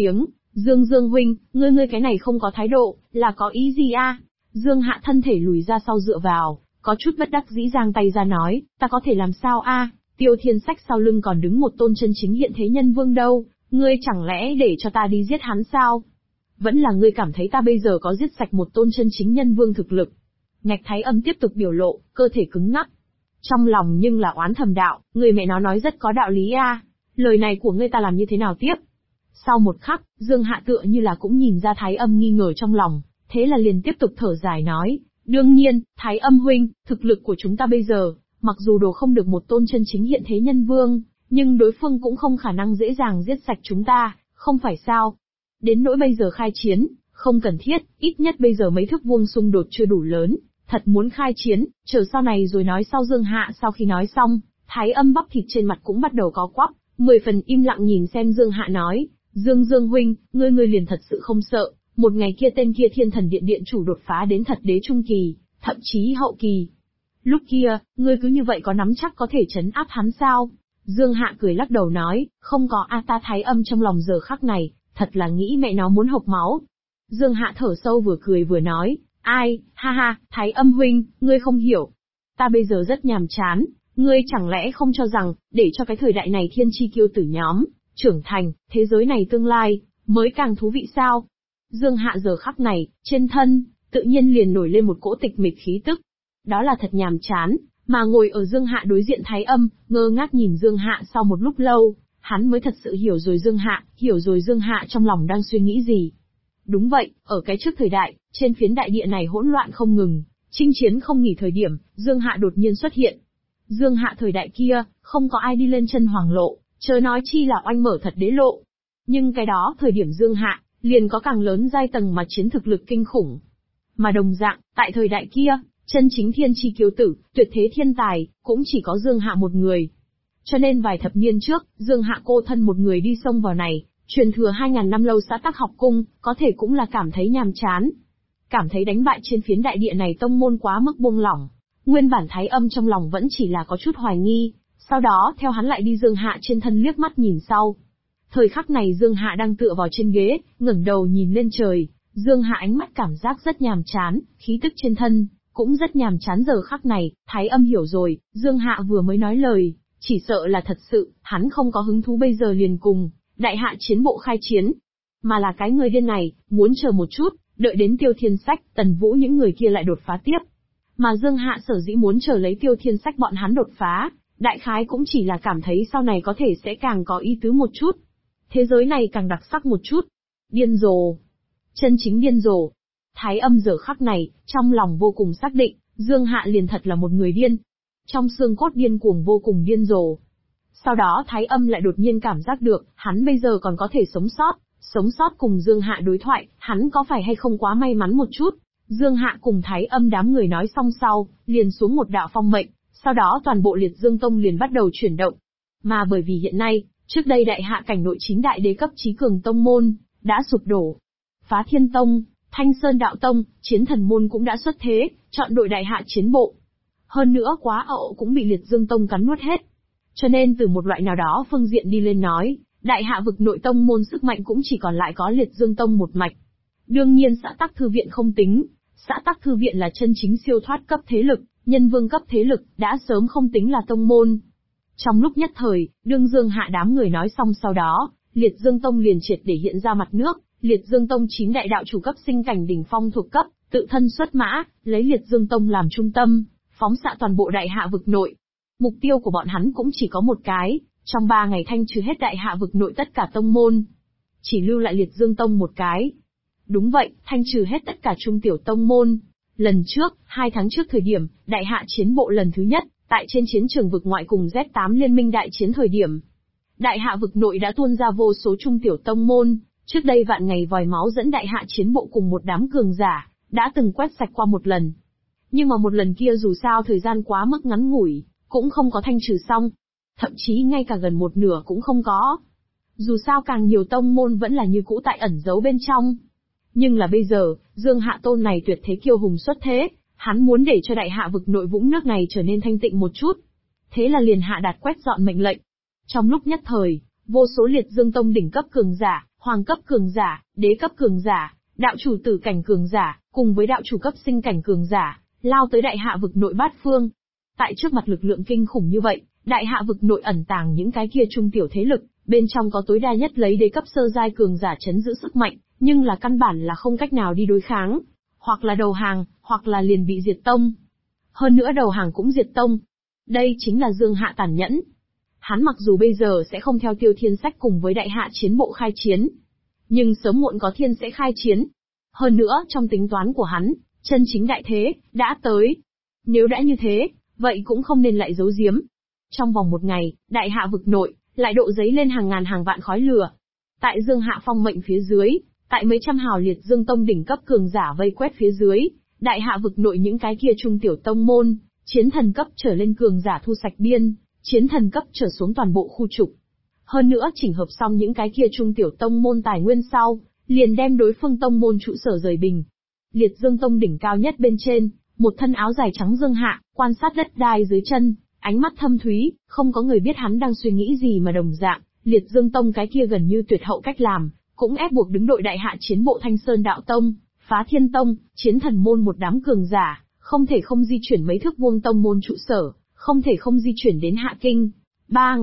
Dương Dương huynh, ngươi cái này không có thái độ, là có ý gì a? Dương Hạ thân thể lùi ra sau dựa vào, có chút bất đắc dĩ giang tay ra nói, ta có thể làm sao a? Tiêu Thiên Sách sau lưng còn đứng một tôn chân chính hiện thế nhân vương đâu, ngươi chẳng lẽ để cho ta đi giết hắn sao? Vẫn là ngươi cảm thấy ta bây giờ có giết sạch một tôn chân chính nhân vương thực lực. Ngạch Thái Âm tiếp tục biểu lộ, cơ thể cứng ngắc. Trong lòng nhưng là oán thầm đạo, người mẹ nó nói rất có đạo lý a. Lời này của ngươi ta làm như thế nào tiếp? Sau một khắc, Dương Hạ tựa như là cũng nhìn ra Thái Âm nghi ngờ trong lòng, thế là liền tiếp tục thở dài nói, đương nhiên, Thái Âm huynh, thực lực của chúng ta bây giờ, mặc dù đồ không được một tôn chân chính hiện thế nhân vương, nhưng đối phương cũng không khả năng dễ dàng giết sạch chúng ta, không phải sao? Đến nỗi bây giờ khai chiến, không cần thiết, ít nhất bây giờ mấy thước vuông xung đột chưa đủ lớn, thật muốn khai chiến, chờ sau này rồi nói sau. Dương Hạ sau khi nói xong, Thái Âm bắp thịt trên mặt cũng bắt đầu có quắp, 10 phần im lặng nhìn xem Dương Hạ nói, Dương huynh, ngươi liền thật sự không sợ, một ngày kia tên kia Thiên Thần Điện điện chủ đột phá đến thật đế trung kỳ, thậm chí hậu kỳ. Lúc kia, ngươi cứ như vậy có nắm chắc có thể trấn áp hắn sao? Dương Hạ cười lắc đầu nói, không có a. Ta Thái Âm trong lòng giờ khắc này, thật là nghĩ mẹ nó muốn hộc máu. Dương Hạ thở sâu vừa cười vừa nói, ai, ha ha, Thái Âm huynh, ngươi không hiểu. Ta bây giờ rất nhàm chán, ngươi chẳng lẽ không cho rằng, để cho cái thời đại này thiên chi kiêu tử nhóm, trưởng thành, thế giới này tương lai, mới càng thú vị sao? Dương Hạ giờ khắc này, trên thân, tự nhiên liền nổi lên một cỗ tịch mịch khí tức. Đó là thật nhàm chán, mà ngồi ở Dương Hạ đối diện Thái Âm, ngơ ngác nhìn Dương Hạ sau một lúc lâu, hắn mới thật sự hiểu rồi Dương Hạ trong lòng đang suy nghĩ gì. Đúng vậy, ở cái trước thời đại, trên phiến đại địa này hỗn loạn không ngừng, chinh chiến không nghỉ thời điểm, Dương Hạ đột nhiên xuất hiện. Dương Hạ thời đại kia, không có ai đi lên chân hoàng lộ, chớ nói chi là oanh mở thật đế lộ. Nhưng cái đó thời điểm Dương Hạ, liền có càng lớn giai tầng mà chiến thực lực kinh khủng. Mà đồng dạng, tại thời đại kia, chân chính thiên chi kiêu tử, tuyệt thế thiên tài, cũng chỉ có Dương Hạ một người. Cho nên vài thập niên trước, Dương Hạ cô thân một người đi xông vào này, truyền thừa 2000 năm lâu xã tắc học cung, có thể cũng là cảm thấy nhàm chán. Cảm thấy đánh bại trên phiến đại địa này tông môn quá mức buông lỏng. Nguyên bản Thái Âm trong lòng vẫn chỉ là có chút hoài nghi, sau đó theo hắn lại đi Dương Hạ trên thân liếc mắt nhìn sau. Thời khắc này Dương Hạ đang tựa vào trên ghế, ngẩng đầu nhìn lên trời, Dương Hạ ánh mắt cảm giác rất nhàm chán, khí tức trên thân cũng rất nhàm chán. Giờ khắc này, Thái Âm hiểu rồi, Dương Hạ vừa mới nói lời, chỉ sợ là thật sự, hắn không có hứng thú bây giờ liền cùng đại hạ chiến bộ khai chiến, mà là cái người điên này, muốn chờ một chút, đợi đến Tiêu Thiên Sách, Tần Vũ những người kia lại đột phá tiếp. Mà Dương Hạ sở dĩ muốn chờ lấy Tiêu Thiên Sách bọn hắn đột phá, đại khái cũng chỉ là cảm thấy sau này có thể sẽ càng có ý tứ một chút. Thế giới này càng đặc sắc một chút. Điên rồ. Chân chính điên rồ. Thái Âm giờ khắc này, trong lòng vô cùng xác định, Dương Hạ liền thật là một người điên. Trong xương cốt điên cuồng vô cùng điên rồ. Sau đó Thái Âm lại đột nhiên cảm giác được, hắn bây giờ còn có thể sống sót cùng Dương Hạ đối thoại, hắn có phải hay không quá may mắn một chút. Dương Hạ cùng Thái Âm đám người nói xong sau, liền xuống một đạo phong mệnh, sau đó toàn bộ Liệt Dương Tông liền bắt đầu chuyển động. Mà bởi vì hiện nay, trước đây đại hạ cảnh nội 9 đại đế cấp chí cường tông môn, đã sụp đổ. Phá Thiên Tông, Thanh Sơn Đạo Tông, Chiến Thần Môn cũng đã xuất thế, chọn đội đại hạ chiến bộ. Hơn nữa Quá Ậu cũng bị Liệt Dương Tông cắn nuốt hết. Cho nên từ một loại nào đó phương diện đi lên nói, đại hạ vực nội tông môn sức mạnh cũng chỉ còn lại có Liệt Dương Tông một mạch. Đương nhiên xã Tắc Thư Viện không tính, xã Tắc Thư Viện là chân chính siêu thoát cấp thế lực, nhân vương cấp thế lực, đã sớm không tính là tông môn. Trong lúc nhất thời, đương Dương Hạ đám người nói xong sau đó, Liệt Dương Tông liền triệt để hiện ra mặt nước, Liệt Dương Tông 9 đại đạo chủ cấp sinh cảnh đỉnh phong thuộc cấp, tự thân xuất mã, lấy Liệt Dương Tông làm trung tâm, phóng xạ toàn bộ đại hạ vực nội. Mục tiêu của bọn hắn cũng chỉ có một cái, trong 3 ngày thanh trừ hết đại hạ vực nội tất cả tông môn. Chỉ lưu lại Liệt Dương Tông một cái. Đúng vậy, thanh trừ hết tất cả trung tiểu tông môn. Lần trước, 2 tháng trước thời điểm, đại hạ chiến bộ lần thứ nhất, tại trên chiến trường vực ngoại cùng Z8 liên minh đại chiến thời điểm. Đại hạ vực nội đã tuôn ra vô số trung tiểu tông môn, trước đây vạn ngày vòi máu dẫn đại hạ chiến bộ cùng một đám cường giả, đã từng quét sạch qua một lần. Nhưng mà một lần kia dù sao thời gian quá mức ngắn ngủi, cũng không có thanh trừ xong. Thậm chí ngay cả gần một nửa cũng không có. Dù sao càng nhiều tông môn vẫn là như cũ tại ẩn giấu bên trong. Nhưng là bây giờ, Dương Hạ tôn này tuyệt thế kiêu hùng xuất thế, hắn muốn để cho đại hạ vực nội vũng nước này trở nên thanh tịnh một chút. Thế là liền hạ đạt quét dọn mệnh lệnh. Trong lúc nhất thời, vô số Liệt Dương Tông đỉnh cấp cường giả, hoàng cấp cường giả, đế cấp cường giả, đạo chủ tử cảnh cường giả, cùng với đạo chủ cấp sinh cảnh cường giả, lao tới đại hạ vực nội bát phương. Tại trước mặt lực lượng kinh khủng như vậy, đại hạ vực nội ẩn tàng những cái kia trung tiểu thế lực, bên trong có tối đa nhất lấy đế cấp sơ giai cường giả chấn giữ sức mạnh, nhưng là căn bản là không cách nào đi đối kháng, hoặc là đầu hàng, hoặc là liền bị diệt tông. Hơn nữa đầu hàng cũng diệt tông. Đây chính là Dương Hạ tàn nhẫn. Hắn mặc dù bây giờ sẽ không theo Tiêu Thiên Sách cùng với đại hạ chiến bộ khai chiến, nhưng sớm muộn có thiên sẽ khai chiến. Hơn nữa, trong tính toán của hắn, chân chính đại thế, đã tới. Nếu đã như thế, vậy cũng không nên lại giấu giếm. Trong vòng một ngày, đại hạ vực nội, lại độ giấy lên hàng ngàn hàng vạn khói lửa. Tại Dương Hạ phong mệnh phía dưới, tại mấy trăm hào liệt Dương tông đỉnh cấp cường giả vây quét phía dưới, đại hạ vực nội những cái kia trung tiểu tông môn, chiến thần cấp trở lên cường giả thu sạch biên, chiến thần cấp trở xuống toàn bộ khu trục. Hơn nữa chỉnh hợp xong những cái kia trung tiểu tông môn tài nguyên sau, liền đem đối phương tông môn trụ sở rời bình. Liệt Dương tông đỉnh cao nhất bên trên, một thân áo dài trắng Dương Hạ, quan sát đất đai dưới chân, ánh mắt thâm thúy, không có người biết hắn đang suy nghĩ gì mà đồng dạng, Liệt Dương tông cái kia gần như tuyệt hậu cách làm, cũng ép buộc đứng đội đại hạ chiến bộ Thanh Sơn đạo tông, Phá Thiên tông, chiến thần môn một đám cường giả, không thể không di chuyển mấy thước vuông tông môn trụ sở, không thể không di chuyển đến Hạ Kinh. 3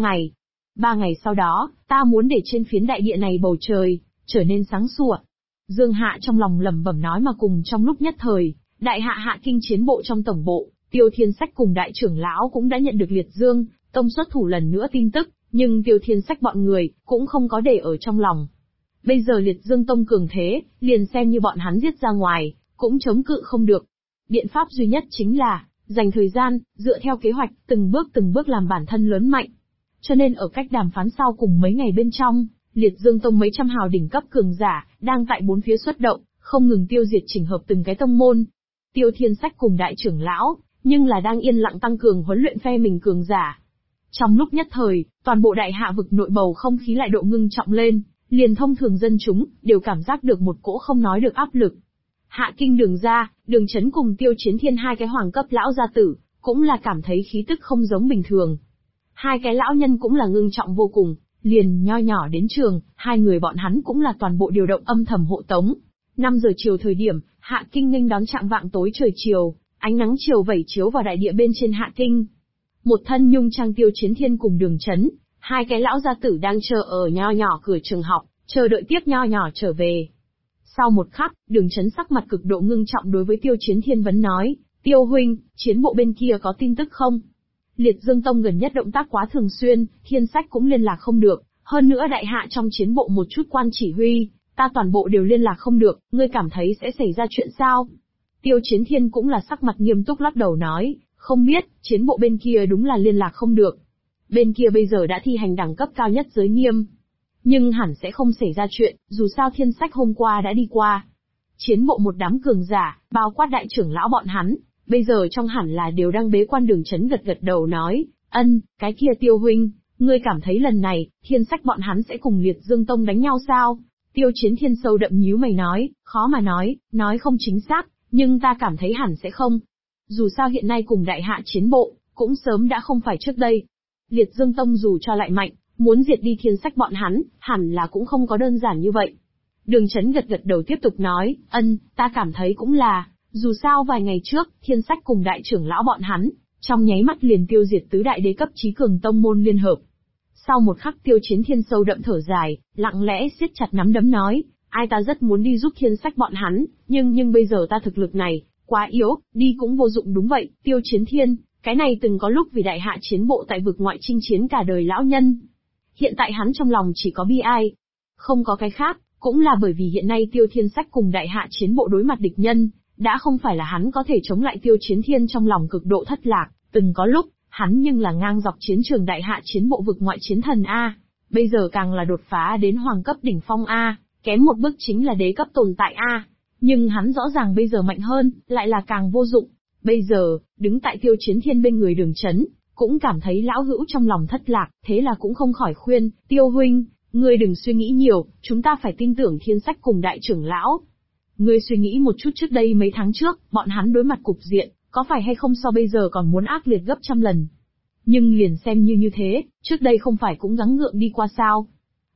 ngày sau đó, ta muốn để trên phiến đại địa này bầu trời trở nên sáng sủa. Dương Hạ trong lòng lẩm bẩm nói, mà cùng trong lúc nhất thời, đại hạ Hạ Kinh chiến bộ trong tổng bộ, Tiêu Thiên Sách cùng đại trưởng lão cũng đã nhận được Liệt Dương tông xuất thủ lần nữa tin tức, nhưng Tiêu Thiên Sách bọn người cũng không có để ở trong lòng. Bây giờ Liệt Dương tông cường thế, liền xem như bọn hắn giết ra ngoài, cũng chống cự không được. Biện pháp duy nhất chính là dành thời gian, dựa theo kế hoạch, từng bước làm bản thân lớn mạnh. Cho nên ở cách đàm phán sau cùng mấy ngày bên trong, Liệt Dương tông mấy trăm hào đỉnh cấp cường giả đang tại bốn phía xuất động, không ngừng tiêu diệt chỉnh hợp từng cái tông môn. Tiêu Thiên Sách cùng đại trưởng lão, nhưng là đang yên lặng tăng cường huấn luyện phe mình cường giả. Trong lúc nhất thời, toàn bộ đại hạ vực nội bầu không khí lại độ ngưng trọng lên, liền thông thường dân chúng đều cảm giác được một cỗ không nói được áp lực. Hạ Kinh Đường gia, Đường Chấn cùng Tiêu Chiến Thiên hai cái hoàng cấp lão gia tử, cũng là cảm thấy khí tức không giống bình thường. Hai cái lão nhân cũng là ngưng trọng vô cùng, liền nho nhỏ đến trường, hai người bọn hắn cũng là toàn bộ điều động âm thầm hộ tống. 5 giờ chiều thời điểm, Hạ Kinh nghênh đón chạng vạng tối trời chiều, ánh nắng chiều vẩy chiếu vào đại địa bên trên Hạ Kinh. Một thân nhung trang Tiêu Chiến Thiên cùng Đường Chấn, hai cái lão gia tử đang chờ ở nho nhỏ cửa trường học, chờ đợi tiếp nho nhỏ trở về. Sau một khắc, Đường Chấn sắc mặt cực độ ngưng trọng đối với Tiêu Chiến Thiên vấn nói, Tiêu huynh, chiến bộ bên kia có tin tức không? Liệt Dương tông gần nhất động tác quá thường xuyên, Thiên Sách cũng liên lạc không được, hơn nữa đại hạ trong chiến bộ một chút quan chỉ huy, ta toàn bộ đều liên lạc không được, ngươi cảm thấy sẽ xảy ra chuyện sao? Tiêu Chiến Thiên cũng là sắc mặt nghiêm túc lắc đầu nói, không biết, chiến bộ bên kia đúng là liên lạc không được. Bên kia bây giờ đã thi hành đẳng cấp cao nhất giới nghiêm. Nhưng hẳn sẽ không xảy ra chuyện, dù sao Thiên Sách hôm qua đã đi qua. Chiến bộ một đám cường giả, bao quát đại trưởng lão bọn hắn, bây giờ trong hẳn là đều đang bế quan. Đường Chấn gật gật đầu nói, cái kia Tiêu huynh, ngươi cảm thấy lần này, Thiên Sách bọn hắn sẽ cùng Liệt Dương tông đánh nhau sao? Tiêu Chiến Thiên sâu đậm nhíu mày nói, khó mà nói không chính xác, nhưng ta cảm thấy hẳn sẽ không. Dù sao hiện nay cùng đại hạ chiến bộ, cũng sớm đã không phải trước đây. Liệt Dương tông dù cho lại mạnh, muốn diệt đi Thiên Sách bọn hắn, hẳn là cũng không có đơn giản như vậy. Đường Chấn gật gật đầu tiếp tục nói, ta cảm thấy cũng là, dù sao vài ngày trước, Thiên Sách cùng đại trưởng lão bọn hắn, trong nháy mắt liền tiêu diệt tứ đại đế cấp chí cường tông môn liên hợp. Sau một khắc Tiêu Chiến Thiên sâu đậm thở dài, lặng lẽ siết chặt nắm đấm nói, ai ta rất muốn đi giúp Thiên Sách bọn hắn, nhưng bây giờ ta thực lực này, quá yếu, đi cũng vô dụng. Đúng vậy, Tiêu Chiến Thiên, cái này từng có lúc vì đại hạ chiến bộ tại vực ngoại chinh chiến cả đời lão nhân. Hiện tại hắn trong lòng chỉ có bi ai. Không có cái khác, cũng là bởi vì hiện nay Tiêu Thiên Sách cùng đại hạ chiến bộ đối mặt địch nhân, đã không phải là hắn có thể chống lại. Tiêu Chiến Thiên trong lòng cực độ thất lạc, từng có lúc, hắn nhưng là ngang dọc chiến trường đại hạ chiến bộ vực ngoại chiến thần A. Bây giờ càng là đột phá đến hoàng cấp đỉnh phong A, kém một bước chính là đế cấp tồn tại A. Nhưng hắn rõ ràng bây giờ mạnh hơn, lại là càng vô dụng. Bây giờ, đứng tại Tiêu Chiến Thiên bên người Đường Chấn, cũng cảm thấy lão hữu trong lòng thất lạc, thế là cũng không khỏi khuyên, Tiêu huynh, ngươi đừng suy nghĩ nhiều, chúng ta phải tin tưởng Thiên Sách cùng đại trưởng lão. Ngươi suy nghĩ một chút, trước đây mấy tháng trước, bọn hắn đối mặt cục diện, có phải hay không so bây giờ còn muốn ác liệt gấp trăm lần. Nhưng liền xem như thế, trước đây không phải cũng gắng gượng đi qua sao.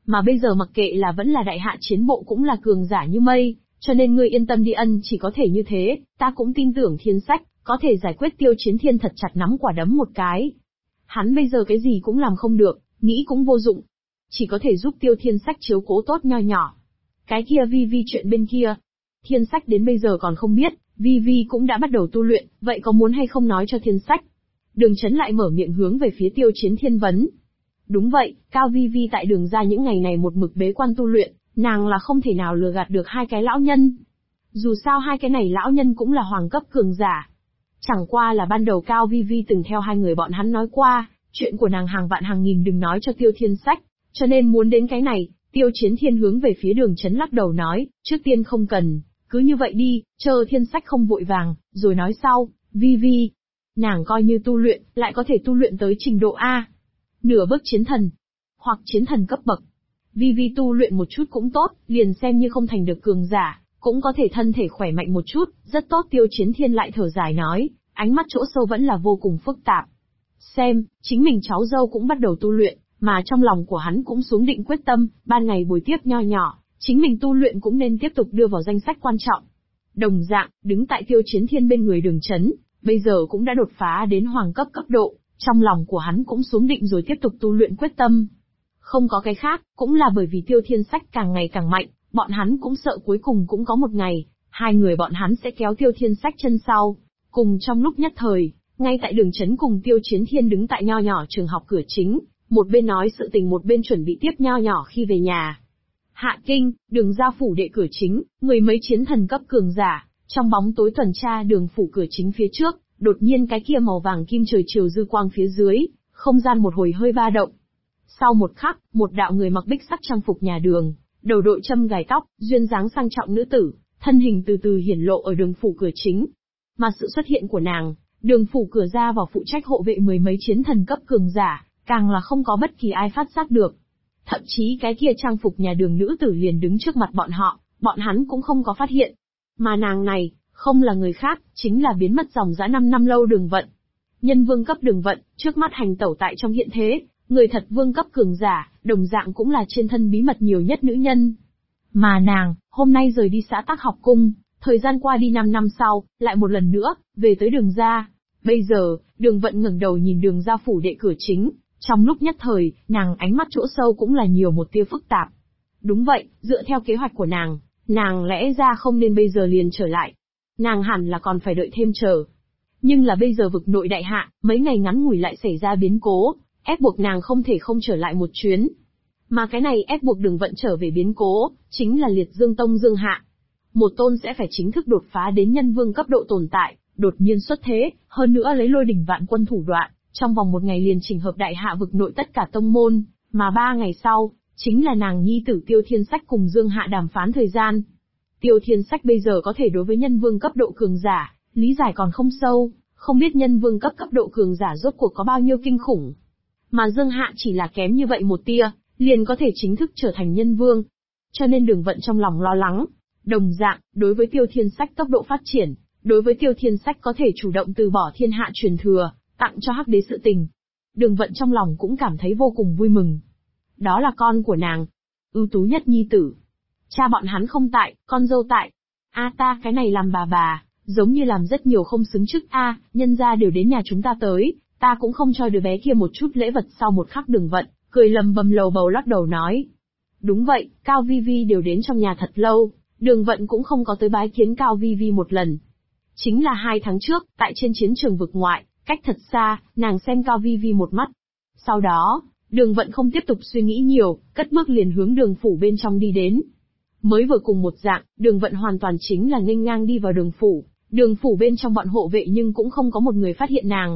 Mà bây giờ mặc kệ là vẫn là đại hạ chiến bộ cũng là cường giả như mây, cho nên ngươi yên tâm đi, chỉ có thể như thế, ta cũng tin tưởng Thiên Sách, có thể giải quyết Tiêu Chiến Thiên thật chặt nắm quả đấm một cái. Hắn bây giờ cái gì cũng làm không được, nghĩ cũng vô dụng. Chỉ có thể giúp Tiêu Thiên Sách chiếu cố tốt nho nhỏ. Cái kia Vi Vi chuyện bên kia. Thiên Sách đến bây giờ còn không biết, Vi Vi cũng đã bắt đầu tu luyện, vậy có muốn hay không nói cho Thiên Sách? Đường Chấn lại mở miệng hướng về phía Tiêu Chiến Thiên vấn. Đúng vậy, Cao Vi Vi tại Đường gia những ngày này một mực bế quan tu luyện, nàng là không thể nào lừa gạt được hai cái lão nhân. Dù sao hai cái này lão nhân cũng là hoàng cấp cường giả. Chẳng qua là ban đầu Cao Vi Vi từng theo hai người bọn hắn nói qua, chuyện của nàng hàng vạn hàng nghìn đừng nói cho Tiêu Thiên Sách, cho nên muốn đến cái này, Tiêu Chiến Thiên hướng về phía Đường Chấn lắc đầu nói, trước tiên không cần, cứ như vậy đi, chờ Thiên Sách không vội vàng, rồi nói sau. Vi Vi, nàng coi như tu luyện, lại có thể tu luyện tới trình độ A. Nửa bước chiến thần, hoặc chiến thần cấp bậc. Vi Vi tu luyện một chút cũng tốt, liền xem như không thành được cường giả, cũng có thể thân thể khỏe mạnh một chút, rất tốt. Tiêu Chiến Thiên lại thở dài nói, ánh mắt chỗ sâu vẫn là vô cùng phức tạp. Xem, chính mình cháu dâu cũng bắt đầu tu luyện, mà trong lòng của hắn cũng xuống định quyết tâm, ban ngày buổi tiếp nho nhỏ, chính mình tu luyện cũng nên tiếp tục đưa vào danh sách quan trọng. Đồng dạng, đứng tại Tiêu Chiến Thiên bên người Đường Chấn, bây giờ cũng đã đột phá đến hoàng cấp cấp độ, trong lòng của hắn cũng xuống định rồi tiếp tục tu luyện quyết tâm. Không có cái khác, cũng là bởi vì Tiêu Thiên Sách càng ngày càng mạnh, bọn hắn cũng sợ cuối cùng cũng có một ngày, hai người bọn hắn sẽ kéo Tiêu Thiên Sách chân sau. Cùng trong lúc nhất thời, ngay tại Đường Chấn cùng Tiêu Chiến Thiên đứng tại nho nhỏ trường học cửa chính, một bên nói sự tình một bên chuẩn bị tiếp nho nhỏ khi về nhà. Hạ Kinh, Đường gia phủ đệ cửa chính, mười mấy chiến thần cấp cường giả, trong bóng tối tuần tra đường phủ cửa chính phía trước, đột nhiên cái kia màu vàng kim trời chiều dư quang phía dưới, không gian một hồi hơi ba động. Sau một khắc, một đạo người mặc bích sắc trang phục nhà Đường, đầu đội châm gài tóc, duyên dáng sang trọng nữ tử, thân hình từ từ hiển lộ ở đường phủ cửa chính. Mà sự xuất hiện của nàng, đường phủ cửa ra vào phụ trách hộ vệ mười mấy chiến thần cấp cường giả, càng là không có bất kỳ ai phát giác được. Thậm chí cái kia trang phục nhà Đường nữ tử liền đứng trước mặt bọn họ, bọn hắn cũng không có phát hiện. Mà nàng này, không là người khác, chính là biến mất dòng dã 5 năm lâu Đường Vận. Nhân vương cấp Đường Vận, trước mắt hành tẩu tại trong hiện thế, người thật vương cấp cường giả, đồng dạng cũng là trên thân bí mật nhiều nhất nữ nhân. Mà nàng, hôm nay rời đi xã Tắc Học Cung, thời gian qua đi 5 năm sau, lại một lần nữa, về tới Đường gia. Bây giờ, Đường Vận ngẩng đầu nhìn Đường gia phủ đệ cửa chính, trong lúc nhất thời, nàng ánh mắt chỗ sâu cũng là nhiều một tia phức tạp. Đúng vậy, dựa theo kế hoạch của nàng lẽ ra không nên bây giờ liền trở lại. Nàng hẳn là còn phải đợi thêm chờ. Nhưng là bây giờ vực nội đại hạ, mấy ngày ngắn ngủi lại xảy ra biến cố, ép buộc nàng không thể không trở lại một chuyến. Mà cái này ép buộc Đường Vận trở về biến cố, chính là Liệt Dương Tông Dương Hạ. Một tôn sẽ phải chính thức đột phá đến nhân vương cấp độ tồn tại, đột nhiên xuất thế, hơn nữa lấy lôi đỉnh vạn quân thủ đoạn, trong vòng một ngày liền chỉnh hợp đại hạ vực nội tất cả tông môn, mà 3 ngày sau, chính là nàng nhi tử Tiêu Thiên Sách cùng Dương Hạ đàm phán thời gian. Tiêu Thiên Sách bây giờ có thể đối với nhân vương cấp độ cường giả, lý giải còn không sâu, không biết nhân vương cấp độ cường giả rốt cuộc có bao nhiêu kinh khủng. Mà Dương Hạ chỉ là kém như vậy một tia, liền có thể chính thức trở thành nhân vương. Cho nên Đường Vận trong lòng lo lắng. Đồng dạng, đối với Tiêu Thiên Sách tốc độ phát triển, đối với Tiêu Thiên Sách có thể chủ động từ bỏ thiên hạ truyền thừa, tặng cho Hắc Đế sự tình. Đường Vận trong lòng cũng cảm thấy vô cùng vui mừng. Đó là con của nàng, ưu tú nhất nhi tử. Cha bọn hắn không tại, con dâu tại. Ta cái này làm bà, giống như làm rất nhiều không xứng chức nhân gia đều đến nhà chúng ta tới, ta cũng không cho đứa bé kia một chút lễ vật. Sau một khắc Đường Vận, cười lầm bầm lầu bầu lắc đầu nói. Đúng vậy, Cao Vi Vi đều đến trong nhà thật lâu, Đường Vận cũng không có tới bái kiến Cao Vi Vi một lần. Chính là 2 tháng trước, tại trên chiến trường vực ngoại, cách thật xa, nàng xem Cao Vi Vi một mắt. Sau đó, Đường Vận không tiếp tục suy nghĩ nhiều, cất bước liền hướng đường phủ bên trong đi đến. Mới vừa cùng một dạng, Đường Vận hoàn toàn chính là nghênh ngang đi vào đường phủ. Đường phủ bên trong bọn hộ vệ nhưng cũng không có một người phát hiện nàng.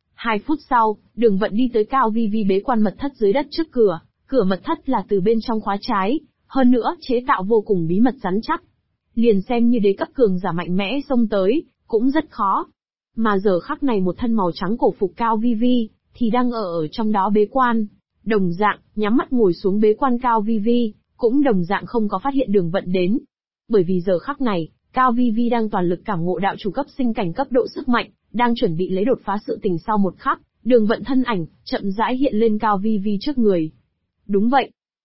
2 phút sau, Đường Vận đi tới Cao Vi Vi bế quan mật thất dưới đất trước cửa. Cửa mật thất là từ bên trong khóa trái, hơn nữa chế tạo vô cùng bí mật rắn chắc. Liền xem như đế cấp cường giả mạnh mẽ xông tới, cũng rất khó. Mà giờ khắc này một thân màu trắng cổ phục Cao Vi Vi, thì đang ở trong đó bế quan. Đồng dạng, nhắm mắt ngồi xuống bế quan Cao Vi Vi, cũng đồng dạng không có phát hiện Đường Vận đến. Bởi vì giờ khắc này, Cao Vi Vi đang toàn lực cảm ngộ đạo chủ cấp sinh cảnh cấp độ sức mạnh, đang chuẩn bị lấy đột phá sự tình. Sau một khắc, Đường Vận thân ảnh, chậm rãi hiện lên Cao Vi Vi trước người. Đúng vậy.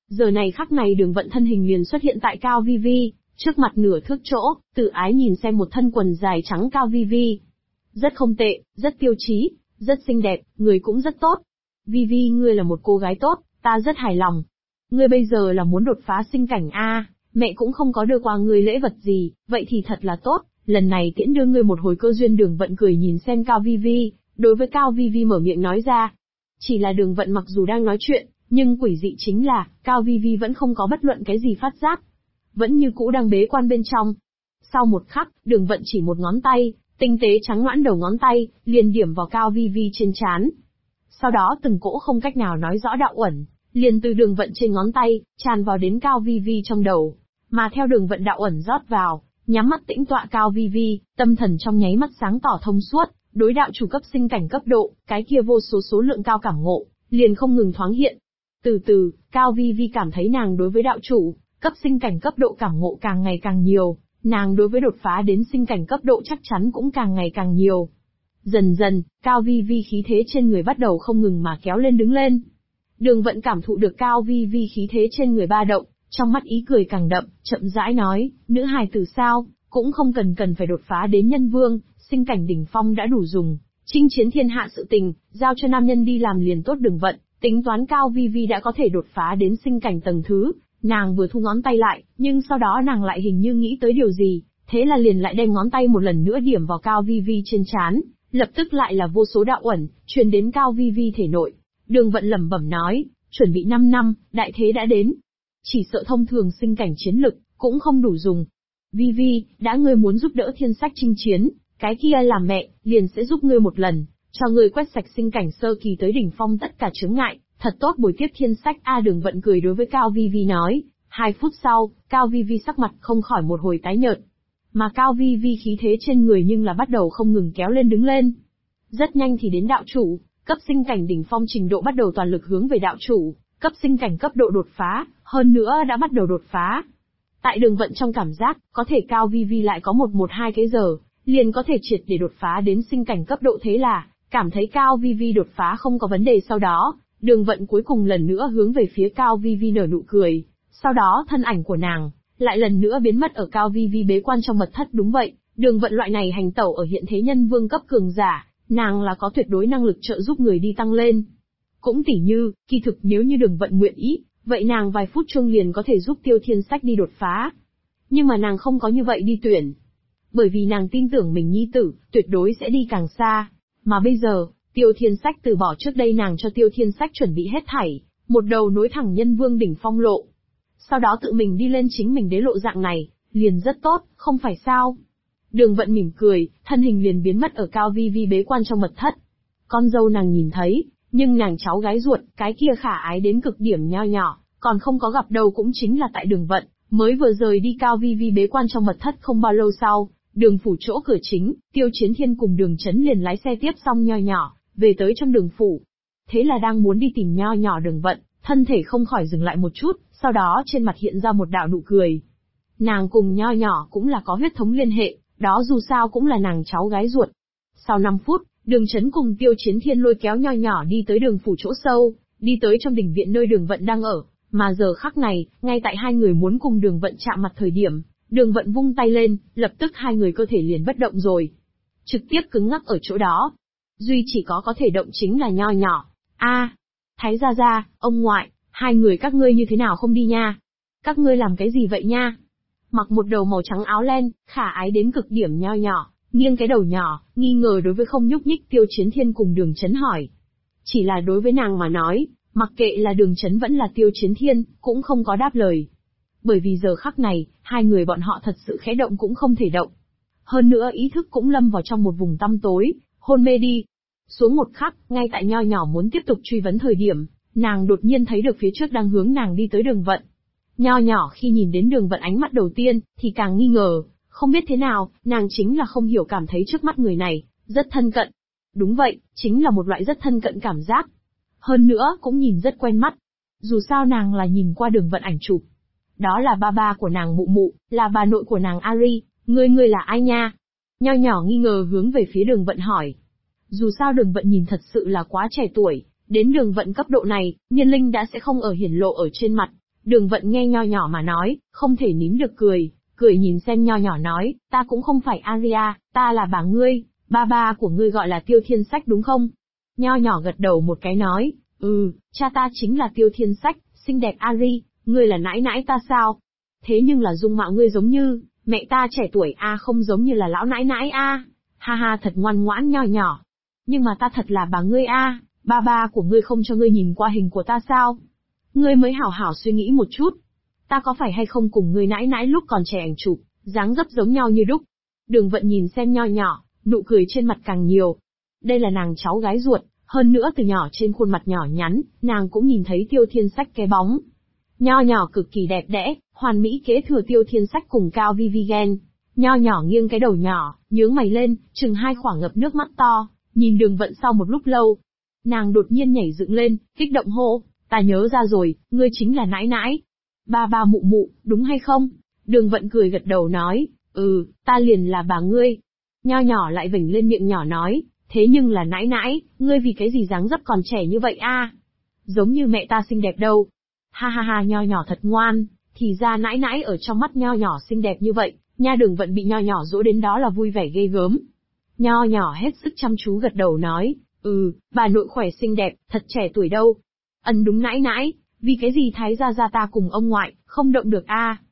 Giờ này khắc này Đường Vận thân hình liền xuất hiện tại Cao Vi Vi, trước mặt nửa thước chỗ, Tử Ái nhìn xem một thân quần dài trắng Cao Vi Vi. Rất không tệ, rất tiêu chí, rất xinh đẹp, người cũng rất tốt. Vi Vi ngươi là một cô gái tốt, ta rất hài lòng. Ngươi bây giờ là muốn đột phá sinh cảnh A, mẹ cũng không có đưa qua ngươi lễ vật gì, vậy thì thật là tốt, lần này tiễn đưa ngươi một hồi cơ duyên. Đường Vận cười nhìn xem Cao Vi Vi, đối với Cao Vi Vi mở miệng nói ra. Chỉ là Đường Vận mặc dù đang nói chuyện, nhưng quỷ dị chính là, Cao Vi Vi vẫn không có bất luận cái gì phát giác. Vẫn như cũ đang bế quan bên trong. Sau một khắc, Đường Vận chỉ một ngón tay, tinh tế trắng nõn đầu ngón tay, liền điểm vào Cao Vi Vi trên trán. Sau đó từng cỗ không cách nào nói rõ đạo uẩn, liền từ Đường Vận trên ngón tay, tràn vào đến Cao Vi Vi trong đầu. Mà theo Đường Vận đạo uẩn rót vào, nhắm mắt tĩnh tọa Cao Vi Vi, tâm thần trong nháy mắt sáng tỏ thông suốt, đối đạo chủ cấp sinh cảnh cấp độ, cái kia vô số lượng cao cảm ngộ, liền không ngừng thoáng hiện. Từ từ, Cao Vi Vi cảm thấy nàng đối với đạo chủ, cấp sinh cảnh cấp độ cảm ngộ càng ngày càng nhiều, nàng đối với đột phá đến sinh cảnh cấp độ chắc chắn cũng càng ngày càng nhiều. Dần dần, Cao Vi Vi khí thế trên người bắt đầu không ngừng mà kéo lên đứng lên. Đường Vận cảm thụ được Cao Vi Vi khí thế trên người ba động, trong mắt ý cười càng đậm, chậm rãi nói, nữ hài tử sao, cũng không cần phải đột phá đến nhân vương, sinh cảnh đỉnh phong đã đủ dùng, chinh chiến thiên hạ sự tình, giao cho nam nhân đi làm liền tốt. Đường Vận tính toán Cao Vi Vi đã có thể đột phá đến sinh cảnh tầng thứ, nàng vừa thu ngón tay lại, nhưng sau đó nàng lại hình như nghĩ tới điều gì, thế là liền lại đem ngón tay một lần nữa điểm vào Cao Vi Vi trên trán, lập tức lại là vô số đạo uẩn truyền đến Cao Vi Vi thể nội. Đường Vận lẩm bẩm nói, chuẩn bị 5 năm, đại thế đã đến. Chỉ sợ thông thường sinh cảnh chiến lực cũng không đủ dùng. Vi Vi, đã ngươi muốn giúp đỡ Thiên Sách chinh chiến, cái kia làm mẹ liền sẽ giúp ngươi một lần, cho ngươi quét sạch sinh cảnh sơ kỳ tới đỉnh phong tất cả chướng ngại, thật tốt bồi tiếp Thiên Sách a. Đường Vận cười đối với Cao Vi Vi nói. 2 phút sau, Cao Vi Vi sắc mặt không khỏi một hồi tái nhợt, mà Cao Vi Vi khí thế trên người nhưng là bắt đầu không ngừng kéo lên đứng lên. Rất nhanh thì đến đạo chủ, cấp sinh cảnh đỉnh phong trình độ bắt đầu toàn lực hướng về đạo chủ, cấp sinh cảnh cấp độ đột phá, hơn nữa đã bắt đầu đột phá. Tại Đường Vận trong cảm giác, có thể Cao Vi Vi lại có 1-2 cái giờ, liền có thể triệt để đột phá đến sinh cảnh cấp độ, thế là, cảm thấy Cao Vi Vi đột phá không có vấn đề. Sau đó, Đường Vận cuối cùng lần nữa hướng về phía Cao Vi Vi nở nụ cười, sau đó thân ảnh của nàng, lại lần nữa biến mất ở Cao Vi Vi bế quan trong mật thất. Đúng vậy, Đường Vận loại này hành tẩu ở hiện thế nhân vương cấp cường giả, nàng là có tuyệt đối năng lực trợ giúp người đi tăng lên. Cũng tỉ như, kỳ thực nếu như Đường Vận nguyện ý, vậy nàng vài phút chung liền có thể giúp Tiêu Thiên Sách đi đột phá. Nhưng mà nàng không có như vậy đi tuyển. Bởi vì nàng tin tưởng mình nhi tử, tuyệt đối sẽ đi càng xa. Mà bây giờ, Tiêu Thiên Sách từ bỏ trước đây nàng cho Tiêu Thiên Sách chuẩn bị hết thảy, một đầu nối thẳng nhân vương đỉnh phong lộ. Sau đó tự mình đi lên chính mình đế lộ dạng này, liền rất tốt, không phải sao? Đường Vận mỉm cười, thân hình liền biến mất ở Cao Vi Vi bế quan trong mật thất. Con dâu nàng nhìn thấy, nhưng nàng cháu gái ruột, cái kia khả ái đến cực điểm nho nhỏ, còn không có gặp đâu. Cũng chính là tại Đường Vận mới vừa rời đi Cao Vi Vi bế quan trong mật thất không bao lâu sau, đường phủ chỗ cửa chính, Tiêu Chiến Thiên cùng Đường Chấn liền lái xe tiếp xong nho nhỏ, về tới trong đường phủ. Thế là đang muốn đi tìm nho nhỏ Đường Vận, thân thể không khỏi dừng lại một chút, sau đó trên mặt hiện ra một đạo nụ cười. Nàng cùng nho nhỏ cũng là có huyết thống liên hệ, đó dù sao cũng là nàng cháu gái ruột. Sau 5 phút, Đường Chấn cùng Tiêu Chiến Thiên lôi kéo nho nhỏ đi tới đường phủ chỗ sâu, đi tới trong đình viện nơi Đường Vận đang ở, mà giờ khắc này, ngay tại hai người muốn cùng Đường Vận chạm mặt thời điểm, Đường Vận vung tay lên, lập tức hai người cơ thể liền bất động rồi. Trực tiếp cứng ngắc ở chỗ đó. Duy chỉ có thể động chính là nho nhỏ. Thái gia gia, ông ngoại, hai người các ngươi như thế nào không đi nha? Các ngươi làm cái gì vậy nha? Mặc một đầu màu trắng áo len, khả ái đến cực điểm nho nhỏ, nghiêng cái đầu nhỏ, nghi ngờ đối với không nhúc nhích Tiêu Chiến Thiên cùng Đường Chấn hỏi. Chỉ là đối với nàng mà nói, mặc kệ là Đường Chấn vẫn là Tiêu Chiến Thiên, cũng không có đáp lời. Bởi vì giờ khắc này, hai người bọn họ thật sự khẽ động cũng không thể động. Hơn nữa ý thức cũng lâm vào trong một vùng tăm tối, hôn mê đi. Xuống một khắc, ngay tại nho nhỏ muốn tiếp tục truy vấn thời điểm, nàng đột nhiên thấy được phía trước đang hướng nàng đi tới Đường Vận. Nho nhỏ khi nhìn đến Đường Vận ánh mắt đầu tiên, thì càng nghi ngờ, không biết thế nào, nàng chính là không hiểu cảm thấy trước mắt người này, rất thân cận. Đúng vậy, chính là một loại rất thân cận cảm giác. Hơn nữa, cũng nhìn rất quen mắt. Dù sao nàng là nhìn qua Đường Vận ảnh chụp. Đó là ba của nàng Mụ Mụ, là bà nội của nàng Ari, ngươi là ai nha? Nho nhỏ nghi ngờ hướng về phía Đường Vận hỏi. Dù sao Đường Vận nhìn thật sự là quá trẻ tuổi, đến Đường Vận cấp độ này, niên linh đã sẽ không ở hiển lộ ở trên mặt. Đường Vận nghe nho nhỏ mà nói, không thể nín được cười, cười nhìn xem nho nhỏ nói, ta cũng không phải Aria, ta là bà ngươi, ba của ngươi gọi là Tiêu Thiên Sách đúng không? Nho nhỏ gật đầu một cái nói, cha ta chính là Tiêu Thiên Sách, xinh đẹp Ari, ngươi là nãi nãi ta sao? Thế nhưng là dung mạo ngươi giống như, mẹ ta trẻ tuổi không giống như là lão nãi nãi ha ha thật ngoan ngoãn nho nhỏ. Nhưng mà ta thật là bà ngươi ba của ngươi không cho ngươi nhìn qua hình của ta sao? Ngươi mới hảo hảo suy nghĩ một chút. Ta có phải hay không cùng ngươi nãi nãi lúc còn trẻ ảnh chụp, dáng dấp giống nhau như đúc. Đường Vận nhìn xem nho nhỏ, nụ cười trên mặt càng nhiều. Đây là nàng cháu gái ruột, hơn nữa từ nhỏ trên khuôn mặt nhỏ nhắn, nàng cũng nhìn thấy Tiêu Thiên Sách cái bóng. Nho nhỏ cực kỳ đẹp đẽ, hoàn mỹ kế thừa Tiêu Thiên Sách cùng Cao Vivigen. Nho nhỏ nghiêng cái đầu nhỏ, nhướng mày lên, chừng hai khoảng ngập nước mắt to, nhìn Đường Vận sau một lúc lâu. Nàng đột nhiên nhảy dựng lên, kích động hô, ta nhớ ra rồi, ngươi chính là nãi nãi. Ba mụ mụ, đúng hay không? Đường Vận cười gật đầu nói, ta liền là bà ngươi. Nho nhỏ lại vểnh lên miệng nhỏ nói, thế nhưng là nãi nãi, ngươi vì cái gì dáng dấp còn trẻ như vậy Giống như mẹ ta xinh đẹp đâu. Ha ha ha nho nhỏ thật ngoan, thì ra nãi nãi ở trong mắt nho nhỏ xinh đẹp như vậy, nha Đường Vận bị nho nhỏ dỗ đến đó là vui vẻ ghê gớm. Nho nhỏ hết sức chăm chú gật đầu nói, bà nội khỏe xinh đẹp, thật trẻ tuổi đâu. Đúng nãi nãi, vì cái gì Thái gia ta cùng ông ngoại, không động được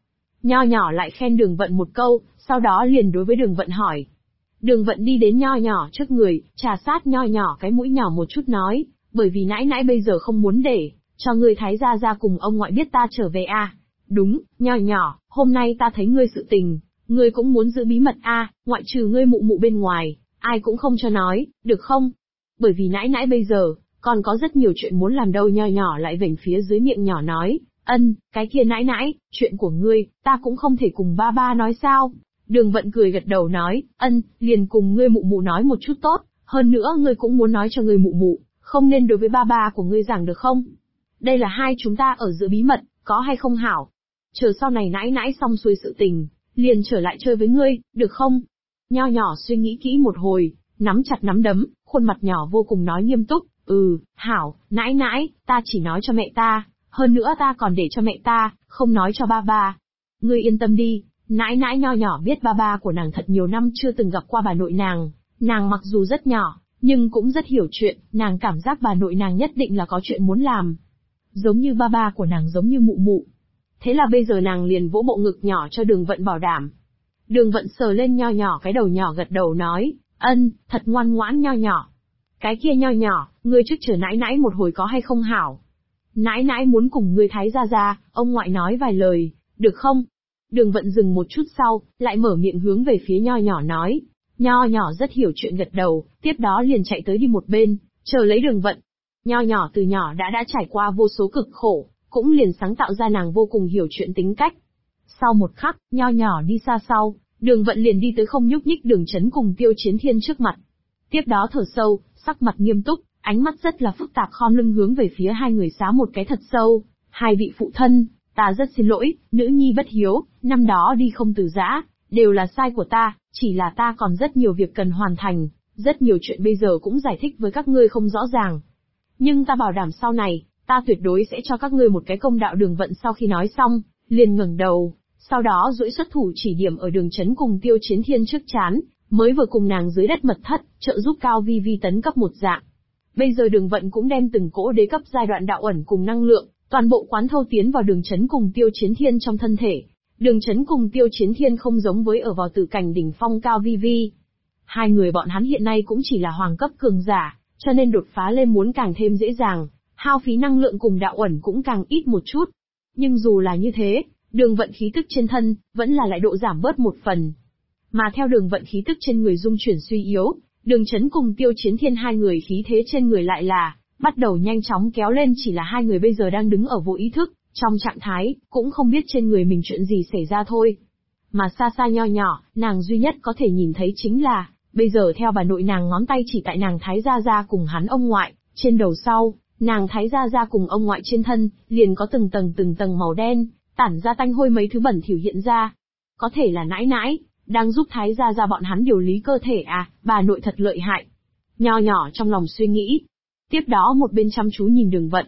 Nho nhỏ lại khen Đường Vận một câu, sau đó liền đối với Đường Vận hỏi. Đường Vận đi đến nho nhỏ trước người, trà sát nho nhỏ cái mũi nhỏ một chút nói, bởi vì nãi nãi bây giờ không muốn để cho ngươi Thái gia cùng ông ngoại biết ta trở về Đúng, nho nhỏ, hôm nay ta thấy ngươi sự tình, ngươi cũng muốn giữ bí mật ngoại trừ ngươi mụ mụ bên ngoài, ai cũng không cho nói, được không? Bởi vì nãi nãi bây giờ, còn có rất nhiều chuyện muốn làm đâu nho nhỏ lại vểnh phía dưới miệng nhỏ nói, cái kia nãi nãi, chuyện của ngươi, ta cũng không thể cùng ba nói sao? Đường Vận cười gật đầu nói, liền cùng ngươi mụ mụ nói một chút tốt, hơn nữa ngươi cũng muốn nói cho ngươi mụ mụ, không nên đối với ba của ngươi giảng được không? Đây là hai chúng ta ở giữa bí mật, có hay không hảo? Chờ sau này nãi nãi xong xuôi sự tình, liền trở lại chơi với ngươi, được không? Nho nhỏ suy nghĩ kỹ một hồi, nắm chặt nắm đấm, khuôn mặt nhỏ vô cùng nói nghiêm túc, hảo, nãi nãi, ta chỉ nói cho mẹ ta, hơn nữa ta còn để cho mẹ ta, không nói cho ba. Ngươi yên tâm đi, nãi nãi nho nhỏ biết ba của nàng thật nhiều năm chưa từng gặp qua bà nội nàng mặc dù rất nhỏ, nhưng cũng rất hiểu chuyện, nàng cảm giác bà nội nàng nhất định là có chuyện muốn làm. Giống như ba của nàng giống như mụ mụ. Thế là bây giờ nàng liền vỗ bộ ngực nhỏ cho Đường Vận bảo đảm. Đường Vận sờ lên nho nhỏ cái đầu nhỏ gật đầu nói, thật ngoan ngoãn nho nhỏ. Cái kia nho nhỏ, ngươi trước chờ nãi nãi một hồi có hay không hảo? Nãi nãi muốn cùng ngươi Thái gia, ông ngoại nói vài lời, được không? Đường Vận dừng một chút sau, lại mở miệng hướng về phía nho nhỏ nói. Nho nhỏ rất hiểu chuyện gật đầu, tiếp đó liền chạy tới đi một bên, chờ lấy Đường Vận. Nho nhỏ từ nhỏ đã trải qua vô số cực khổ, cũng liền sáng tạo ra nàng vô cùng hiểu chuyện tính cách. Sau một khắc, nho nhỏ đi xa sau, Đường Vận liền đi tới không nhúc nhích Đường Chấn cùng Tiêu Chiến Thiên trước mặt. Tiếp đó thở sâu, sắc mặt nghiêm túc, ánh mắt rất là phức tạp khom lưng hướng về phía hai người xá một cái thật sâu. Hai vị phụ thân, ta rất xin lỗi, nữ nhi bất hiếu, năm đó đi không từ giã, đều là sai của ta, chỉ là ta còn rất nhiều việc cần hoàn thành, rất nhiều chuyện bây giờ cũng giải thích với các ngươi không rõ ràng. Nhưng ta bảo đảm sau này, ta tuyệt đối sẽ cho các ngươi một cái công đạo. Đường Vận sau khi nói xong, liền ngẩng đầu, sau đó duỗi xuất thủ chỉ điểm ở Đường Chấn cùng Tiêu Chiến Thiên trước trán, mới vừa cùng nàng dưới đất mật thất, trợ giúp Cao Vi Vi tấn cấp một dạng. Bây giờ Đường Vận cũng đem từng cỗ đế cấp giai đoạn đạo ẩn cùng năng lượng, toàn bộ quán thâu tiến vào Đường Chấn cùng Tiêu Chiến Thiên trong thân thể. Đường Chấn cùng Tiêu Chiến Thiên không giống với ở vào tử cảnh đỉnh phong Cao Vi Vi. Hai người bọn hắn hiện nay cũng chỉ là hoàng cấp cường giả, cho nên đột phá lên muốn càng thêm dễ dàng, hao phí năng lượng cùng đạo ẩn cũng càng ít một chút. Nhưng dù là như thế, Đường Vận khí tức trên thân, vẫn là lại độ giảm bớt một phần. Mà theo Đường Vận khí tức trên người dung chuyển suy yếu, Đường Chấn cùng Tiêu Chiến Thiên hai người khí thế trên người lại là bắt đầu nhanh chóng kéo lên, chỉ là hai người bây giờ đang đứng ở vô ý thức, trong trạng thái, cũng không biết trên người mình chuyện gì xảy ra thôi. Mà xa xa nho nhỏ, nàng duy nhất có thể nhìn thấy chính là, bây giờ theo bà nội nàng ngón tay chỉ tại nàng Thái gia cùng hắn ông ngoại, trên đầu sau, nàng Thái gia cùng ông ngoại trên thân, liền có từng tầng màu đen, tản ra tanh hôi mấy thứ bẩn thỉu hiện ra. Có thể là nãi nãi, đang giúp Thái gia bọn hắn điều lý cơ thể bà nội thật lợi hại. Nho nhỏ trong lòng suy nghĩ. Tiếp đó một bên chăm chú nhìn Đường Vận,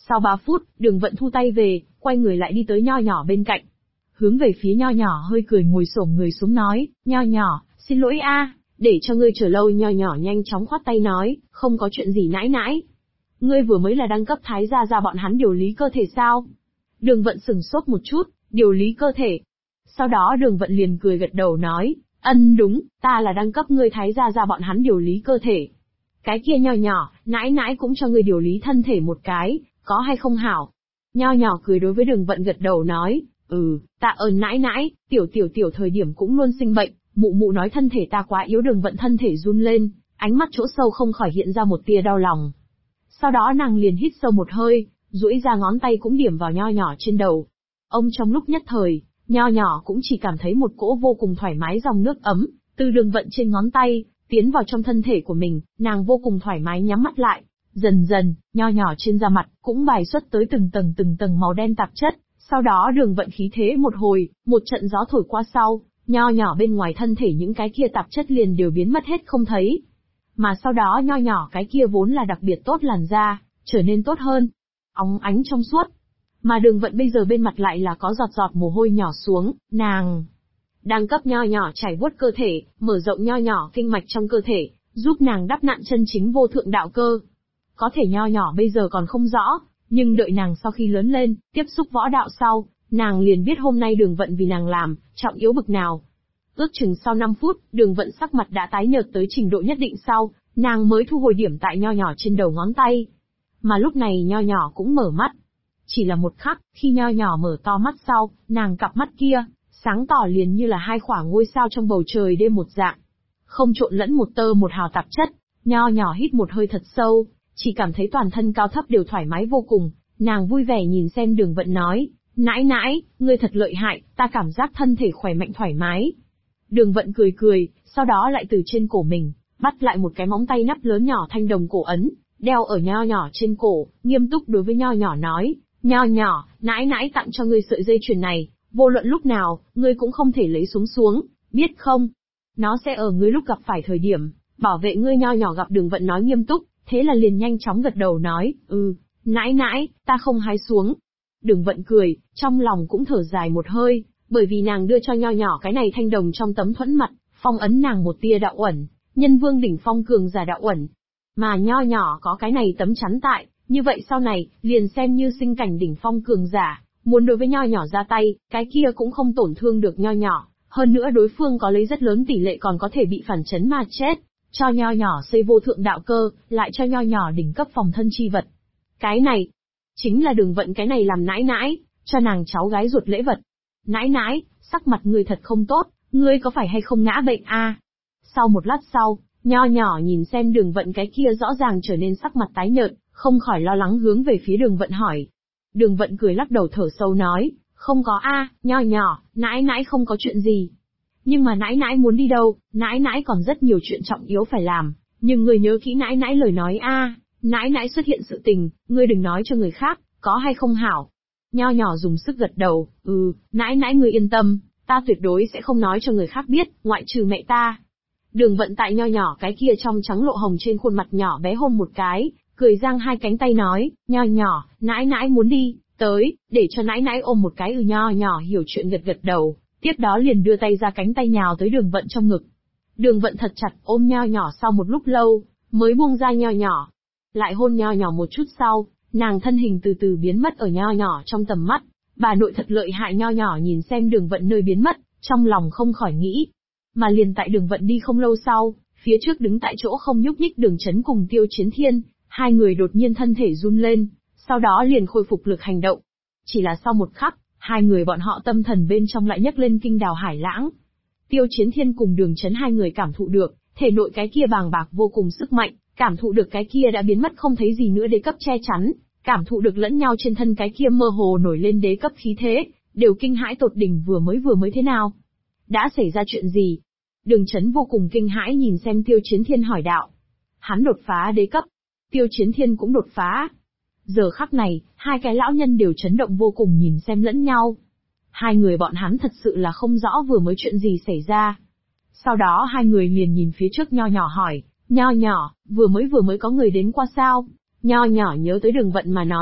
Sau 3 phút, Đường Vận thu tay về, quay người lại đi tới Nho Nhỏ bên cạnh. Hướng về phía Nho Nhỏ hơi cười ngồi xổm người xuống nói, Nho Nhỏ, xin lỗi a, để cho ngươi chờ lâu. Nho Nhỏ nhanh chóng khoát tay nói, không có chuyện gì nãi nãi. Ngươi vừa mới là đăng cấp thái gia ra bọn hắn điều lý cơ thể sao? Đường Vận sừng sốt một chút, điều lý cơ thể. Sau đó Đường Vận liền cười gật đầu nói, đúng, ta là đăng cấp ngươi thái gia ra bọn hắn điều lý cơ thể. Cái kia Nho Nhỏ, nãi nãi cũng cho ngươi điều lý thân thể một cái, có hay không hảo? Nho Nhỏ cười đối với Đường Vận gật đầu nói, tạ ơn nãi nãi, tiểu thời điểm cũng luôn sinh bệnh, mụ mụ nói thân thể ta quá yếu. Đường Vận thân thể run lên, ánh mắt chỗ sâu không khỏi hiện ra một tia đau lòng. Sau đó nàng liền hít sâu một hơi, duỗi ra ngón tay cũng điểm vào Nho Nhỏ trên đầu. Trong lúc nhất thời, Nho Nhỏ cũng chỉ cảm thấy một cỗ vô cùng thoải mái dòng nước ấm, từ Đường Vận trên ngón tay, tiến vào trong thân thể của mình, nàng vô cùng thoải mái nhắm mắt lại. Dần dần, Nho Nhỏ trên da mặt, cũng bài xuất tới từng tầng màu đen tạp chất, sau đó Đường Vận khí thế một hồi, một trận gió thổi qua sau, Nho Nhỏ bên ngoài thân thể những cái kia tạp chất liền đều biến mất hết không thấy. Mà sau đó Nho Nhỏ cái kia vốn là đặc biệt tốt làn da, trở nên tốt hơn, óng ánh trong suốt. Mà Đường Vận bây giờ bên mặt lại là có giọt giọt mồ hôi nhỏ xuống, nàng đang cấp Nho Nhỏ chảy vuốt cơ thể, mở rộng Nho Nhỏ kinh mạch trong cơ thể, giúp nàng đắp nặn chân chính vô thượng đạo cơ. Có thể Nho Nhỏ bây giờ còn không rõ, nhưng đợi nàng sau khi lớn lên, tiếp xúc võ đạo sau, nàng liền biết hôm nay Đường Vận vì nàng làm, trọng yếu bực nào. Ước chừng sau 5 phút, Đường Vận sắc mặt đã tái nhợt tới trình độ nhất định sau, nàng mới thu hồi điểm tại Nho Nhỏ trên đầu ngón tay. Mà lúc này Nho Nhỏ cũng mở mắt. Chỉ là một khắc, khi Nho Nhỏ mở to mắt sau, nàng cặp mắt kia, sáng tỏ liền như là 2 khỏa ngôi sao trong bầu trời đêm một dạng. Không trộn lẫn một tơ một hào tạp chất, Nho Nhỏ hít một hơi thật sâu, chỉ cảm thấy toàn thân cao thấp đều thoải mái vô cùng, nàng vui vẻ nhìn xem Đường Vận nói, nãi nãi, ngươi thật lợi hại, ta cảm giác thân thể khỏe mạnh thoải mái. Đường Vận cười cười, sau đó lại từ trên cổ mình, bắt lại một cái móng tay nắp lớn nhỏ thanh đồng cổ ấn, đeo ở Nho Nhỏ trên cổ, nghiêm túc đối với Nho Nhỏ nói, Nho Nhỏ, nãi nãi tặng cho ngươi sợi dây chuyền này, vô luận lúc nào, ngươi cũng không thể lấy xuống, biết không? Nó sẽ ở ngươi lúc gặp phải thời điểm, bảo vệ ngươi. Nho Nhỏ gặp Đường Vận nói nghiêm túc, thế là liền nhanh chóng gật đầu nói, nãi nãi, ta không hái xuống. Đường Vận cười, trong lòng cũng thở dài một hơi, bởi vì nàng đưa cho Nho Nhỏ cái này thanh đồng trong tấm thuẫn mặt, phong ấn nàng một tia đạo uẩn, nhân vương đỉnh phong cường giả đạo uẩn. Mà Nho Nhỏ có cái này tấm chắn tại, như vậy sau này, liền xem như sinh cảnh đỉnh phong cường giả, muốn đối với Nho Nhỏ ra tay, cái kia cũng không tổn thương được Nho Nhỏ, hơn nữa đối phương có lấy rất lớn tỷ lệ còn có thể bị phản chấn mà chết. Cho Nho Nhỏ xây vô thượng đạo cơ, lại cho Nho Nhỏ đỉnh cấp phòng thân chi vật. Cái này, chính là Đường Vận cái này làm nãi nãi, cho nàng cháu gái ruột lễ vật. Nãi nãi, sắc mặt ngươi thật không tốt, ngươi có phải hay không ngã bệnh a? Sau một lát sau, Nho Nhỏ nhìn xem Đường Vận cái kia rõ ràng trở nên sắc mặt tái nhợt, không khỏi lo lắng hướng về phía Đường Vận hỏi. Đường Vận cười lắc đầu thở sâu nói, không có a, Nho Nhỏ, nãi nãi không có chuyện gì. Nhưng mà nãi nãi muốn đi đâu, nãi nãi còn rất nhiều chuyện trọng yếu phải làm, nhưng ngươi nhớ kỹ nãi nãi lời nói a, nãi nãi xuất hiện sự tình, ngươi đừng nói cho người khác, có hay không hảo? Nho Nhỏ dùng sức gật đầu, nãi nãi ngươi yên tâm, ta tuyệt đối sẽ không nói cho người khác biết, ngoại trừ mẹ ta. Đường Vận tại Nho Nhỏ cái kia trong trắng lộ hồng trên khuôn mặt nhỏ bé hôn một cái, cười giang 2 cánh tay nói, Nho Nhỏ, nãi nãi muốn đi, tới, để cho nãi nãi ôm một cái. Nho Nhỏ hiểu chuyện gật gật đầu, tiếp đó liền đưa tay ra cánh tay nhào tới Đường Vận trong ngực. Đường Vận thật chặt ôm Nho Nhỏ sau một lúc lâu, mới buông ra Nho Nhỏ. Lại hôn Nho Nhỏ một chút sau, nàng thân hình từ từ biến mất ở Nho Nhỏ trong tầm mắt. Bà nội thật lợi hại. Nho Nhỏ nhìn xem Đường Vận nơi biến mất, trong lòng không khỏi nghĩ. Mà liền tại Đường Vận đi không lâu sau, phía trước đứng tại chỗ không nhúc nhích Đường Chấn cùng Tiêu Chiến Thiên, 2 người đột nhiên thân thể run lên, sau đó liền khôi phục lực hành động. Chỉ là sau một khắc, 2 người bọn họ tâm thần bên trong lại nhấc lên kinh đào hải lãng. Tiêu Chiến Thiên cùng Đường Chấn 2 người cảm thụ được, thể nội cái kia bàng bạc vô cùng sức mạnh, cảm thụ được cái kia đã biến mất không thấy gì nữa đế cấp che chắn, cảm thụ được lẫn nhau trên thân cái kia mơ hồ nổi lên đế cấp khí thế, đều kinh hãi tột đỉnh. Vừa mới thế nào? Đã xảy ra chuyện gì? Đường Chấn vô cùng kinh hãi nhìn xem Tiêu Chiến Thiên hỏi đạo. Hắn đột phá đế cấp. Tiêu Chiến Thiên cũng đột phá. Giờ khắc này, 2 cái lão nhân đều chấn động vô cùng nhìn xem lẫn nhau. 2 người bọn hắn thật sự là không rõ vừa mới chuyện gì xảy ra. Sau đó 2 người liền nhìn phía trước Nho Nhỏ hỏi, Nho Nhỏ, vừa mới có người đến qua sao? Nho Nhỏ nhớ tới Đường Vận mà nói,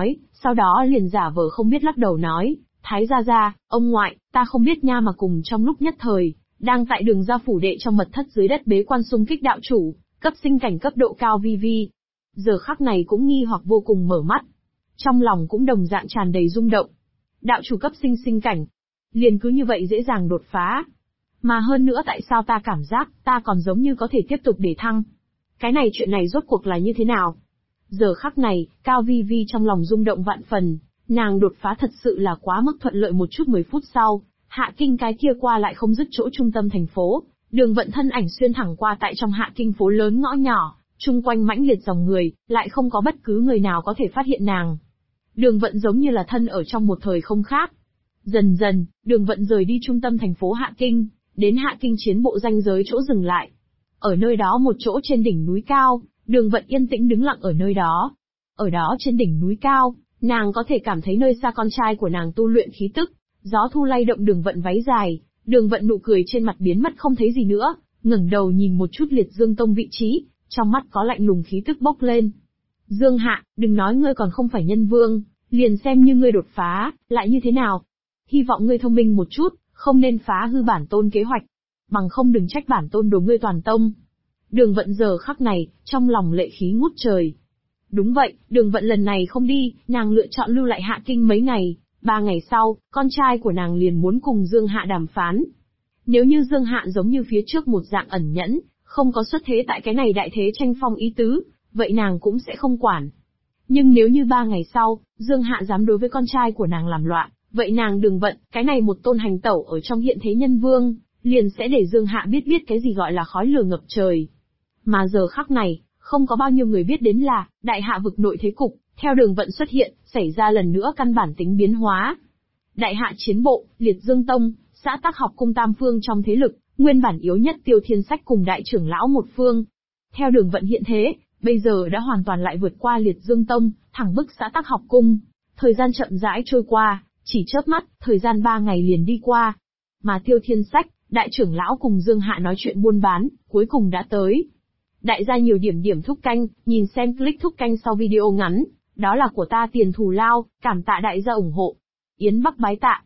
Sau đó liền giả vờ không biết lắc đầu nói, Thái gia gia, ông ngoại, ta không biết nha, mà cùng trong lúc nhất thời, đang tại đường ra phủ đệ trong mật thất dưới đất bế quan xung kích đạo chủ, cấp sinh cảnh cấp độ cao vi. Giờ khắc này cũng nghi hoặc vô cùng mở mắt. Trong lòng cũng đồng dạng tràn đầy rung động. Đạo chủ cấp sinh cảnh. Liền cứ như vậy dễ dàng đột phá. Mà hơn nữa tại sao ta cảm giác ta còn giống như có thể tiếp tục để thăng. Cái này chuyện này rốt cuộc là như thế nào? Giờ khắc này, Cao Vi trong lòng rung động vạn phần, nàng đột phá thật sự là quá mức thuận lợi. Một chút 10 phút sau, Hạ Kinh cái kia qua lại không dứt chỗ trung tâm thành phố, Đường Vận thân ảnh xuyên thẳng qua tại trong Hạ Kinh phố lớn ngõ nhỏ, chung quanh mãnh liệt dòng người, lại không có bất cứ người nào có thể phát hiện nàng. Đường Vận giống như là thân ở trong một thời không khác. Dần dần, Đường Vận rời đi trung tâm thành phố Hạ Kinh, đến Hạ Kinh chiến bộ ranh giới chỗ dừng lại. Ở nơi đó một chỗ trên đỉnh núi cao, Đường Vận yên tĩnh đứng lặng ở nơi đó. Ở đó trên đỉnh núi cao, nàng có thể cảm thấy nơi xa con trai của nàng tu luyện khí tức, gió thu lay động Đường Vận váy dài, Đường Vận nụ cười trên mặt biến mất không thấy gì nữa, ngẩng đầu nhìn một chút Liệt Dương Tông vị trí, trong mắt có lạnh lùng khí tức bốc lên. Dương Hạ, đừng nói ngươi còn không phải nhân vương, liền xem như ngươi đột phá, lại như thế nào? Hy vọng ngươi thông minh một chút, không nên phá hư bản tôn kế hoạch, bằng không đừng trách bản tôn đổ ngươi toàn tông. Đường Vận giờ khắc này, trong lòng lệ khí ngút trời. Đúng vậy, Đường Vận lần này không đi, nàng lựa chọn lưu lại Hạ Kinh mấy ngày. 3 ngày sau, con trai của nàng liền muốn cùng Dương Hạ đàm phán. Nếu như Dương Hạ giống như phía trước một dạng ẩn nhẫn, không có xuất thế tại cái này đại thế tranh phong ý tứ, vậy nàng cũng sẽ không quản. Nhưng nếu như 3 ngày sau, Dương Hạ dám đối với con trai của nàng làm loạn, vậy nàng Đường Vận, cái này một tôn hành tẩu ở trong hiện thế nhân vương, liền sẽ để Dương Hạ biết cái gì gọi là khói lửa ngập trời. Mà giờ khắc này, không có bao nhiêu người biết đến là, đại hạ vực nội thế cục, theo Đường Vận xuất hiện, xảy ra lần nữa căn bản tính biến hóa. Đại hạ chiến bộ, Liệt Dương Tông, xã Tắc Học Cung tam phương trong thế lực, nguyên bản yếu nhất Tiêu Thiên Sách cùng đại trưởng lão một phương. Theo Đường Vận hiện thế, bây giờ đã hoàn toàn lại vượt qua Liệt Dương Tông, thẳng bức xã Tắc Học Cung. Thời gian chậm rãi trôi qua, chỉ chớp mắt, thời gian 3 ngày liền đi qua. Mà Tiêu Thiên Sách, đại trưởng lão cùng Dương Hạ nói chuyện buôn bán, cuối cùng đã tới. Đại gia nhiều điểm thúc canh, nhìn xem click thúc canh sau video ngắn, đó là của ta tiền thù lao, cảm tạ đại gia ủng hộ. Yến Bắc bái tạ.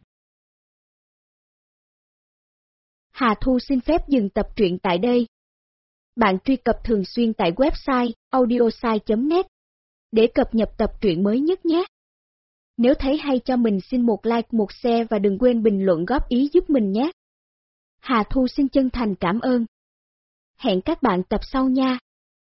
Hà Thu xin phép dừng tập truyện tại đây. Bạn truy cập thường xuyên tại website audiosai.net để cập nhật tập truyện mới nhất nhé. Nếu thấy hay cho mình xin một like, một share và đừng quên bình luận góp ý giúp mình nhé. Hà Thu xin chân thành cảm ơn. Hẹn các bạn tập sau nha.